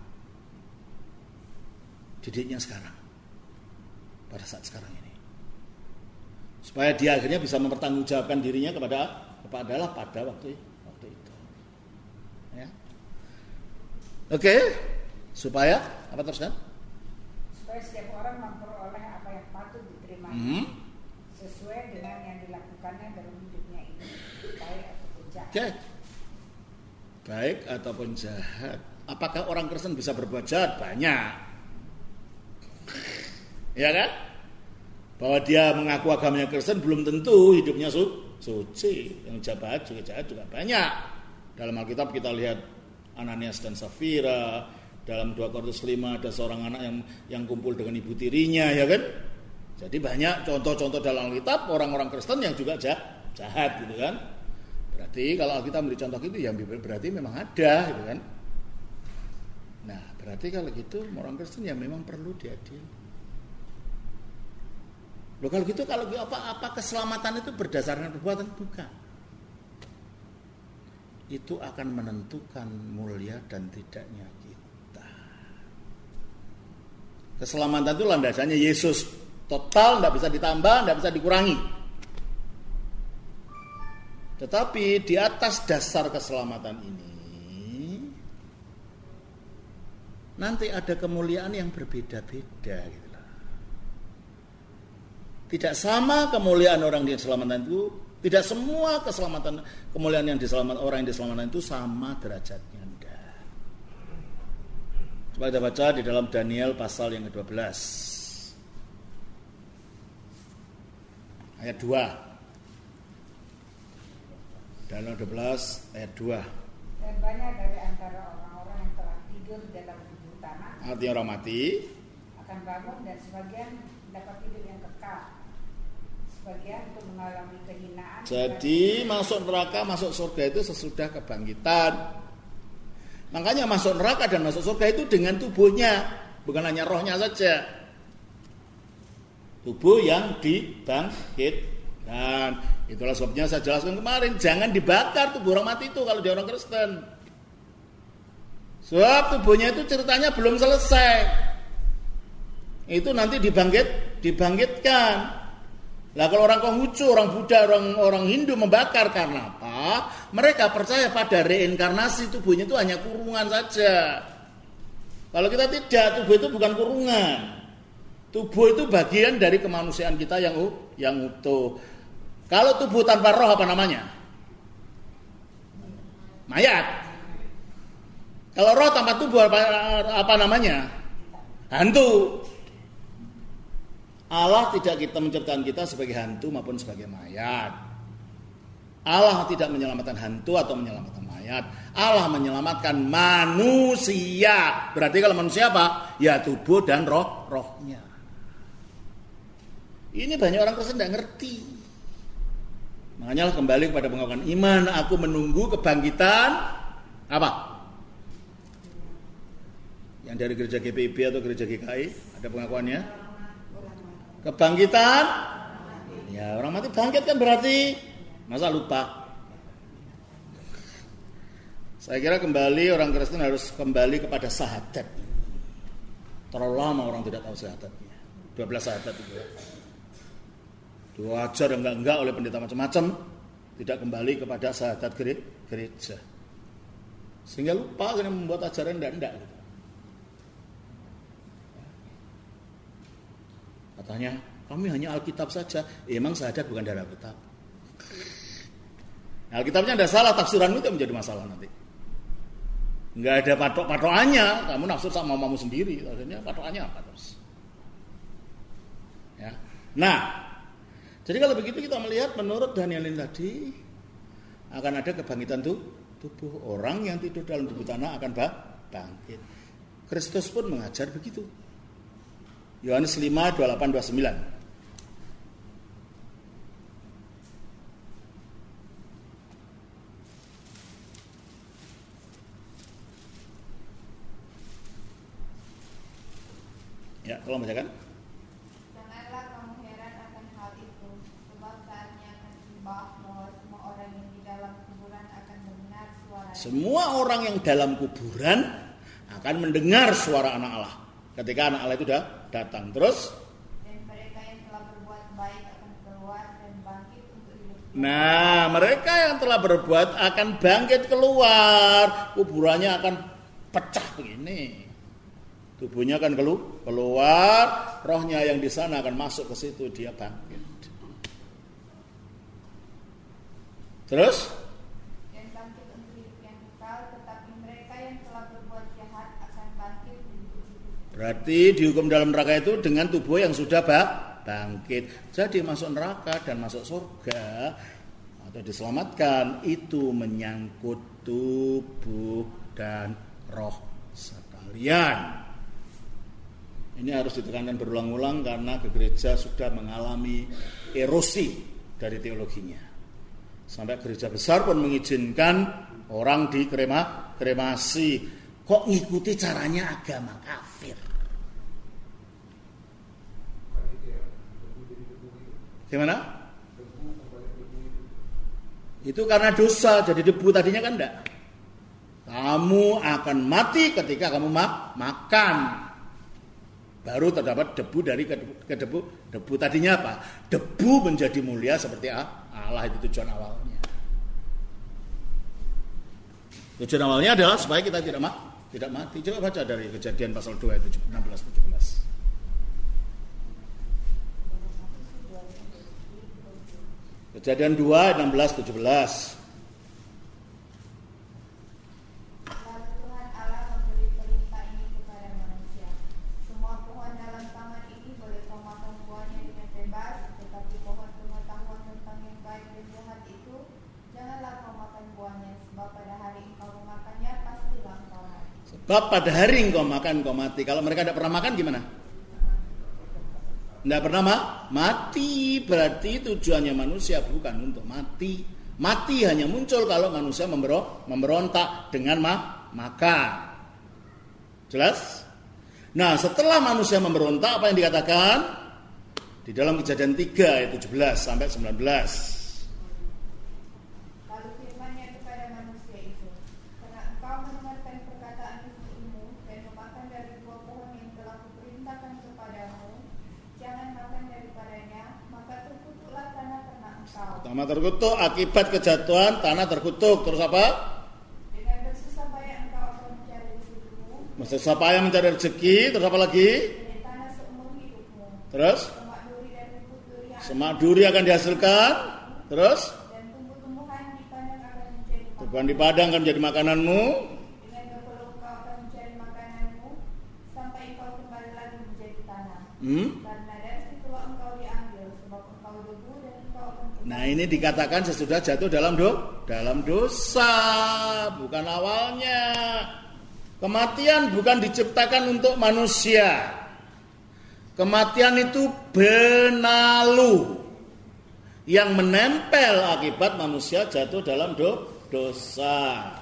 Didiknya sekarang. Pada saat sekarang ini. Supaya dia akhirnya bisa mempertanggungjawabkan dirinya kepada kepada pada waktu waktu itu. Ya. Oke, supaya apa terus kan? Supaya setiap orang memperoleh apa yang patut diterima Hmm. sesuai dengan yang dilakukannya dalam hidupnya ini, baik ataupun jahat. Oke. Baik ataupun jahat. Apakah orang Kristen bisa berbuat jahat? Banyak. Ya kan? Bahwa dia mengaku agamanya Kristen belum tentu hidupnya su- suci. Yang jahat juga jahat juga banyak. Dalam Alkitab kita lihat Ananias dan Safira. Dalam dua Korintus lima ada seorang anak yang yang kumpul dengan ibu tirinya, ya kan? Jadi banyak contoh-contoh dalam Alkitab orang-orang Kristen yang juga jahat, jahat gitu kan? Berarti kalau Alkitab beri contoh itu ya berarti memang ada gitu kan? Nah, berarti kalau gitu orang Kristen ya memang perlu diadili. Loh kalau gitu kalau apa apa keselamatan itu berdasarkan perbuatan? Bukan. Itu akan menentukan mulia dan tidaknya kita. Keselamatan itu landasannya Yesus. Total, tidak bisa ditambah, tidak bisa dikurangi. Tetapi di atas dasar keselamatan ini nanti ada kemuliaan yang berbeda-beda gitu. Tidak sama kemuliaan orang di keselamatan itu, tidak semua keselamatan kemuliaan yang diselamat orang yang diselamatkan itu sama derajatnya. Enggak. Coba kita baca di dalam Daniel pasal yang kedua belas. Ayat dua. Daniel dua belas ayat dua. Dan banyak dari antara orang-orang yang telah tidur dalam tubuh tanah, artinya orang mati, akan bangun dan sebagian dapat hidup yang kekal. Sebagian untuk mengalami kehinaan. Jadi masuk neraka, masuk surga itu sesudah kebangkitan. Makanya masuk neraka dan masuk surga itu dengan tubuhnya, bukan hanya rohnya saja. Tubuh yang dibangkitkan. Itulah sebabnya saya jelaskan kemarin, jangan dibakar tubuh orang mati itu kalau dia orang Kristen. Sebab tubuhnya itu ceritanya belum selesai. Itu nanti dibangkit, dibangkitkan. Lah kalau orang Konghucu, orang Buddha, orang orang Hindu membakar karena apa? Mereka percaya pada reinkarnasi, tubuhnya itu hanya kurungan saja. Kalau kita tidak, tubuh itu bukan kurungan. Tubuh itu bagian dari kemanusiaan kita yang yang utuh. Kalau tubuh tanpa roh apa namanya? Mayat. Kalau roh tanpa tubuh apa, apa namanya? Hantu. Allah tidak kita menciptakan kita sebagai hantu maupun sebagai mayat. Allah tidak menyelamatkan hantu atau menyelamatkan mayat. Allah menyelamatkan manusia. Berarti kalau manusia apa? Ya tubuh dan roh-rohnya. Ini banyak orang Kristen tidak ngerti. Makanya kembali kepada pengakuan iman. Aku menunggu kebangkitan apa? Yang dari gereja G P I B atau gereja G K I ada pengakuannya? Kebangkitan Ya, orang mati bangkit kan berarti masa lupa? Saya kira kembali orang Kristen harus kembali kepada syahadat. Terlalu lama orang tidak tahu syahadatnya. dua belas syahadat itu ya. Diwajar enggak-enggak oleh pendeta macam-macam, tidak kembali kepada syahadat gereja. Sehingga lupa karena membuat ajaran enggak-enggak. Katanya, kami hanya Alkitab saja. Eh, emang syahadat bukan dari Alkitab. Nah, Alkitabnya ada salah, tafsiranmu itu menjadi masalah nanti. Enggak ada patok-patokannya, kamu nafsir sama mamamu sendiri. Akhirnya patokannya apa terus? Ya. Nah, jadi kalau begitu kita melihat menurut Danielin tadi akan ada kebangkitan tuh tubuh. Orang yang tidur dalam tubuh tanah akan bangkit. Kristus pun mengajar begitu. Yohanes lima, dua puluh delapan, dua puluh sembilan. Ya, tolong bacakan. Janganlah kamu heran akan hal itu, sebab saatnya akan tiba bahwa semua orang yang di dalam kuburan akan mendengar suara. Semua orang yang dalam kuburan akan mendengar suara anak Allah. Ketika anak Allah itu sudah datang. Terus? Dan mereka yang telah berbuat baik akan keluar dan bangkit untuk hidup. Nah, mereka yang telah berbuat akan bangkit keluar. Kuburannya akan pecah begini. Tubuhnya akan keluar, rohnya yang di sana akan masuk ke situ, dia bangkit. Terus? Dan bangkit untuk hidup yang kekal, tetapi mereka yang telah berbuat jahat akan bangkit untuk hidup. Berarti dihukum dalam neraka itu dengan tubuh yang sudah bangkit. Jadi masuk neraka dan masuk surga atau diselamatkan itu menyangkut tubuh dan roh sekalian. Ini harus ditekankan berulang-ulang karena gereja sudah mengalami erosi dari teologinya. Sampai gereja besar pun mengizinkan orang dikrema, kremasi. Kok ngikuti caranya agama kafir? Gimana? Itu karena dosa, jadi debu tadinya kan enggak. Kamu akan mati ketika kamu ma- makan. Baru terdapat debu dari ke debu. Debu tadinya apa? Debu menjadi mulia seperti Allah, itu tujuan awalnya. Tujuan awalnya adalah supaya kita tidak mati, tidak mati. Coba baca dari Kejadian pasal dua ayat enam belas tujuh belas. Kejadian dua ayat enam belas tujuh belas. Sebab pada hari engkau makan, engkau mati. Kalau mereka tidak pernah makan gimana? Tidak pernah ma- mati. Berarti tujuannya manusia bukan untuk mati. Mati hanya muncul kalau manusia member- memberontak dengan ma- makan. Jelas? Nah, setelah manusia memberontak, apa yang dikatakan? Di dalam Kejadian tiga ayat tujuh belas sampai sembilan belas. Pertama terkutuk, akibat kejatuhan tanah terkutuk. Terus apa? Dengan bersusah payah engkau akan mencari rezekimu. Bersusah payah mencari rezeki. Terus apa lagi? Dari tanah seumur hidupmu. Terus? Semak duri dan rumput duri. Semak duri akan dihasilkan. Terus? Dan tumbuh-tumbuhan di padang akan menjadi makanan. Tumbuhan di padang akan menjadi makananmu. Dengan berpeluh engkau akan mencari makananmu sampai engkau kembali lagi menjadi tanah. Hmm? Karena dari situlah engkau diambil, sebab engkau debu dan engkau akan. Nah, ini dikatakan sesudah jatuh dalam do, dalam dosa, bukan awalnya. Kematian bukan diciptakan untuk manusia. Kematian itu benalu yang menempel akibat manusia jatuh dalam do, dosa.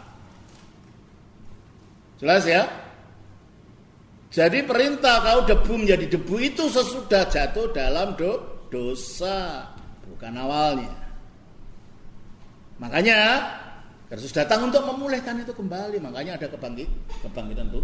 Jelas ya? Jadi perintah kau debu menjadi debu itu sesudah jatuh dalam do, dosa. bukan awalnya. Makanya Kristus datang untuk memulihkan itu kembali. Makanya ada kebangkit, kebangkitan tuh.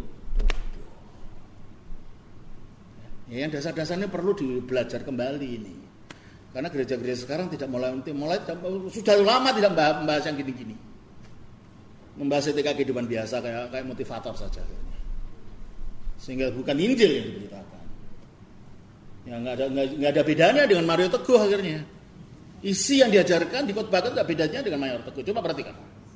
Ya, yang dasar-dasarnya perlu dibelajar kembali ini. Karena gereja-gereja sekarang tidak mulai mulai sudah lama tidak membahas yang gini-gini. Membahas etika kehidupan biasa kayak kayak motivator saja. Sehingga bukan Injil yang diberitakan. Ya nggak ada nggak ada bedanya dengan Mario Teguh akhirnya. Isi yang diajarkan dikhotbahkan nggak bedanya dengan Mario Teguh. Coba perhatikan.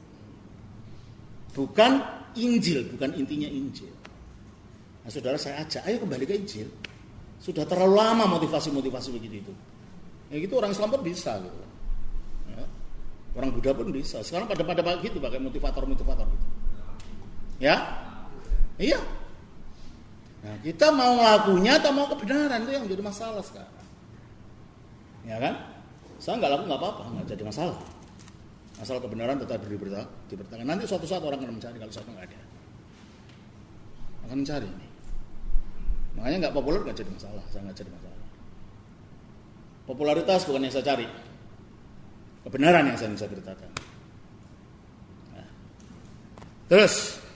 Bukan Injil, bukan intinya Injil. Nah, saudara saya ajak, ayo kembali ke Injil. Sudah terlalu lama motivasi-motivasi begitu itu. Ya gitu orang Islam pun bisa gitu. Ya. Orang Buddha pun bisa. Sekarang pada pada gitu pakai motivator-motivator gitu. Ya, iya. Nah, kita mau lakunya atau mau kebenaran itu yang jadi masalah sekarang. Ya kan? Saya nggak laku nggak apa-apa, nggak jadi masalah. Masalah kebenaran tetap diberitakan. diberitakan. Nanti suatu saat orang akan mencari kalau saya nggak ada. Akan mencari ini. Makanya nggak populer nggak jadi masalah. Saya nggak jadi masalah. Popularitas bukan yang saya cari. Kebenaran yang saya bisa beritakan. Nah. Terus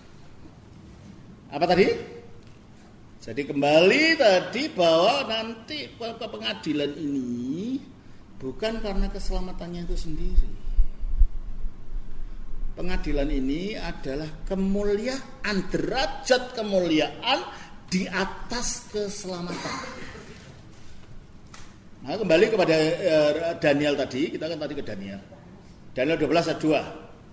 apa tadi? Jadi kembali tadi bahwa nanti pengadilan ini bukan karena keselamatannya itu sendiri. Pengadilan ini adalah kemuliaan, derajat kemuliaan di atas keselamatan. Nah, kembali kepada uh, Daniel tadi, kita kan tadi ke Daniel. Daniel dua belas ayat dua.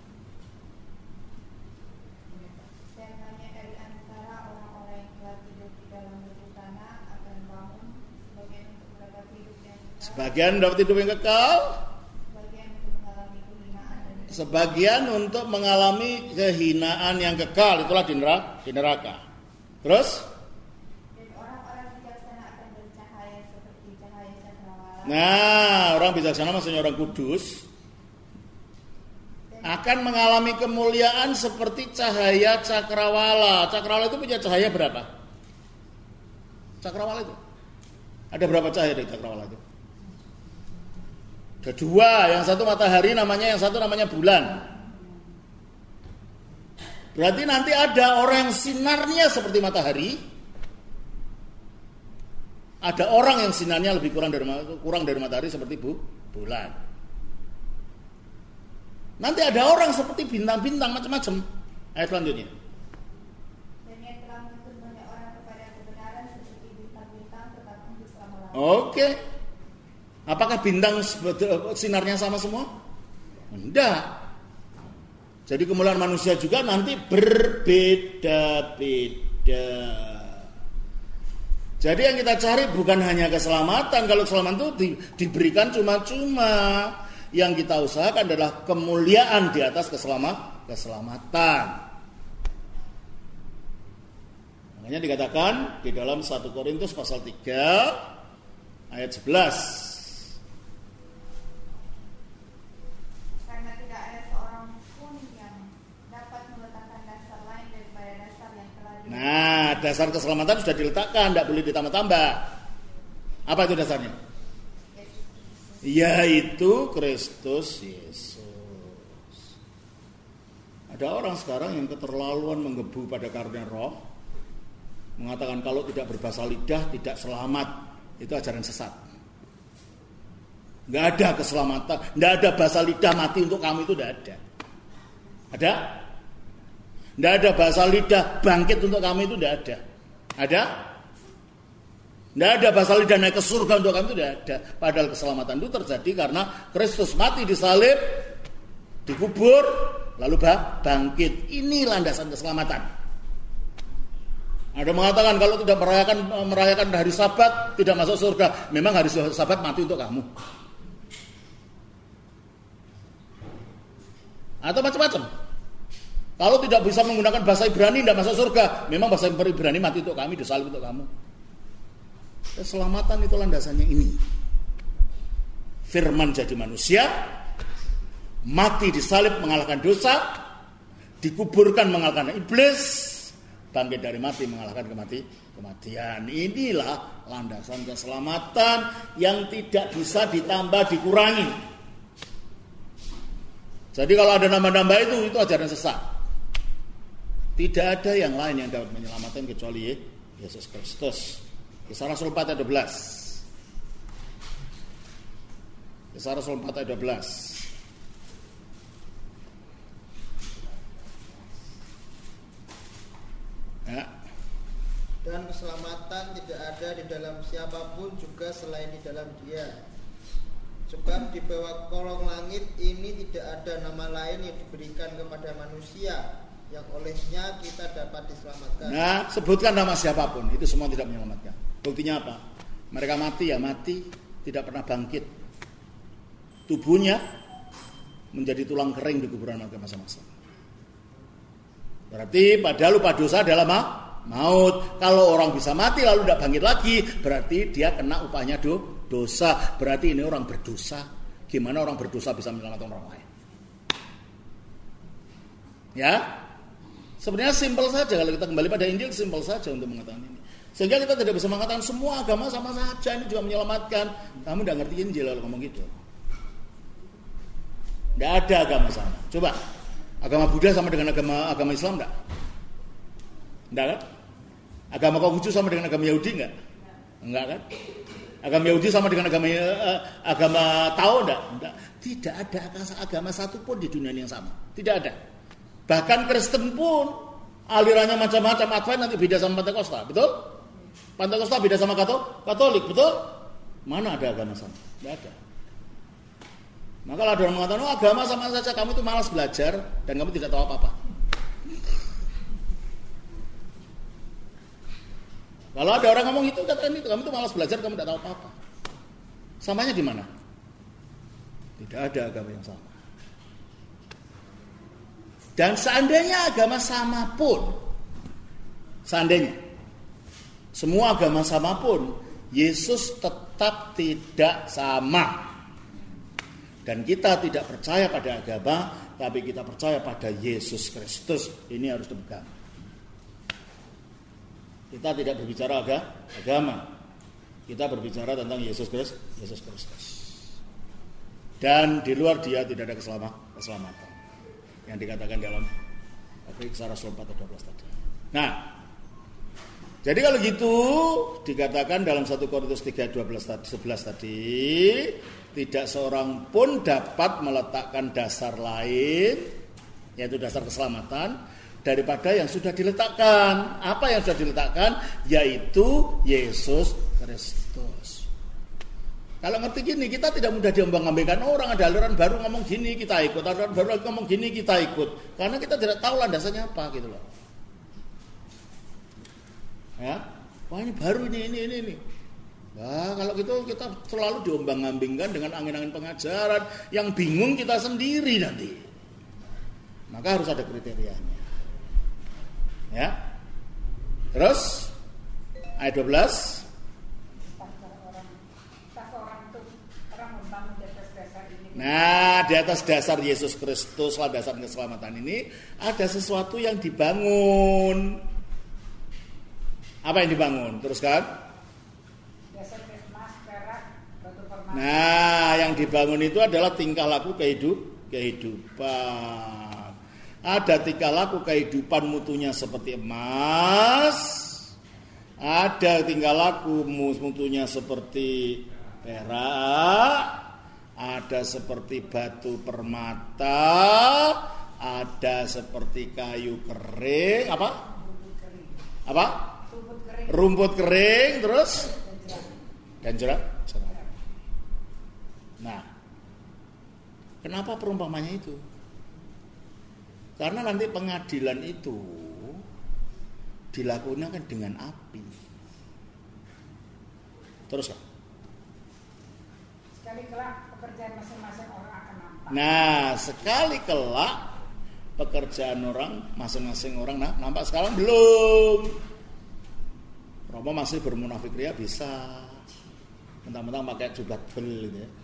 Sebagian dapat hidup yang kekal, sebagian untuk mengalami kehinaan yang kekal, itulah di neraka. Di neraka. Terus? Dan orang-orang bijaksana akan bercahaya seperti cahaya cakrawala. Nah, orang bijaksana maksudnya orang kudus akan mengalami kemuliaan seperti cahaya cakrawala. Cakrawala itu punya cahaya berapa? Cakrawala itu ada berapa cahaya dari cakrawala itu? Ada dua, yang satu matahari namanya, yang satu namanya bulan. Berarti nanti ada orang yang sinarnya seperti matahari, ada orang yang sinarnya lebih kurang dari kurang dari matahari seperti bu, bulan. Nanti ada orang seperti bintang-bintang macam-macam. Ayat selanjutnya. Dan yang telah menuntun banyak orang kepada kebenaran seperti bintang-bintang tetap hidup selama-lamanya. Oke. Apakah bintang sinarnya sama semua? Tidak. Jadi kemuliaan manusia juga nanti berbeda-beda. Jadi yang kita cari bukan hanya keselamatan. Kalau keselamatan itu di, diberikan cuma-cuma. Yang kita usahakan adalah kemuliaan di atas keselama, keselamatan. Makanya dikatakan di dalam satu Korintus pasal tiga ayat sebelas. Nah, dasar keselamatan sudah diletakkan, tidak boleh ditambah-tambah. Apa itu dasarnya? Yaitu Kristus Yesus. Ada orang sekarang yang keterlaluan menggebu pada karunia roh, mengatakan kalau tidak berbahasa lidah tidak selamat. Itu ajaran sesat. Nggak ada keselamatan, nggak ada bahasa lidah mati untuk kamu, itu tidak ada. Ada? Tidak ada bahasa lidah bangkit untuk kamu, itu tidak ada. Ada? Tidak ada bahasa lidah naik ke surga untuk kamu, itu tidak ada. Padahal keselamatan itu terjadi karena Kristus mati disalib, dikubur, lalu bangkit. Ini landasan keselamatan. Ada mengatakan kalau tidak merayakan merayakan hari Sabat tidak masuk surga. Memang hari Sabat mati untuk kamu. Atau macam-macam. Kalau tidak bisa menggunakan bahasa Ibrani tidak masuk surga. Memang bahasa Ibrani mati untuk kami, disalib untuk kamu. Keselamatan itu landasannya ini. Firman jadi manusia, mati disalib mengalahkan dosa, dikuburkan mengalahkan iblis, bangkit dari mati, mengalahkan kemati, kematian. Inilah landasan keselamatan yang tidak bisa ditambah, dikurangi. Jadi kalau ada nambah-nambah itu, itu ajaran sesat. Tidak ada yang lain yang dapat menyelamatkan kecuali Yesus Kristus. Kisah Rasul empat ayat dua belas. Kisah Rasul empat ayat dua belas. Ya. Dan keselamatan tidak ada di dalam siapapun juga selain di dalam Dia. Sebab di bawah kolong langit ini tidak ada nama lain yang diberikan kepada manusia yang olehnya kita dapat diselamatkan. Nah, sebutkan nama siapapun, itu semua tidak menyelamatkan. Buktinya apa? Mereka mati ya mati, tidak pernah bangkit. Tubuhnya menjadi tulang kering di kuburan mereka masa-masa. Berarti padahal lupa dosa adalah maut. Kalau orang bisa mati lalu tidak bangkit lagi, berarti dia kena upahnya do, dosa. Berarti ini orang berdosa. Gimana orang berdosa bisa menyelamatkan orang lain? Ya, sebenarnya simpel saja. Kalau kita kembali pada Injil, simpel saja untuk mengatakan ini. Sehingga kita tidak bisa mengatakan semua agama sama saja, ini juga menyelamatkan. Kamu tidak ngerti Injil kalau ngomong gitu. Tidak ada agama sama. Coba, agama Buddha sama dengan agama agama Islam enggak? Enggak kan? Agama Konghucu sama dengan agama Yahudi enggak? Enggak kan? Agama Yahudi sama dengan agama uh, agama Tao enggak? Enggak. Tidak ada agama satupun di dunia ini yang sama. Tidak ada. Bahkan Kristen pun alirannya macam-macam. Advent nanti beda sama Pentakosta, betul? Pentakosta beda sama Katolik, betul? Mana ada agama sama? Tidak ada. Maka kalau ada orang mengatakan, oh, agama sama saja, kamu itu malas belajar dan kamu tidak tahu apa-apa. Kalau ada orang ngomong itu, katakan itu, kamu itu malas belajar, kamu tidak tahu apa-apa. Samanya di mana? Tidak ada agama yang sama. Dan seandainya agama sama pun, seandainya semua agama sama pun, Yesus tetap tidak sama. Dan kita tidak percaya pada agama, tapi kita percaya pada Yesus Kristus. Ini harus dipegang. Kita tidak berbicara agama, kita berbicara tentang Yesus Kristus, Yesus Kristus. Dan di luar Dia tidak ada keselamatan yang dikatakan dalam Kisah Rasul empat ayat dua belas tadi. Nah, jadi kalau gitu dikatakan dalam satu Korintus tiga ayat dua belas sebelas tadi, tidak seorang pun dapat meletakkan dasar lain, yaitu dasar keselamatan, daripada yang sudah diletakkan. Apa yang sudah diletakkan? Yaitu Yesus Kristus. Kalau ngerti gini, kita tidak mudah diombang-ambingkan orang. Ada aliran baru ngomong gini, kita ikut. Ada aliran baru lagi ngomong gini, kita ikut. Karena kita tidak tahu landasannya apa gitu loh. Ya, wah ini baru ini, ini, ini, ini. Nah, kalau gitu kita selalu diombang-ambingkan dengan angin-angin pengajaran yang bingung kita sendiri nanti. Maka harus ada kriterianya. Ya. Terus ayat dua belas. Nah, di atas dasar Yesus Kristus, landasan keselamatan ini ada sesuatu yang dibangun. Apa yang dibangun? Teruskan. Nah, yang dibangun itu adalah tingkah laku kehidup, kehidupan. Ada tingkah laku kehidupan mutunya seperti emas. Ada tingkah laku mutunya seperti perak. Ada seperti batu permata. Ada seperti kayu kering. Apa? Apa? Rumput kering. Terus? Dan jerah. Nah, kenapa perumpamannya itu? Karena nanti pengadilan itu dilakukan dengan api. Terus kan? Sekali kelak pekerjaan masing-masing orang akan nampak. Nah, sekali kelak pekerjaan orang masing-masing orang nah, nampak. Sekarang belum. Romo masih bermunafik ria bisa. Mentang-mentang pakai jubah bel gitu ya.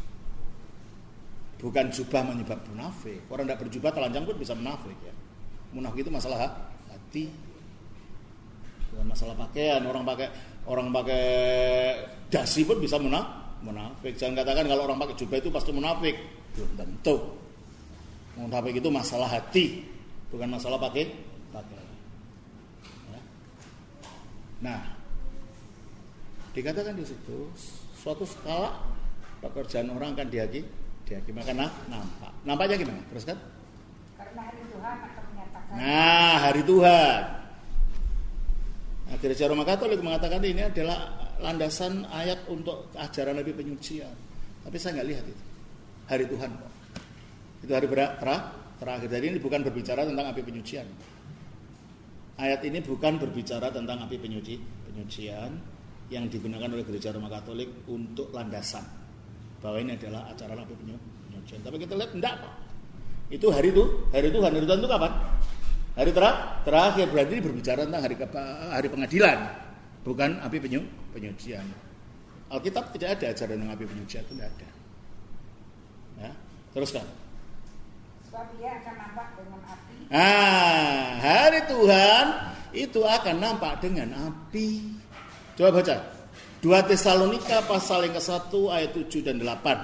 Bukan jubah menyebab munafik. Orang tidak berjubah telanjang pun bisa munafik ya. Munafik itu masalah hati. Bukan masalah pakaian. Orang pakai orang pakai dasi pun bisa munafik. Jangan katakan kalau orang pakai jubah itu pasti munafik. Belum tentu. Munafik itu masalah hati, bukan masalah pakai pakaian. Ya. Nah, dikatakan di situ suatu skala pekerjaan orang akan dihakimi, dihakimi karena nampak. Nampaknya gimana? Terus kan? Karena hari Tuhan akan menyatakan. Nah, hari Tuhan. Nah, Gereja Roma Katolik mengatakan ini adalah landasan ayat untuk ajaran Nabi penyucian. Tapi saya nggak lihat itu. Hari Tuhan kok. Itu hari ber- ter- terakhir. Jadi ini bukan berbicara tentang api penyucian. Ayat ini bukan berbicara tentang api penyuci, penyucian yang digunakan oleh Gereja Roma Katolik untuk landasan bahwa ini adalah acara api penyucian. Tapi kita lihat enggak Pak. Itu hari itu, hari Tuhan. Hari Tuhan itu kapan? Hari ter- terakhir. Berarti ini berbicara tentang hari hari pengadilan, bukan api penyu, penyucian. Alkitab tidak ada ajaran tentang api penyucian, itu tidak ada. Ya, teruskan. Sebab ia akan nampak dengan api. Ah, hari Tuhan itu akan nampak dengan api. Coba baca. dua Tesalonika pasal yang ke satu ayat tujuh dan delapan.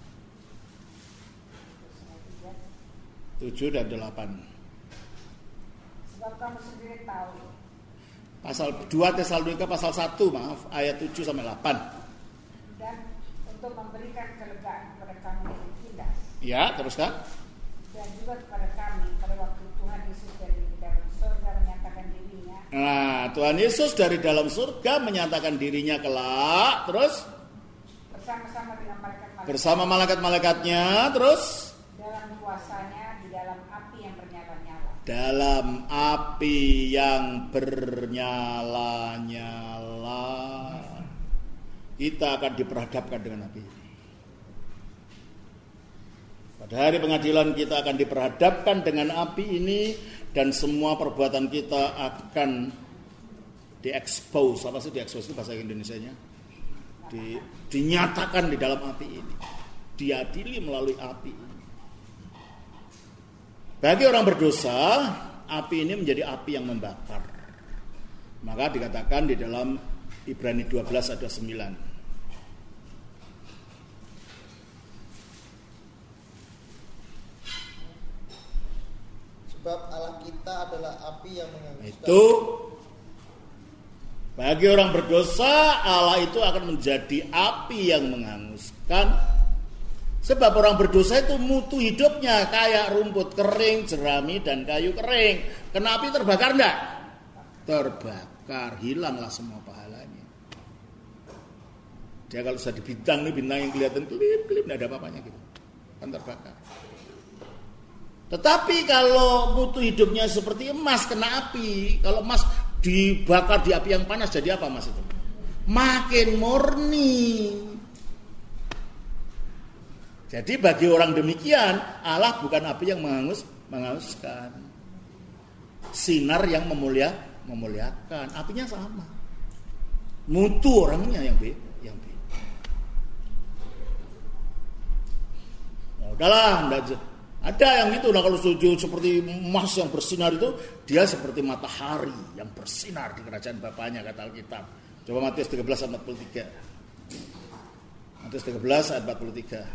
tujuh dan delapan. Sebab kamu sendiri tahu. Pasal dua Tesalonika pasal satu, maaf, ayat tujuh sampai delapan. Dan untuk memberikan kelegaan kepada kami yang tindas. Ya, teruskan. Dan juga kepada kami pada waktu Tuhan Yesus dari dalam surga menyatakan dirinya. Nah, Tuhan Yesus dari dalam surga menyatakan dirinya kelak, terus Bersama-sama dengan malaikat-malaikat. bersama malaikat-malaikatnya, terus Dalam kuasanya di dalam api yang bernyala-nyala. dalam api yang bernyala-nyala. Kita akan diperhadapkan dengan api ini. Pada hari pengadilan kita akan diperhadapkan dengan api ini, dan semua perbuatan kita akan diekspos. Apa sih diekspos itu bahasa Indonesianya? Di, dinyatakan di dalam api ini. Diadili melalui api ini. Bagi orang berdosa, api ini menjadi api yang membakar. Maka dikatakan di dalam Ibrani dua belas ayat sembilan. Sebab Allah kita adalah api yang menghanguskan. Itu bagi orang berdosa, Allah itu akan menjadi api yang menghanguskan. Sebab orang berdosa itu mutu hidupnya kayak rumput kering, jerami, dan kayu kering. Kena api terbakar enggak? Terbakar, hilanglah semua pahalanya. Dia kalau sudah di bintang nih, bintang yang kelihatan kelip-kelip, enggak ada apa-apanya gitu. Kan terbakar. Tetapi kalau mutu hidupnya seperti emas kena api, kalau emas dibakar di api yang panas, jadi apa emas itu? Makin murni. Jadi bagi orang demikian, Allah bukan api yang menghangus, menghanguskan. Sinar yang memulia, memuliakan. Apinya sama. Mutu orangnya yang beda, yang beda. Nah, udahlah, enggak, ada yang gitu. Nah, kalau setuju seperti emas yang bersinar itu, dia seperti matahari yang bersinar di kerajaan Bapaknya, kata Alkitab. Coba Matius tiga belas ayat empat puluh tiga. Matius tiga belas ayat empat puluh tiga.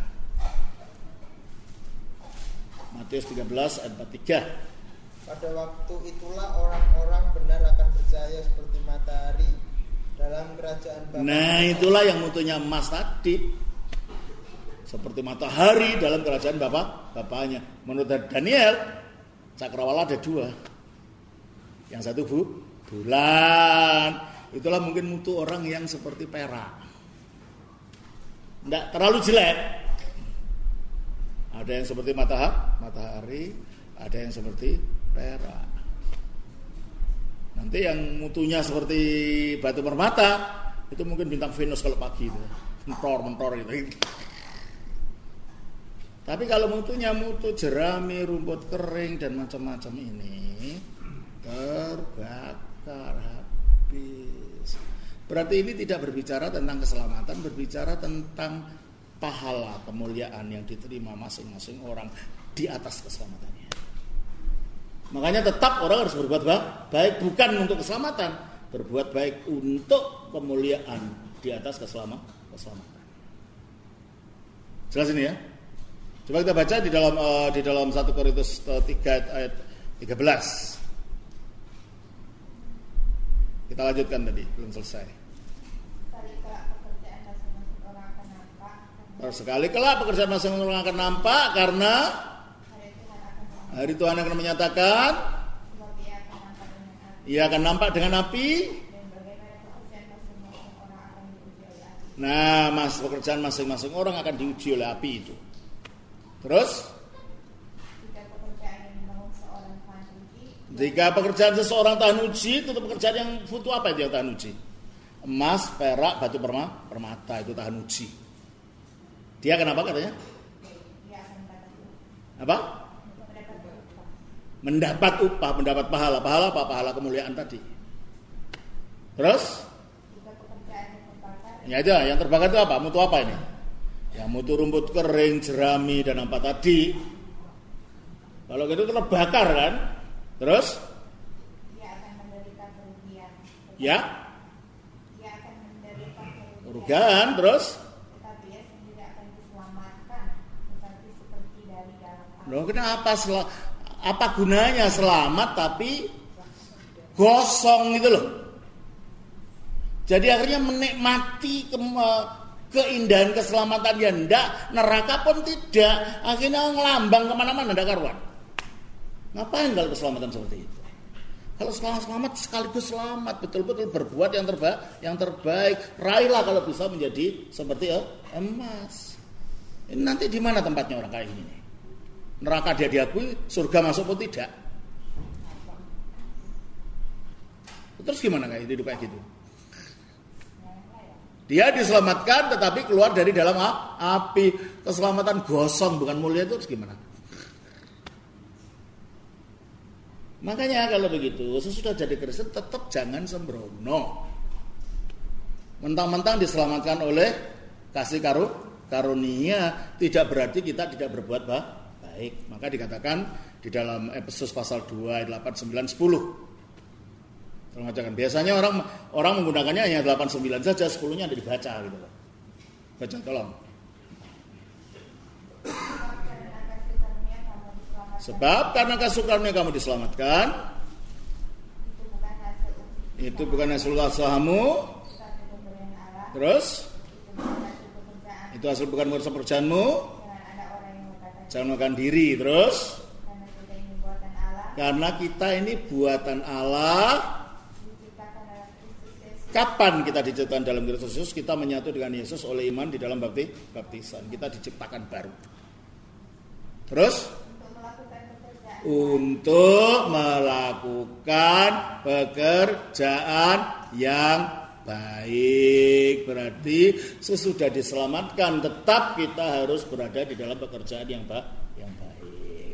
Matius tiga belas ayat empat puluh tiga. Pada waktu itulah orang-orang benar akan bercahaya seperti matahari dalam kerajaan Bapa. Nah, itulah yang mutunya emas tadi. Seperti matahari dalam kerajaan Bapa, Bapaknya. Menurut Daniel, cakrawala ada dua. Yang satu bu, bulan. Itulah mungkin mutu orang yang seperti perak. Tidak terlalu jelek. Ada yang seperti matahari, matahari, ada yang seperti perak. Nanti yang mutunya seperti batu permata, itu mungkin bintang Venus kalau pagi itu. Mentor-mentor gitu. Tapi kalau mutunya mutu jerami, rumput kering, dan macam-macam ini, terbakar habis. Berarti ini tidak berbicara tentang keselamatan, berbicara tentang pahala kemuliaan yang diterima masing-masing orang di atas keselamatannya. Makanya tetap orang harus berbuat baik, bukan untuk keselamatan, berbuat baik untuk kemuliaan di atas keselamatan. keselamatan. Jelas ini ya? Coba kita baca di dalam uh, di dalam satu Korintus tiga ayat tiga belas. Kita lanjutkan tadi, belum selesai. Sekali kelak pekerjaan masing-masing orang akan nampak karena hari Tuhan akan menyatakan Ia akan nampak dengan api. Nah, mas pekerjaan masing-masing orang akan diuji oleh api itu. Terus, jika pekerjaan seseorang tahan uji, itu pekerjaan yang butuh apa itu yang tahan uji? Emas, perak, batu permata itu tahan uji. Dia akan apa katanya? Apa? Mendapat upah, mendapat pahala. Pahala apa? Pahala kemuliaan tadi. Terus? Ya aja, yang terbakar itu apa? Mutu apa ini? Ya mutu rumput kering, jerami, dan apa tadi? Kalau gitu terbakar kan? Terus? Dia akan menderita kerugian. Ya? Dia akan menderita kerugian. Terus? Tetapi ia sendiri akan diselamatkan, tetapi seperti dari dalam api. Loh, kenapa sel- apa gunanya selamat tapi gosong gitu loh? Jadi akhirnya menikmati ke- keindahan keselamatan ya ndak, neraka pun tidak. Akhirnya ngelambang kemana-mana ndak karuan. Ngapain kalau keselamatan seperti itu? Kalau selamat sekaligus selamat, betul-betul berbuat yang terbaik, yang terbaik. Raihlah kalau bisa menjadi seperti emas. Ini nanti di mana tempatnya orang kayak gini? Neraka dia diakui, surga masuk pun tidak. Terus gimana kayak hidup kayak gitu? Dia diselamatkan tetapi keluar dari dalam api. Keselamatan gosong bukan mulia itu terus gimana? Makanya kalau begitu sesudah jadi Kristen tetap jangan sembrono. Mentang-mentang diselamatkan oleh kasih karu, karunia tidak berarti kita tidak berbuat baik. Maka dikatakan di dalam Efesus pasal dua ayat delapan, sembilan, sepuluh. Biasanya orang orang menggunakannya hanya delapan, sembilan saja, sepuluh-nya ada dibaca gitu loh. Baca tolong. Sebab karena kasih karunia kamu diselamatkan. Itu bukan hasil usahamu. Terus? Itu hasil bukan hasil pekerjaanmu. Jangan makan diri. Terus? Karena kita ini buatan Allah. Kapan kita diciptakan dalam Kristus Yesus? Kita menyatu dengan Yesus oleh iman di dalam baptisan. Kita diciptakan baru. Terus? Untuk melakukan pekerjaan yang baik. Berarti sesudah diselamatkan tetap kita harus berada di dalam pekerjaan yang baik.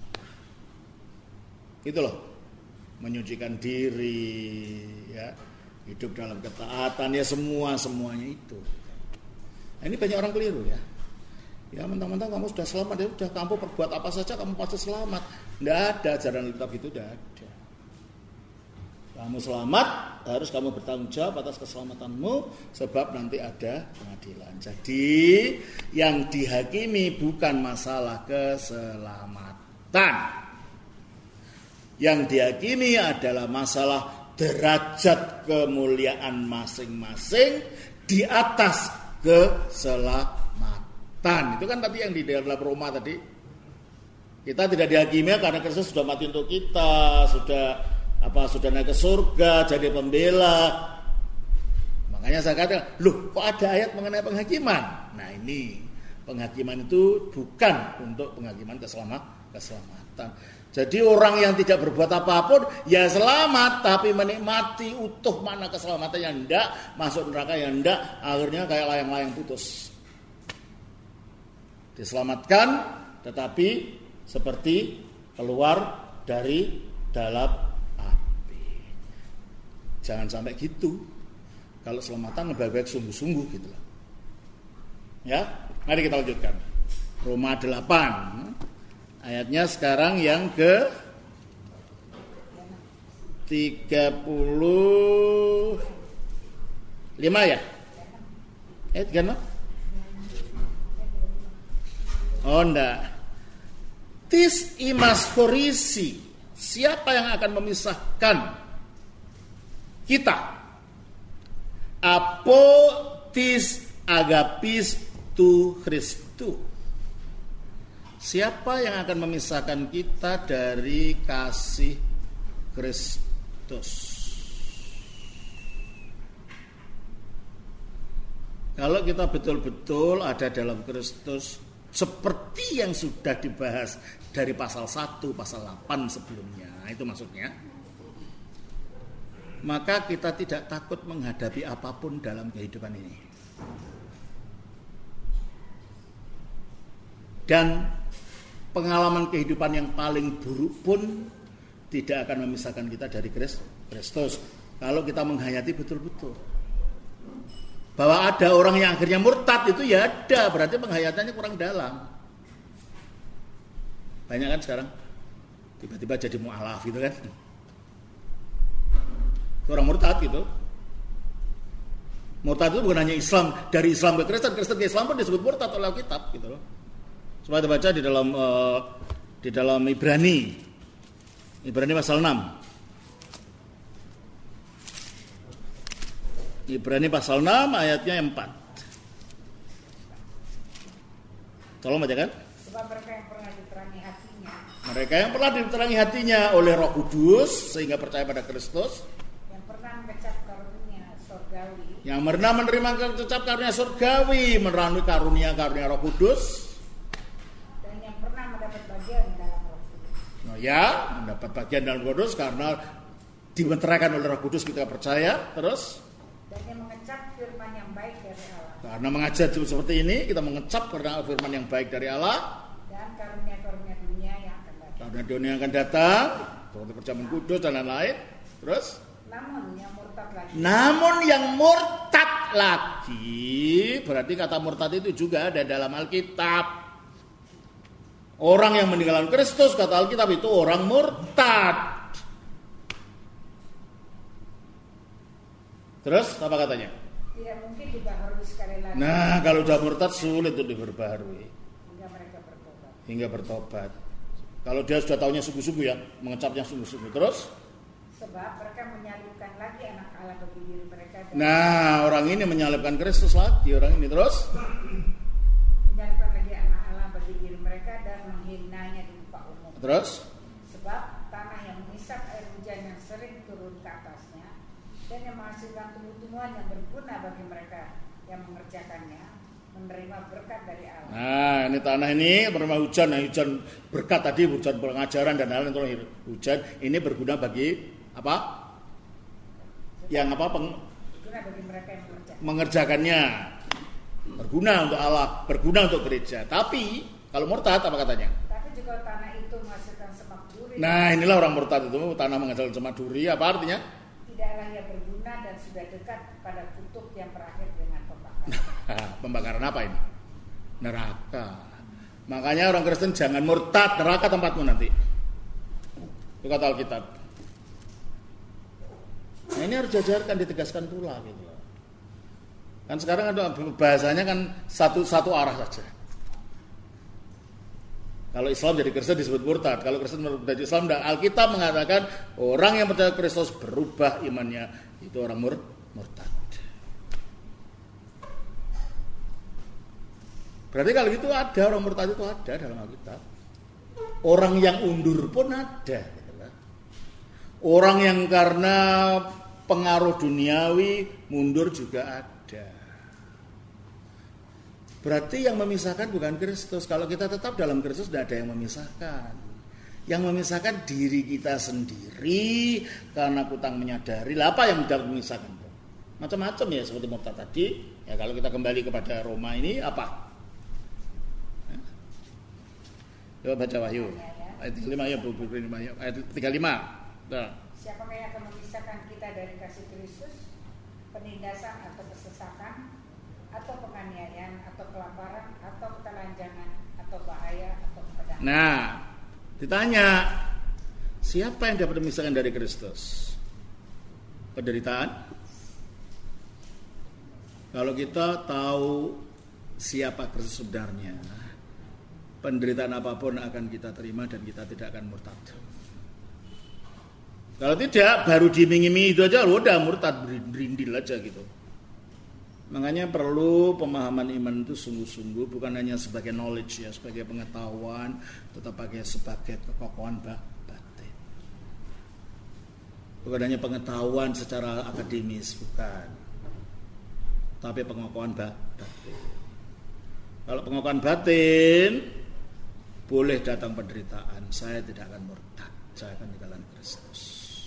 Itu loh. Menyucikan diri, ya. Hidup dalam ketaatan, ya semua semuanya itu. Nah, ini banyak orang keliru ya. Ya mentang-mentang kamu sudah selamat, ya sudah kamu perbuat apa saja kamu pasti selamat. Tidak ada ajaran kitab itu, tidak ada. Kamu selamat, harus kamu bertanggung jawab atas keselamatanmu, sebab nanti ada pengadilan. Jadi yang dihakimi bukan masalah keselamatan. Yang dihakimi adalah masalah derajat kemuliaan masing-masing di atas keselamatan. Itu kan tadi yang di dalam Roma tadi. Kita tidak dihakimi karena Kristus sudah mati untuk kita, sudah apa sudah naik ke surga, jadi pembela. Makanya saya katakan, loh kok ada ayat mengenai penghakiman? Nah ini penghakiman itu bukan untuk penghakiman keselamatan. Jadi orang yang tidak berbuat apapun ya selamat, tapi menikmati utuh mana keselamatan yang enggak, masuk neraka yang enggak, akhirnya kayak layang-layang putus. Diselamatkan tetapi seperti keluar dari dalam api. Jangan sampai gitu. Kalau selamatan lebih baik sungguh-sungguh gitu lah. Ya, mari kita lanjutkan. Roma delapan. Ayatnya sekarang yang ke tiga puluh lima ya? Eh, tiga puluh enam? Oh, enggak. Tis imas horisi. Siapa yang akan memisahkan kita? Apo tis agapis tu Christu. Siapa yang akan memisahkan kita dari kasih Kristus? Kalau kita betul-betul ada dalam Kristus, seperti yang sudah dibahas dari pasal satu, pasal delapan sebelumnya, itu maksudnya, maka kita tidak takut menghadapi apapun dalam kehidupan ini. Dan pengalaman kehidupan yang paling buruk pun tidak akan memisahkan kita dari Kristus. Kalau kita menghayati betul-betul bahwa ada orang yang akhirnya murtad, itu ya ada, berarti penghayatannya kurang dalam. Banyak kan sekarang tiba-tiba jadi mu'alaf gitu kan, itu orang murtad gitu. Murtad itu bukan hanya Islam, dari Islam ke Kristen, Kristen ke Islam pun disebut murtad oleh Alkitab gitu loh. Coba baca di dalam uh, di dalam Ibrani, Ibrani pasal enam. Ibrani pasal enam ayatnya empat. Tolong bacakan. Sebab mereka yang pernah diterangi hatinya. Mereka yang pernah diterangi hatinya oleh Roh Kudus sehingga percaya pada Kristus. Yang pernah mengecap karunia surgawi. Yang pernah menerima kecap karunia surgawi, menerima karunia-karunia Roh Kudus. Dan yang pernah mendapat bagian dalam Roh Kudus. Nah ya, mendapat bagian dalam Roh Kudus karena dimeteraikan oleh Roh Kudus kita percaya. Terus dan yang mengecap firman yang baik dari Allah. Karena mengajar seperti ini, kita mengecap karena firman yang baik dari Allah. Dan karunia-karunia dunia yang akan datang. Karunia dunia yang akan datang, seperti perjamuan kudus dan lain-lain. Terus? Namun yang murtad lagi. Namun yang murtad lagi, berarti kata murtad itu juga ada dalam Alkitab. Orang yang meninggalkan Kristus, kata Alkitab itu orang murtad. Terus apa katanya? Tidak mungkin dibaharui sekali lagi. Nah, kalau sudah murtad sulit untuk diperbaharui. Hingga mereka bertobat. Hingga bertobat. Kalau dia sudah tahunya sungguh-sungguh ya, mengecapnya sungguh-sungguh. Terus? Sebab mereka menyalibkan lagi anak Allah bagi diri mereka. Nah, orang ini menyalibkan Kristus lagi, orang ini terus? Menyalibkan lagi anak Allah bagi diri mereka dan menghinanya di muka umum. Terus? Sebab tanah yang mengisap air hujan yang sering turun ke atasnya dan yang menghasilkan tumbuh-tumbuhan yang berguna bagi mereka yang mengerjakannya, menerima berkat dari Allah. Nah, ini tanah ini menerima hujan, nah, hujan berkat tadi, hujan pengajaran dan lain-lain. Hujan ini berguna bagi apa? Yang apa? Peng, berguna bagi mereka yang mengerjakan. mengerjakannya. Berguna untuk Allah, berguna untuk gereja. Tapi kalau murtad apa katanya? Tapi juga tanah itu menghasilkan semak duri. Nah, inilah orang murtad itu, tanah menghasilkan semak duri. Apa artinya? Tidaklah ia berguna dan sudah dekat pada kutub yang berakhir dengan pembakaran. Pembakaran apa ini? Neraka. Makanya orang Kristen jangan murtad, neraka tempatmu nanti. Itu kata Alkitab. Nah, ini harus diajarkan, ditegaskan pula gitu. Kan sekarang ada bahasanya kan satu satu arah saja. Kalau Islam jadi Kristen disebut murtad. Kalau Kristen menjadi Islam, dan Alkitab mengatakan orang yang percaya Kristus berubah imannya, itu orang mur, murtad. Berarti kalau itu ada, orang murtad itu ada dalam Alkitab. Orang yang undur pun ada. Gitu kan. Orang yang karena pengaruh duniawi mundur juga ada. Berarti yang memisahkan bukan Kristus. Kalau kita tetap dalam Kristus tidak ada yang memisahkan. Yang memisahkan diri kita sendiri karena kurang menyadari. Lah apa yang tidak memisahkan? Macam-macam ya seperti murtad tadi. Ya kalau kita kembali kepada Roma ini apa? Coba baca Wahyu. Ayat tiga puluh lima ya, ayat tiga puluh lima. Nah. Siapakah yang akan memisahkan kita dari kasih Kristus? Penindasan atau kesesakan, atau penganiayaan, atau kelaparan, atau ketelanjangan, atau bahaya, atau pedang. Nah, ditanya, siapa yang dapat memisahkan dari Kristus? penderitaan? Kalau kita tahu siapa Kristus sebenarnya, penderitaan apapun akan kita terima dan kita tidak akan murtad. Kalau tidak, baru diiming-imingi itu aja udah murtad, berindil aja gitu. Makanya perlu pemahaman iman itu sungguh-sungguh, bukan hanya sebagai knowledge ya, sebagai pengetahuan, tetapi sebagai kekokohan batin. Bukan hanya pengetahuan secara akademis, bukan. Tapi pengokohan batin. Kalau pengokohan batin, boleh datang penderitaan, saya tidak akan murtad, saya akan tinggalkan Kristus.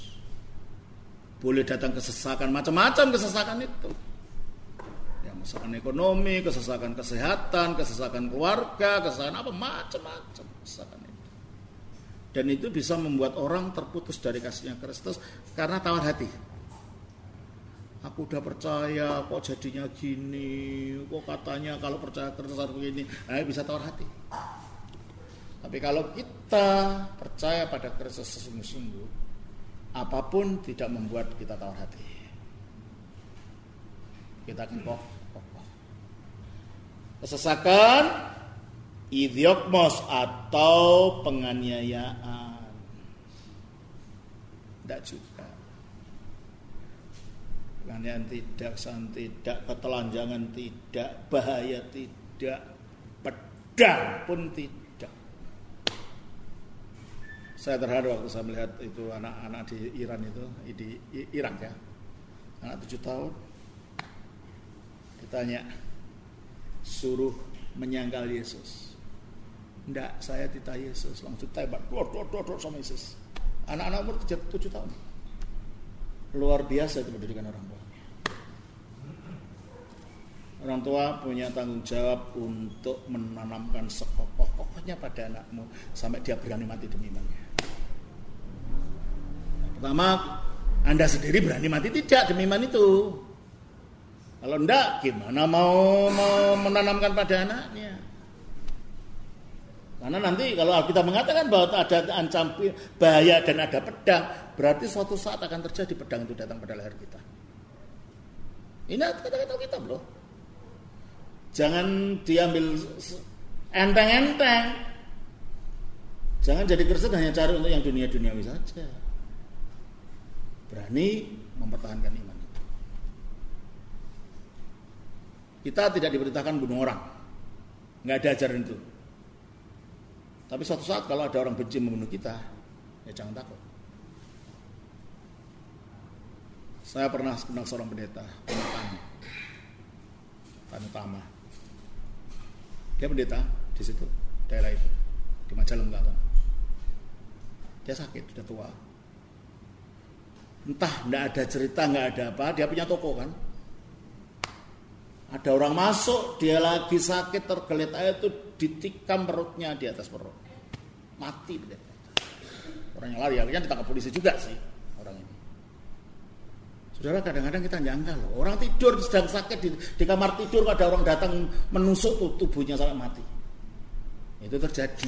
Boleh datang kesesakan, macam-macam kesesakan itu. Kesesakan ekonomi, kesesakan kesehatan, kesesakan keluarga, kesesakan apa, macam-macam kesesakan itu. Dan itu bisa membuat orang terputus dari kasihnya Kristus karena tawar hati. Aku udah percaya, kok jadinya gini, kok katanya kalau percaya Kristus harus begini, nah, bisa tawar hati. Tapi kalau kita percaya pada Kristus sesungguh-sungguh, apapun tidak membuat kita tawar hati. Kita akan kok kesesakan, idiokmos atau penganiayaan, tidak juga. Penganiayaan tidak, kesan tidak, ketelanjangan tidak, bahaya tidak, pedang pun tidak. Saya terharu waktu saya melihat itu anak-anak di Iran itu, di Irak ya, anak tujuh tahun, ditanya, suruh menyangkal Yesus. Enggak, saya tidak Yesus, langsung tembak, dor dor dor dor sama Yesus. Anak-anak umur tujuh tahun. Luar biasa itu pendidikan orang tua. Orang tua punya tanggung jawab untuk menanamkan sekokoh-kokohnya pada anakmu sampai dia berani mati demi imannya. Pertama, Anda sendiri berani mati tidak demi iman itu. Kalau enggak, gimana mau, mau menanamkan pada anaknya? Karena nanti kalau Alkitab mengatakan bahwa ada ancam bahaya dan ada pedang, berarti suatu saat akan terjadi pedang itu datang pada leher kita. Ini kata-kata Alkitab loh. Jangan diambil enteng-enteng. Jangan jadi Kristen hanya cari untuk yang dunia-duniawi saja. Berani mempertahankan iman. Kita tidak diperintahkan bunuh orang, nggak ada ajaran itu. Tapi suatu saat kalau ada orang benci membunuh kita, ya jangan takut. Saya pernah kenal seorang pendeta, Tani, Tani Tama. Dia pendeta di situ, daerah itu, di Majalengka. Dia sakit, sudah tua. Entah, nggak ada cerita, nggak ada apa. Dia punya toko kan. Ada orang masuk, dia lagi sakit, tergelit air itu ditikam perutnya di atas perut. Mati. Orangnya lari, akhirnya ditangkap polisi juga sih orang ini. Saudara, kadang-kadang kita nyangka loh, orang tidur sedang sakit di, di kamar tidur, ada orang datang menusuk tubuhnya sampai mati. Itu terjadi.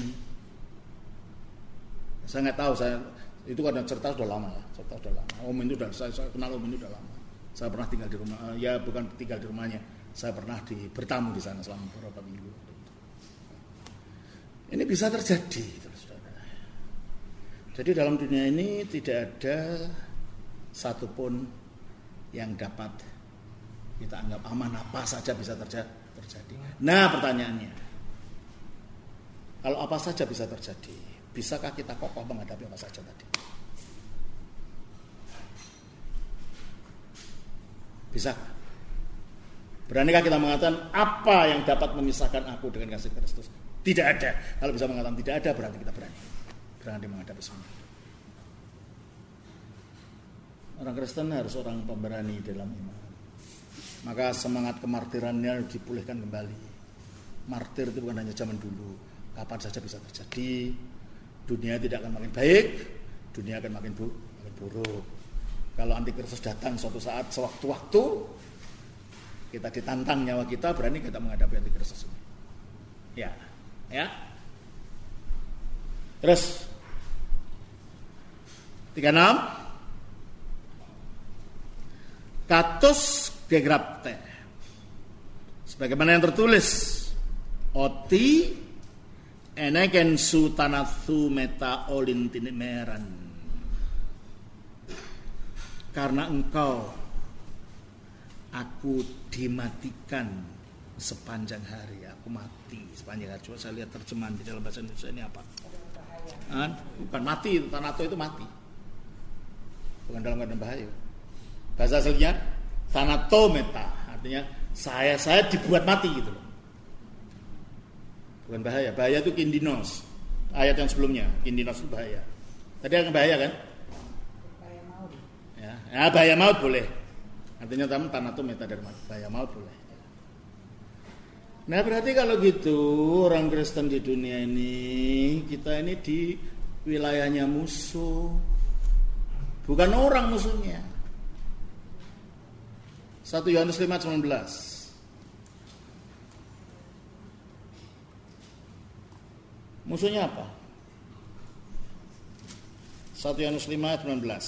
Saya nggak tahu, saya itu karena cerita sudah lama ya, cerita sudah lama. Om itu sudah saya, saya kenal Om itu sudah lama. Saya pernah tinggal di rumah, ya bukan tinggal di rumahnya. Saya pernah di, bertamu di sana selama beberapa minggu. Ini bisa terjadi, saudara. Jadi dalam dunia ini tidak ada satupun yang dapat kita anggap aman, apa saja bisa terjadi. Nah pertanyaannya, kalau apa saja bisa terjadi, bisakah kita kokoh menghadapi apa saja tadi? Bisakah? Beranikah kita mengatakan apa yang dapat memisahkan aku dengan kasih Kristus? Tidak ada. Kalau bisa mengatakan tidak ada, berarti kita berani. Berani menghadapi semua. Orang Kristen harus orang pemberani dalam iman. Maka semangat kemartirannya dipulihkan kembali. Martir itu bukan hanya zaman dulu. Kapan saja bisa terjadi. Dunia tidak akan makin baik, dunia akan makin, bu- makin buruk. Kalau antikristus datang suatu saat, sewaktu-waktu, kita ditantang nyawa kita, berani kita menghadapi antikristus ini. Ya, ya. Terus tiga puluh enam Katus gegrapte. Sebagaimana yang tertulis, oti eneken su tanathu meta olintinimeran. Karena engkau aku dimatikan sepanjang hari. Aku mati sepanjang hari. Coba saya lihat terjemahan di dalam bahasa Indonesia ini apa? Ah, bukan mati, tanato itu mati. Bukan dalam keadaan bahaya. Bahasa aslinya tanato meta, artinya saya saya dibuat mati gitu loh. Bukan bahaya. Bahaya itu kindinos. Ayat yang sebelumnya, kindinos itu bahaya. Tadi yang bahaya kan? Bahaya maut. Ya, ya bahaya maut boleh. Artinya tamu tanato meta dari bahaya maut boleh. Nah berarti kalau gitu orang Kristen di dunia ini, kita ini di wilayahnya musuh, bukan orang musuhnya. satu Yohanes lima ayat sembilan belas. Musuhnya apa? satu Yohanes lima ayat sembilan belas.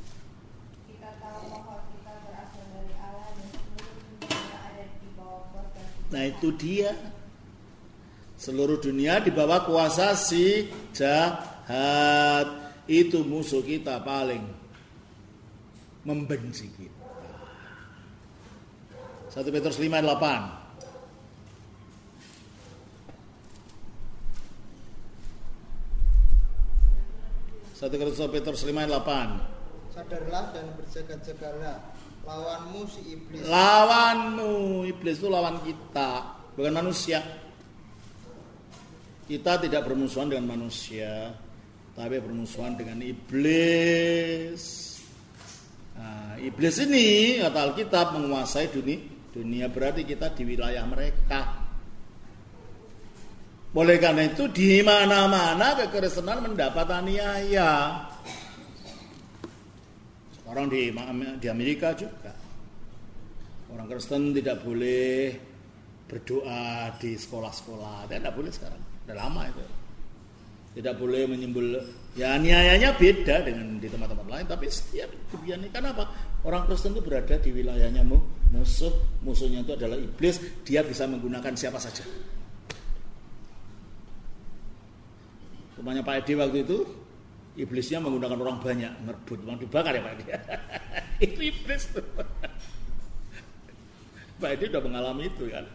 Nah itu dia, seluruh dunia di bawah kuasa si jahat. Itu musuh kita paling membenci kita. satu Petrus lima ayat delapan. satu Petrus lima ayat delapan. Sadarlah dan berjaga-jagalah. Lawanmu si iblis. Lawanmu, iblis itu lawan kita, bukan manusia. Kita tidak bermusuhan dengan manusia, tapi bermusuhan dengan iblis. Nah, iblis ini kata Alkitab menguasai dunia, dunia berarti kita di wilayah mereka. Oleh karena itu di mana-mana kekristenan mendapat aniaya. Orang di, di Amerika juga orang Kristen tidak boleh berdoa di sekolah-sekolah. Tidak boleh sekarang, sudah lama itu. Tidak boleh menyembul. Ya niayanya beda dengan di tempat-tempat lain. Tapi setiap dunia ini, kenapa? Orang Kristen itu berada di wilayahnya musuh. Musuhnya itu adalah iblis. Dia bisa menggunakan siapa saja. Rumahnya Pak Edi waktu itu, iblisnya menggunakan orang banyak, ngerebut, mau dibakar ya Pak Edi. Itu iblis tuh. Pak Edi sudah mengalami itu kan.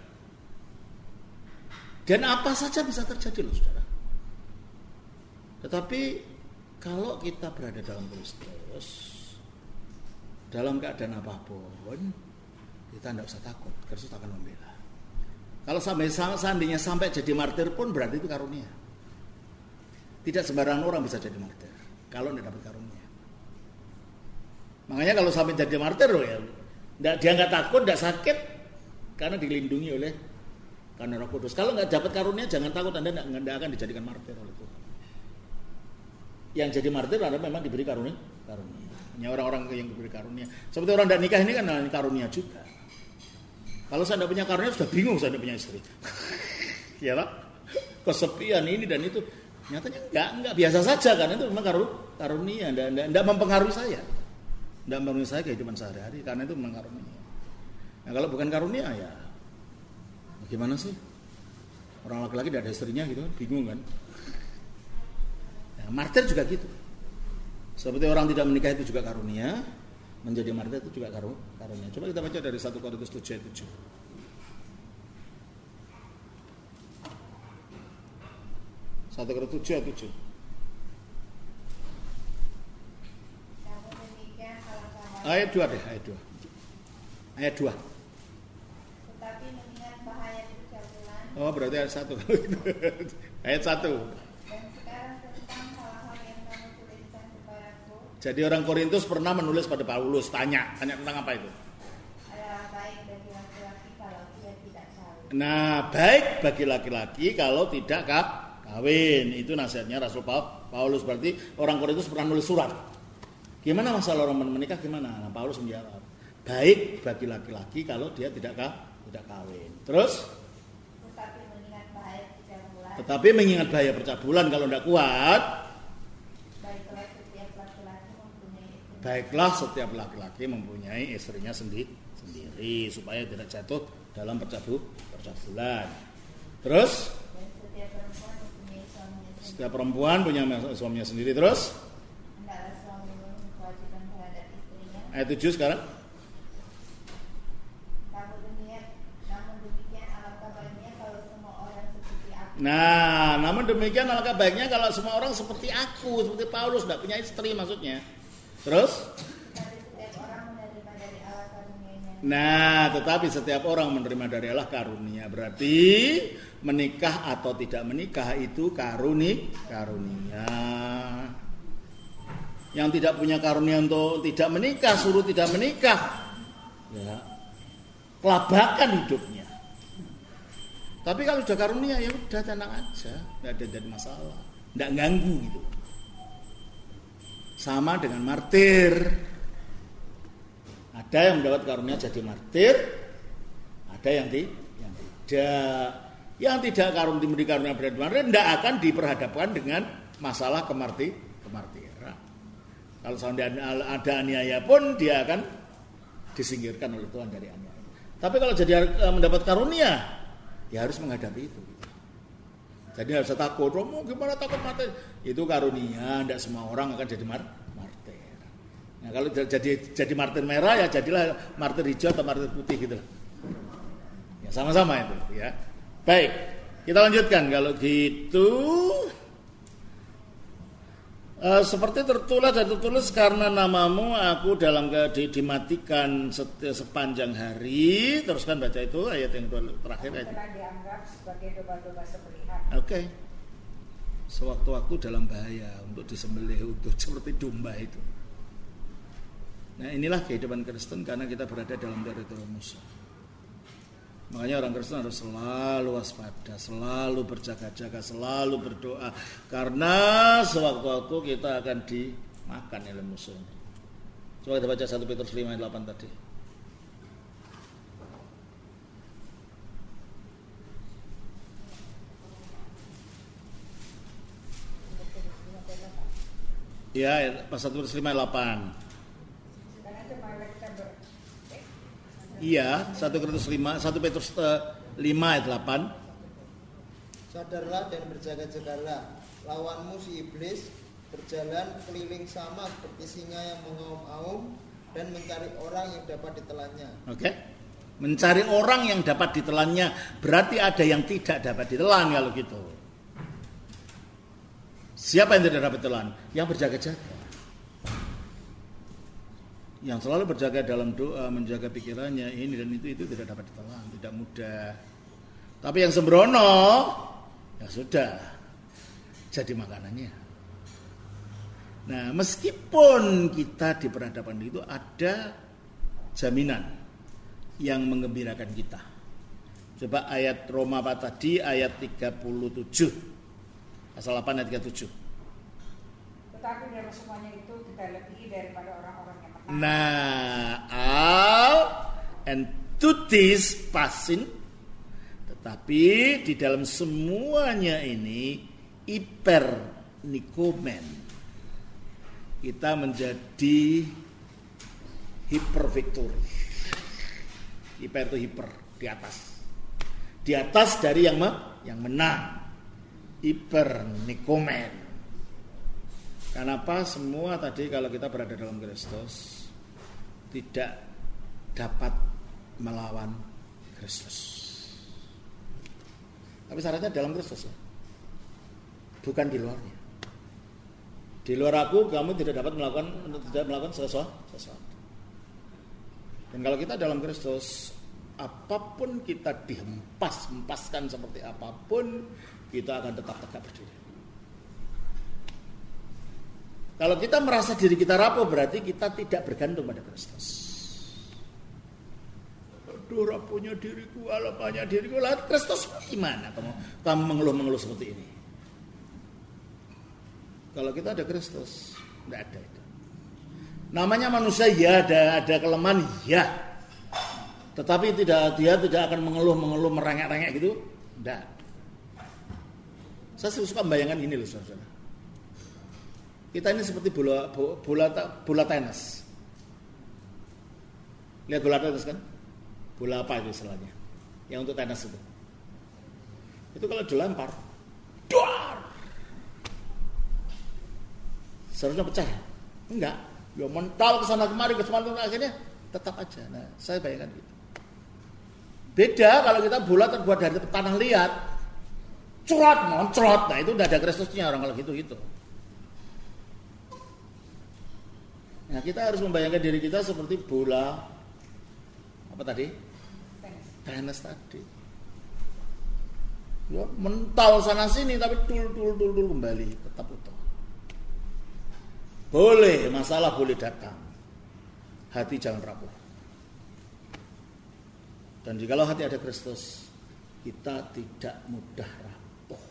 Dan apa saja bisa terjadi loh saudara. Tetapi kalau kita berada dalam Kristus, dalam keadaan apapun, kita tidak usah takut. Kristus akan membela. Kalau sampai seandainya sampai jadi martir pun berarti itu karunia. Tidak sembarangan orang bisa jadi martir kalau tidak dapat karunia. Makanya kalau sampai jadi martir loh ya, dia nggak takut, nggak sakit, karena dilindungi oleh karena Roh Kudus. Kalau nggak dapat karunia, jangan takut, Anda nggak akan dijadikan martir oleh Tuhan. Yang jadi martir adalah memang diberi karunia, karunia. Hanya orang-orang yang diberi karunia. Seperti orang tidak nikah ini kan karunia juga. Kalau saya tidak punya karunia, sudah bingung saya tidak punya istri. Ya lah, kesepian ini dan itu. Nyatanya enggak, enggak biasa saja karena itu memang karunia, enggak, enggak, enggak mempengaruhi saya. Enggak mempengaruhi saya kehidupan sehari-hari karena itu memang karunia. Nah, kalau bukan karunia ya gimana sih? Orang laki-laki tidak ada istrinya gitu kan, bingung kan? Nah, martir juga gitu. Seperti orang tidak menikah itu juga karunia, menjadi martir itu juga karunia. Coba kita baca dari satu Korintus tujuh ayat tujuh. satu Korintus tujuh ayat tujuh. Ayat dua deh, ayat dua. Ayat dua. Tetapi mengingat bahaya percabulan. Oh, berarti ayat satu. Ayat satu. Dan sekarang tentang hal-hal yang kamu tuliskan kepadaku. Jadi orang Korintus pernah menulis pada Paulus, tanya, tanya tentang apa itu? Adalah baik bagi laki-laki kalau dia tidak kawin. Nah, baik bagi laki-laki kalau tidak kawin. Itu nasihatnya Rasul Paulus. Berarti orang Korintus pernah nulis surat. Gimana masalah orang menikah gimana? Nah, Paulus menjawab, baik bagi laki-laki kalau dia tidak tidak kawin. Terus? Tetapi mengingat bahaya percabulan. Tetapi mengingat bahaya percabulan kalau tidak kuat. Baiklah setiap laki-laki mempunyai istri baiklah setiap laki-laki mempunyai istrinya sendiri, sendiri supaya tidak jatuh dalam percabu percabulan. Terus setiap perempuan punya suaminya sendiri. Terus ayat tujuh sekarang. Nah, namun demikian alangkah baiknya kalau semua orang seperti aku, seperti Paulus, tidak punya istri maksudnya. Terus? Nah, tetapi setiap orang menerima dari Allah karunia. Berarti menikah atau tidak menikah itu karuni, karunia. Yang tidak punya karunia untuk tidak menikah, suruh tidak menikah, ya kelabakan hidupnya. Tapi kalau sudah karunia ya udah tenang aja, nggak ada jadi masalah, nggak ganggu gitu. Sama dengan martir. Ada yang mendapat karunia jadi martir, ada yang, di, yang tidak. Yang tidak karunia diberi karunia berarti martir tidak akan diperhadapkan dengan masalah kemarti, kemartiran. Kalau seandainya ada aniaya pun dia akan disingkirkan oleh Tuhan dari aniaya. Tapi kalau jadi mendapat karunia, ya harus menghadapi itu. Jadi harus takut. Oh, gimana takut mati? Itu karunia. Tidak semua orang akan jadi martir. Nah, kalau jadi jadi martir merah ya jadilah martir hijau atau martir putih gitu. Ya sama-sama itu. Ya. Baik, kita lanjutkan. Kalau gitu, uh, seperti tertulis dan tertulis karena namamu aku dalam di, dimatikan sepanjang hari. Teruskan baca itu ayat yang terakhir. Ayat. Telah dianggap sebagai domba-domba sembelihan. Oke. Okay. Sewaktu-waktu dalam bahaya untuk disembelih untuk seperti domba itu. Nah, inilah kehidupan Kristen karena kita berada dalam teritorium musuh. Makanya orang Kristen harus selalu waspada, selalu berjaga-jaga, selalu berdoa karena sewaktu-waktu kita akan dimakan oleh musuh. Coba kita baca satu Petrus lima ayat delapan tadi. Ya, pasal satu Petrus lima ayat delapan. Iya, satu Petrus lima, satu Petrus lima ayat delapan. Sadarlah dan berjaga-jagalah, lawanmu si iblis berjalan keliling sama seperti singa yang mengaum-aum dan mencari orang yang dapat ditelannya. Oke. Okay. Mencari orang yang dapat ditelannya, berarti ada yang tidak dapat ditelan kalau gitu. Siapa yang tidak dapat ditelan? Yang berjaga-jaga. Yang selalu berjaga dalam doa, menjaga pikirannya ini dan itu itu tidak dapat ditelan, tidak mudah. Tapi yang sembrono, ya sudah, jadi makanannya. Nah, meskipun kita di perhadapan itu ada jaminan yang mengembirakan kita. Coba ayat Roma apa tadi, ayat tiga puluh tujuh, pasal delapan ayat tiga puluh tujuh. Tetapi dari semuanya itu kita lebih daripada orang-orang yang menang. Nah, al and tutis pasin, tetapi di dalam semuanya ini hiper nikomen, kita menjadi hiper victory. Hiper itu hiper di atas, di atas dari yang me, yang menang. Hiper nikomen. Kenapa semua tadi kalau kita berada dalam Kristus tidak dapat melawan Kristus. Tapi syaratnya dalam Kristus ya. Bukan di luarnya. Di luar aku kamu tidak dapat melakukan tidak melakukan sesuatu. Dan kalau kita dalam Kristus, apapun kita dihempas, hempaskan seperti apapun, kita akan tetap tegak berdiri. Kalau kita merasa diri kita rapuh, berarti kita tidak bergantung pada Kristus. Aduh, rapuhnya diriku, alapanya diriku. Lalu Kristus gimana kamu, kamu mengeluh-mengeluh seperti ini? Kalau kita ada Kristus, tidak ada itu. Namanya manusia, ya ada ada kelemahan, ya. Tetapi tidak dia tidak akan mengeluh-mengeluh, merengek-rengek gitu, tidak. Saya suka membayangkan ini loh, saudara. Kita ini seperti bola bola bola tenis. Lihat bola tenis kan? Bola apa itu istilahnya? Yang untuk tenis itu. Itu kalau dilempar, duar. Seharusnya pecah. Enggak. Ya mental ke sana kemari ke sana akhirnya tetap aja. Nah, saya bayangkan gitu. Beda kalau kita bola terbuat dari tanah liat. Curot, moncrot. Nah, itu udah ada Kristusnya orang kalau gitu-gitu. Nah, kita harus membayangkan diri kita seperti bola apa tadi? Tenis. Tenis tadi. Ya, mental sana sini tapi tul tul tul tul kembali tetap utuh. Boleh, masalah boleh datang. Hati jangan rapuh. Dan jikalau hati ada Kristus, kita tidak mudah rapuh.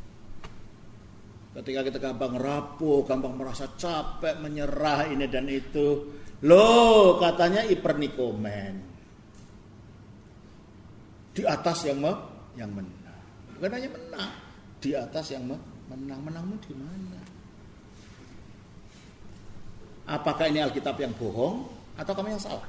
Ketika kita gampang rapuh, gampang merasa capek, menyerah ini dan itu, loh katanya ipernikomen. Di atas yang me, yang menang. Bukan hanya menang, di atas yang me, menang. Menangmu di mana? Apakah ini Alkitab yang bohong atau kamu yang salah?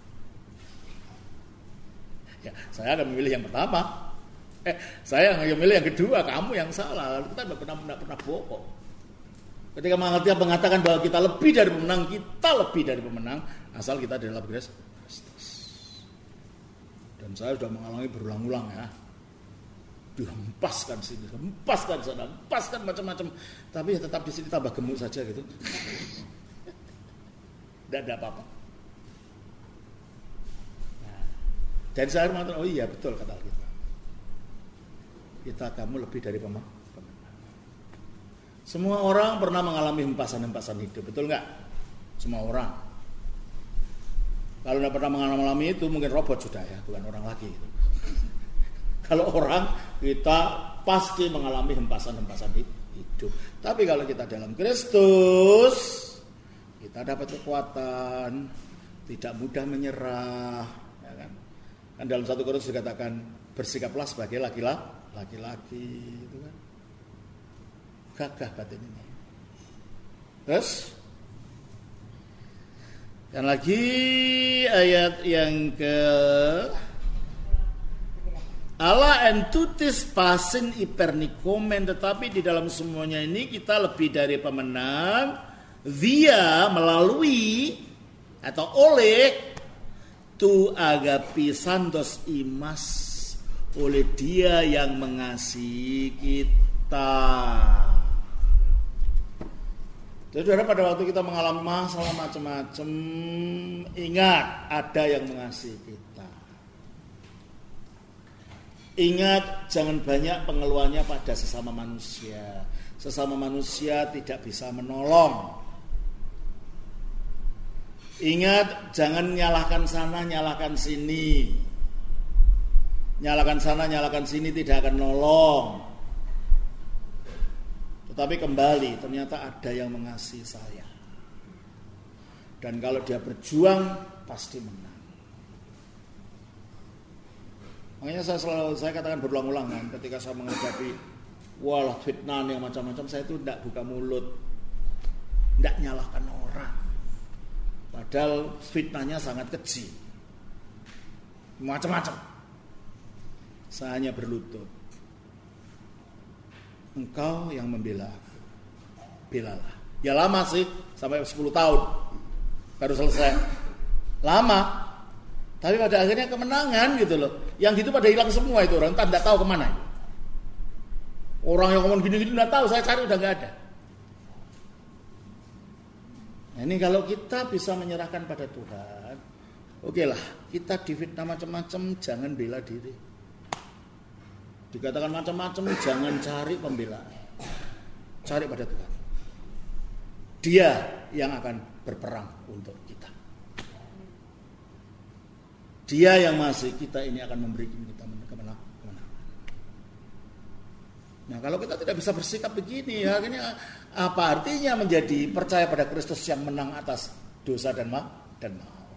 Ya, saya akan memilih yang pertama. Eh, saya akan memilih yang kedua. Kamu yang salah. Kita tidak pernah, tidak pernah bohong. Ketika Alkitab mengatakan bahwa kita lebih dari pemenang, kita lebih dari pemenang, asal kita adalah Kristus. Dan saya sudah mengalami berulang-ulang ya. Dihempaskan sini, hempaskan sana, hempaskan macam-macam. Tapi ya tetap di sini tambah gemuk saja gitu. Tidak ada apa-apa. Nah, dan saya mengatakan, oh iya betul kata Alkitab. Kita kamu lebih dari pemenang. Semua orang pernah mengalami hempasan-hempasan hidup, betul nggak? Semua orang. Kalau tidak pernah mengalami itu, mungkin robot sudah ya, bukan orang lagi. Gitu. Kalau orang, kita pasti mengalami hempasan-hempasan hidup. Tapi kalau kita dalam Kristus, kita dapat kekuatan, tidak mudah menyerah, ya kan? Kan dalam satu Korintus dikatakan bersikaplah sebagai laki-laki, laki-laki, itu kan? Gagah batin ini. Terus, dan lagi ayat yang ke Allah entutis pasin ipernikomen, tetapi di dalam semuanya ini kita lebih dari pemenang. Dia melalui atau oleh tu agapi santos imas, oleh dia yang mengasihi kita. Jadi pada waktu kita mengalami masalah macam-macam, ingat ada yang mengasihi kita. Ingat jangan banyak pengeluhannya pada sesama manusia. Sesama manusia tidak bisa menolong. Ingat, jangan nyalahkan sana, nyalahkan sini. Nyalahkan sana, nyalahkan sini tidak akan nolong. Tetapi kembali, ternyata ada yang mengasihi saya. Dan kalau dia berjuang, pasti menang. Makanya saya selalu, saya katakan berulang-ulang kan, ketika saya menghadapi walah fitnah yang macam-macam, saya itu tidak buka mulut, tidak nyalahkan orang. Padahal fitnahnya sangat keji, macam-macam. Saya hanya berlutut. Engkau yang membela aku, belalah. Ya lama sih, sampai sepuluh tahun baru selesai. Lama. Tapi pada akhirnya kemenangan gitu loh. Yang gitu pada hilang semua itu orang, entah tidak tahu kemana. Orang yang ngomong gini-gini tidak tahu, saya cari udah nggak ada. Nah, ini kalau kita bisa menyerahkan pada Tuhan, oke lah, kita difitnah macam-macam, jangan bela diri. Dikatakan macam-macam, jangan cari pembelaan. Cari pada Tuhan. Dia yang akan berperang untuk kita. Dia yang masih kita ini akan memberikan kita kemenangan. Nah, kalau kita tidak bisa bersikap begini, ya ini apa artinya menjadi percaya pada Kristus yang menang atas dosa dan ma dan maut?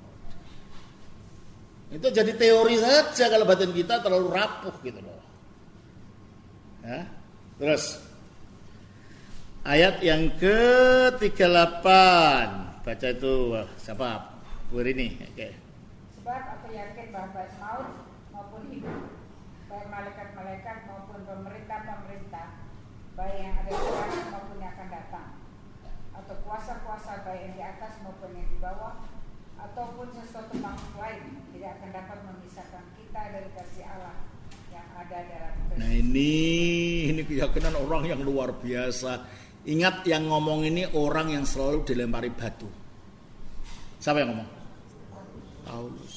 Itu jadi teori saja kalau batin kita terlalu rapuh gitu loh. Ya, terus Ayat yang ke tiga puluh delapan. Baca itu siapa? Bu Rini. Oke. Sebab aku yakin bahwa baik maut maupun hidup, baik malaikat-malaikat maupun pemerintah-pemerintah, baik yang ada sekarang maupun yang akan datang, atau kuasa-kuasa baik yang di atas maupun yang di bawah, ataupun sesuatu makhluk lain, tidak akan dapat memisahkan kita dari kasih Allah yang ada dalam Kristus. Nah ini ini keyakinan orang yang luar biasa. Ingat, yang ngomong ini orang yang selalu dilempari batu. Siapa yang ngomong? Paulus.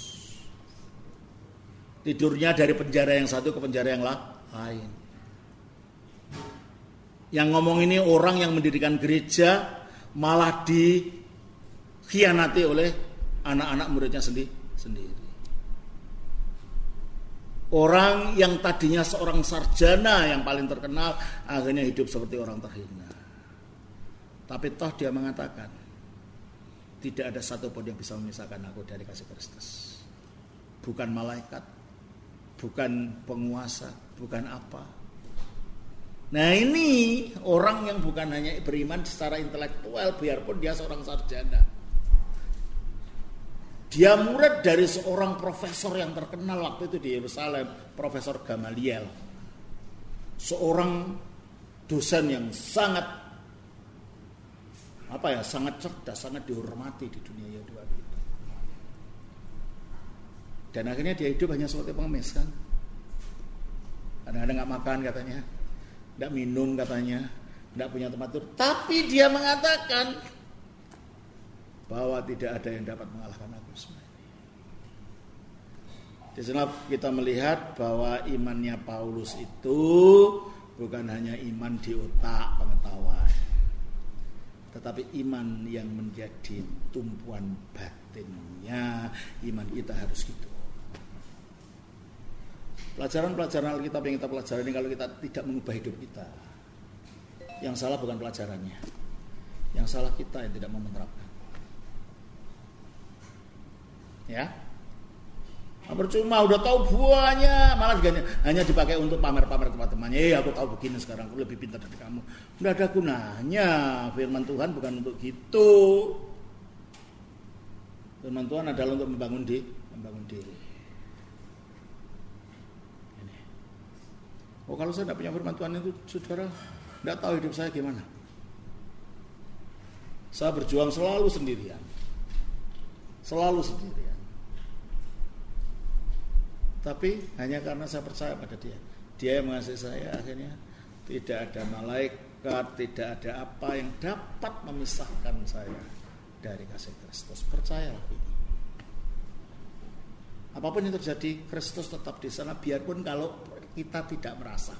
Tidurnya dari penjara yang satu ke penjara yang lain. Yang ngomong ini orang yang mendirikan gereja malah dikhianati oleh anak-anak muridnya sendiri. Orang yang tadinya seorang sarjana yang paling terkenal akhirnya hidup seperti orang terhina. Tapi toh dia mengatakan, tidak ada satupun yang bisa memisahkan aku dari kasih Kristus. Bukan malaikat, bukan penguasa, bukan apa. Nah ini orang yang bukan hanya beriman secara intelektual, biarpun dia seorang sarjana. Dia murid dari seorang profesor yang terkenal waktu itu di Yerusalem, Profesor Gamaliel. Seorang dosen yang sangat apa ya, sangat cerdas, sangat dihormati di dunia Yahudi itu. Dan akhirnya dia hidup hanya seperti pengemis kan. Kadang-kadang nggak makan katanya, nggak minum katanya, nggak punya tempat tidur. Tapi dia mengatakan bahwa tidak ada yang dapat mengalahkan aku semua ini. Di sana kita melihat bahwa imannya Paulus itu bukan hanya iman di otak pengetahuan, tetapi iman yang menjadi tumpuan batinnya. Iman kita harus gitu. Pelajaran-pelajaran Alkitab yang kita pelajari ini kalau kita tidak mengubah hidup kita, yang salah bukan pelajarannya, yang salah kita yang tidak mau menerapkan. Ya, percuma udah tahu buahnya, malah hanya dipakai untuk pamer-pamer teman-temannya. Eh aku tahu begini sekarang, aku lebih pintar dari kamu. Tidak ada gunanya. Firman Tuhan bukan untuk gitu. Firman Tuhan adalah untuk membangun diri, membangun diri. Ini. Oh kalau saya tidak punya firman Tuhan itu, saudara, tidak tahu hidup saya gimana. Saya berjuang selalu sendirian, selalu sendirian. Tapi hanya karena saya percaya pada dia, dia yang mengasihi saya, akhirnya tidak ada malaikat, tidak ada apa yang dapat memisahkan saya dari kasih Kristus. Percayalah ini. Apapun yang terjadi, Kristus tetap di sana, biarpun kalau kita tidak merasa.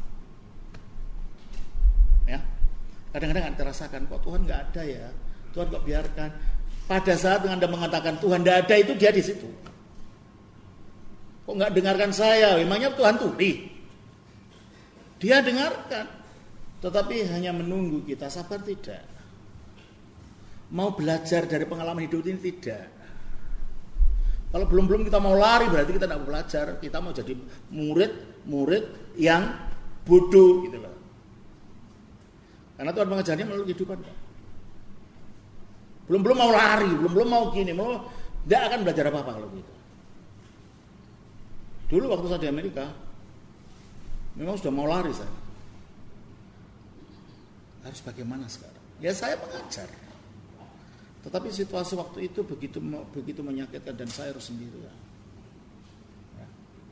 Ya, kadang-kadang Anda rasakan kok Tuhan nggak ada ya, Tuhan kok biarkan. Pada saat Anda mengatakan Tuhan nggak ada, itu dia di situ. Kok nggak dengarkan saya? Memangnya Tuhan tuli? Dia dengarkan, tetapi hanya menunggu kita. Sabar tidak? Mau belajar dari pengalaman hidup ini tidak? Kalau belum-belum kita mau lari, berarti kita tidak mau belajar. Kita mau jadi murid-murid yang bodoh gitu loh. Karena Tuhan mengajarnya melalui kehidupan. Belum-belum mau lari, belum-belum mau gini, mau tidak akan belajar apa-apa kalau gitu. Dulu waktu saya di Amerika, memang sudah mau lari saya. Harus bagaimana sekarang? Ya saya pengajar. Tetapi situasi waktu itu begitu begitu menyakitkan dan saya harus sendirian. Ya.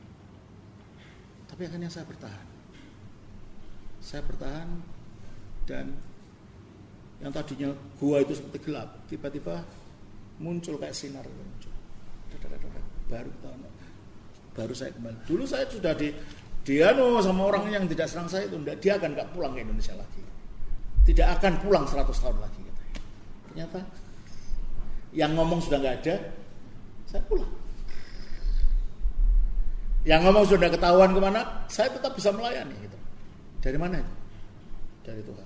Tapi akhirnya saya bertahan. Saya bertahan dan yang tadinya gua itu seperti gelap, tiba-tiba muncul kayak sinar muncul. Baru tahu. Baru saya kembali. Dulu saya sudah di dia no sama orang yang tidak serang saya itu, dia akan nggak pulang ke Indonesia lagi, tidak akan pulang seratus tahun lagi katanya. Ternyata yang ngomong sudah nggak ada, saya pulang. Yang ngomong sudah ketahuan kemana, saya tetap bisa melayani. Gitu. Dari mana itu? Dari Tuhan.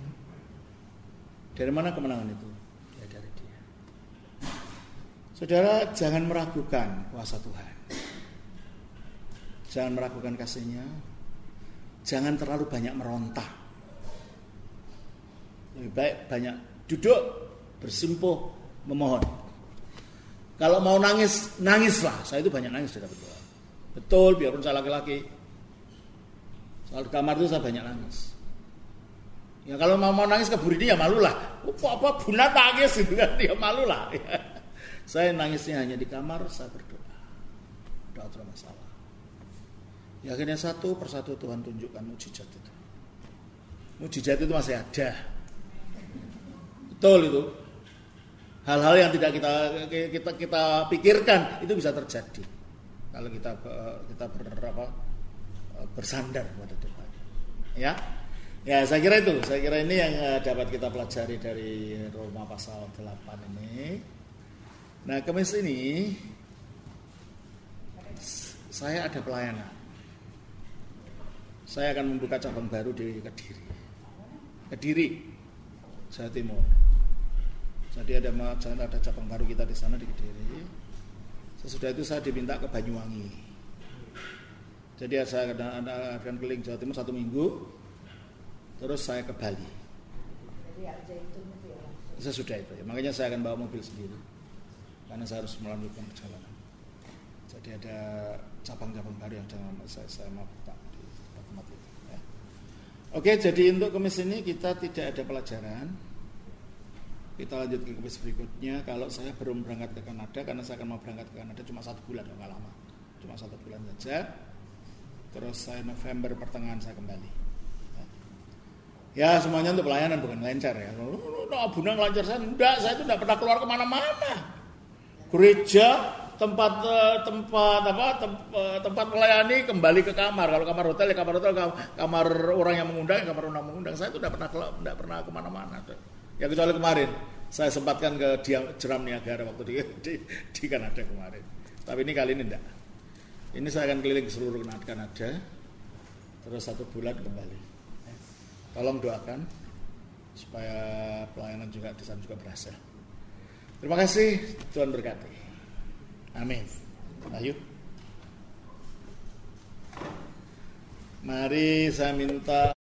Dari mana kemenangan itu? Ya dari Dia. Saudara, jangan meragukan kuasa Tuhan. Jangan meragukan kasih-Nya. Jangan terlalu banyak meronta. Lebih baik banyak duduk, bersimpuh, memohon. Kalau mau nangis, nangislah. Saya itu banyak nangis di berdoa. Betul, biarpun saya laki-laki. Soal di kamar itu saya banyak nangis. Ya kalau mau, mau nangis ke Bu Rini ya malulah. Oh, apa bunat nangis gitu kan, ya malulah. Saya nangisnya hanya di kamar, saya berdoa. Doa terus masalah. Ya akhirnya satu persatu Tuhan tunjukkan mujizat itu. Mujizat itu masih ada. Betul itu. Hal-hal yang tidak kita kita kita pikirkan itu bisa terjadi kalau kita kita berapa bersandar pada Tuhan. Ya. Ya, saya kira itu. Saya kira ini yang dapat kita pelajari dari Roma pasal delapan ini. Nah, Kamis ini saya ada pelayanan. Saya akan membuka cabang baru di Kediri. Kediri, Jawa Timur. Jadi ada ada cabang baru kita di sana di Kediri. Sesudah itu saya diminta ke Banyuwangi. Jadi saya akan, akan keliling Jawa Timur satu minggu. Terus saya ke Bali. Sesudah itu, ya. Makanya saya akan bawa mobil sendiri. Karena saya harus melanjutkan perjalanan. Jadi ada cabang-cabang baru yang saya, saya mau buka di tempat itu. Ya. Oke, jadi untuk Kamis ini kita tidak ada pelajaran. Kita lanjut ke Kamis berikutnya. Kalau saya belum berangkat ke Kanada, karena saya akan mau berangkat ke Kanada cuma satu bulan, nggak lama, cuma satu bulan saja. Terus saya November pertengahan saya kembali. Ya semuanya untuk pelayanan, bukan lancar ya. Nah, abunang lancar saya enggak, saya itu enggak pernah keluar kemana-mana. Gereja, tempat tempat apa tempat, tempat melayani, kembali ke kamar. Kalau kamar hotel ya kamar hotel, kamar orang yang mengundang, ya kamar orang mengundang. Saya itu enggak pernah enggak pernah kemana-mana. Ya kecuali kemarin saya sempatkan ke Jeram Niagara waktu di, di di Kanada kemarin. Tapi ini kali ini enggak. Ini saya akan keliling ke seluruh Kanada. Terus satu bulan kembali. Tolong doakan supaya pelayanan juga di sana juga berhasil. Terima kasih, Tuhan berkati. Amin. Ayo. Mari saya minta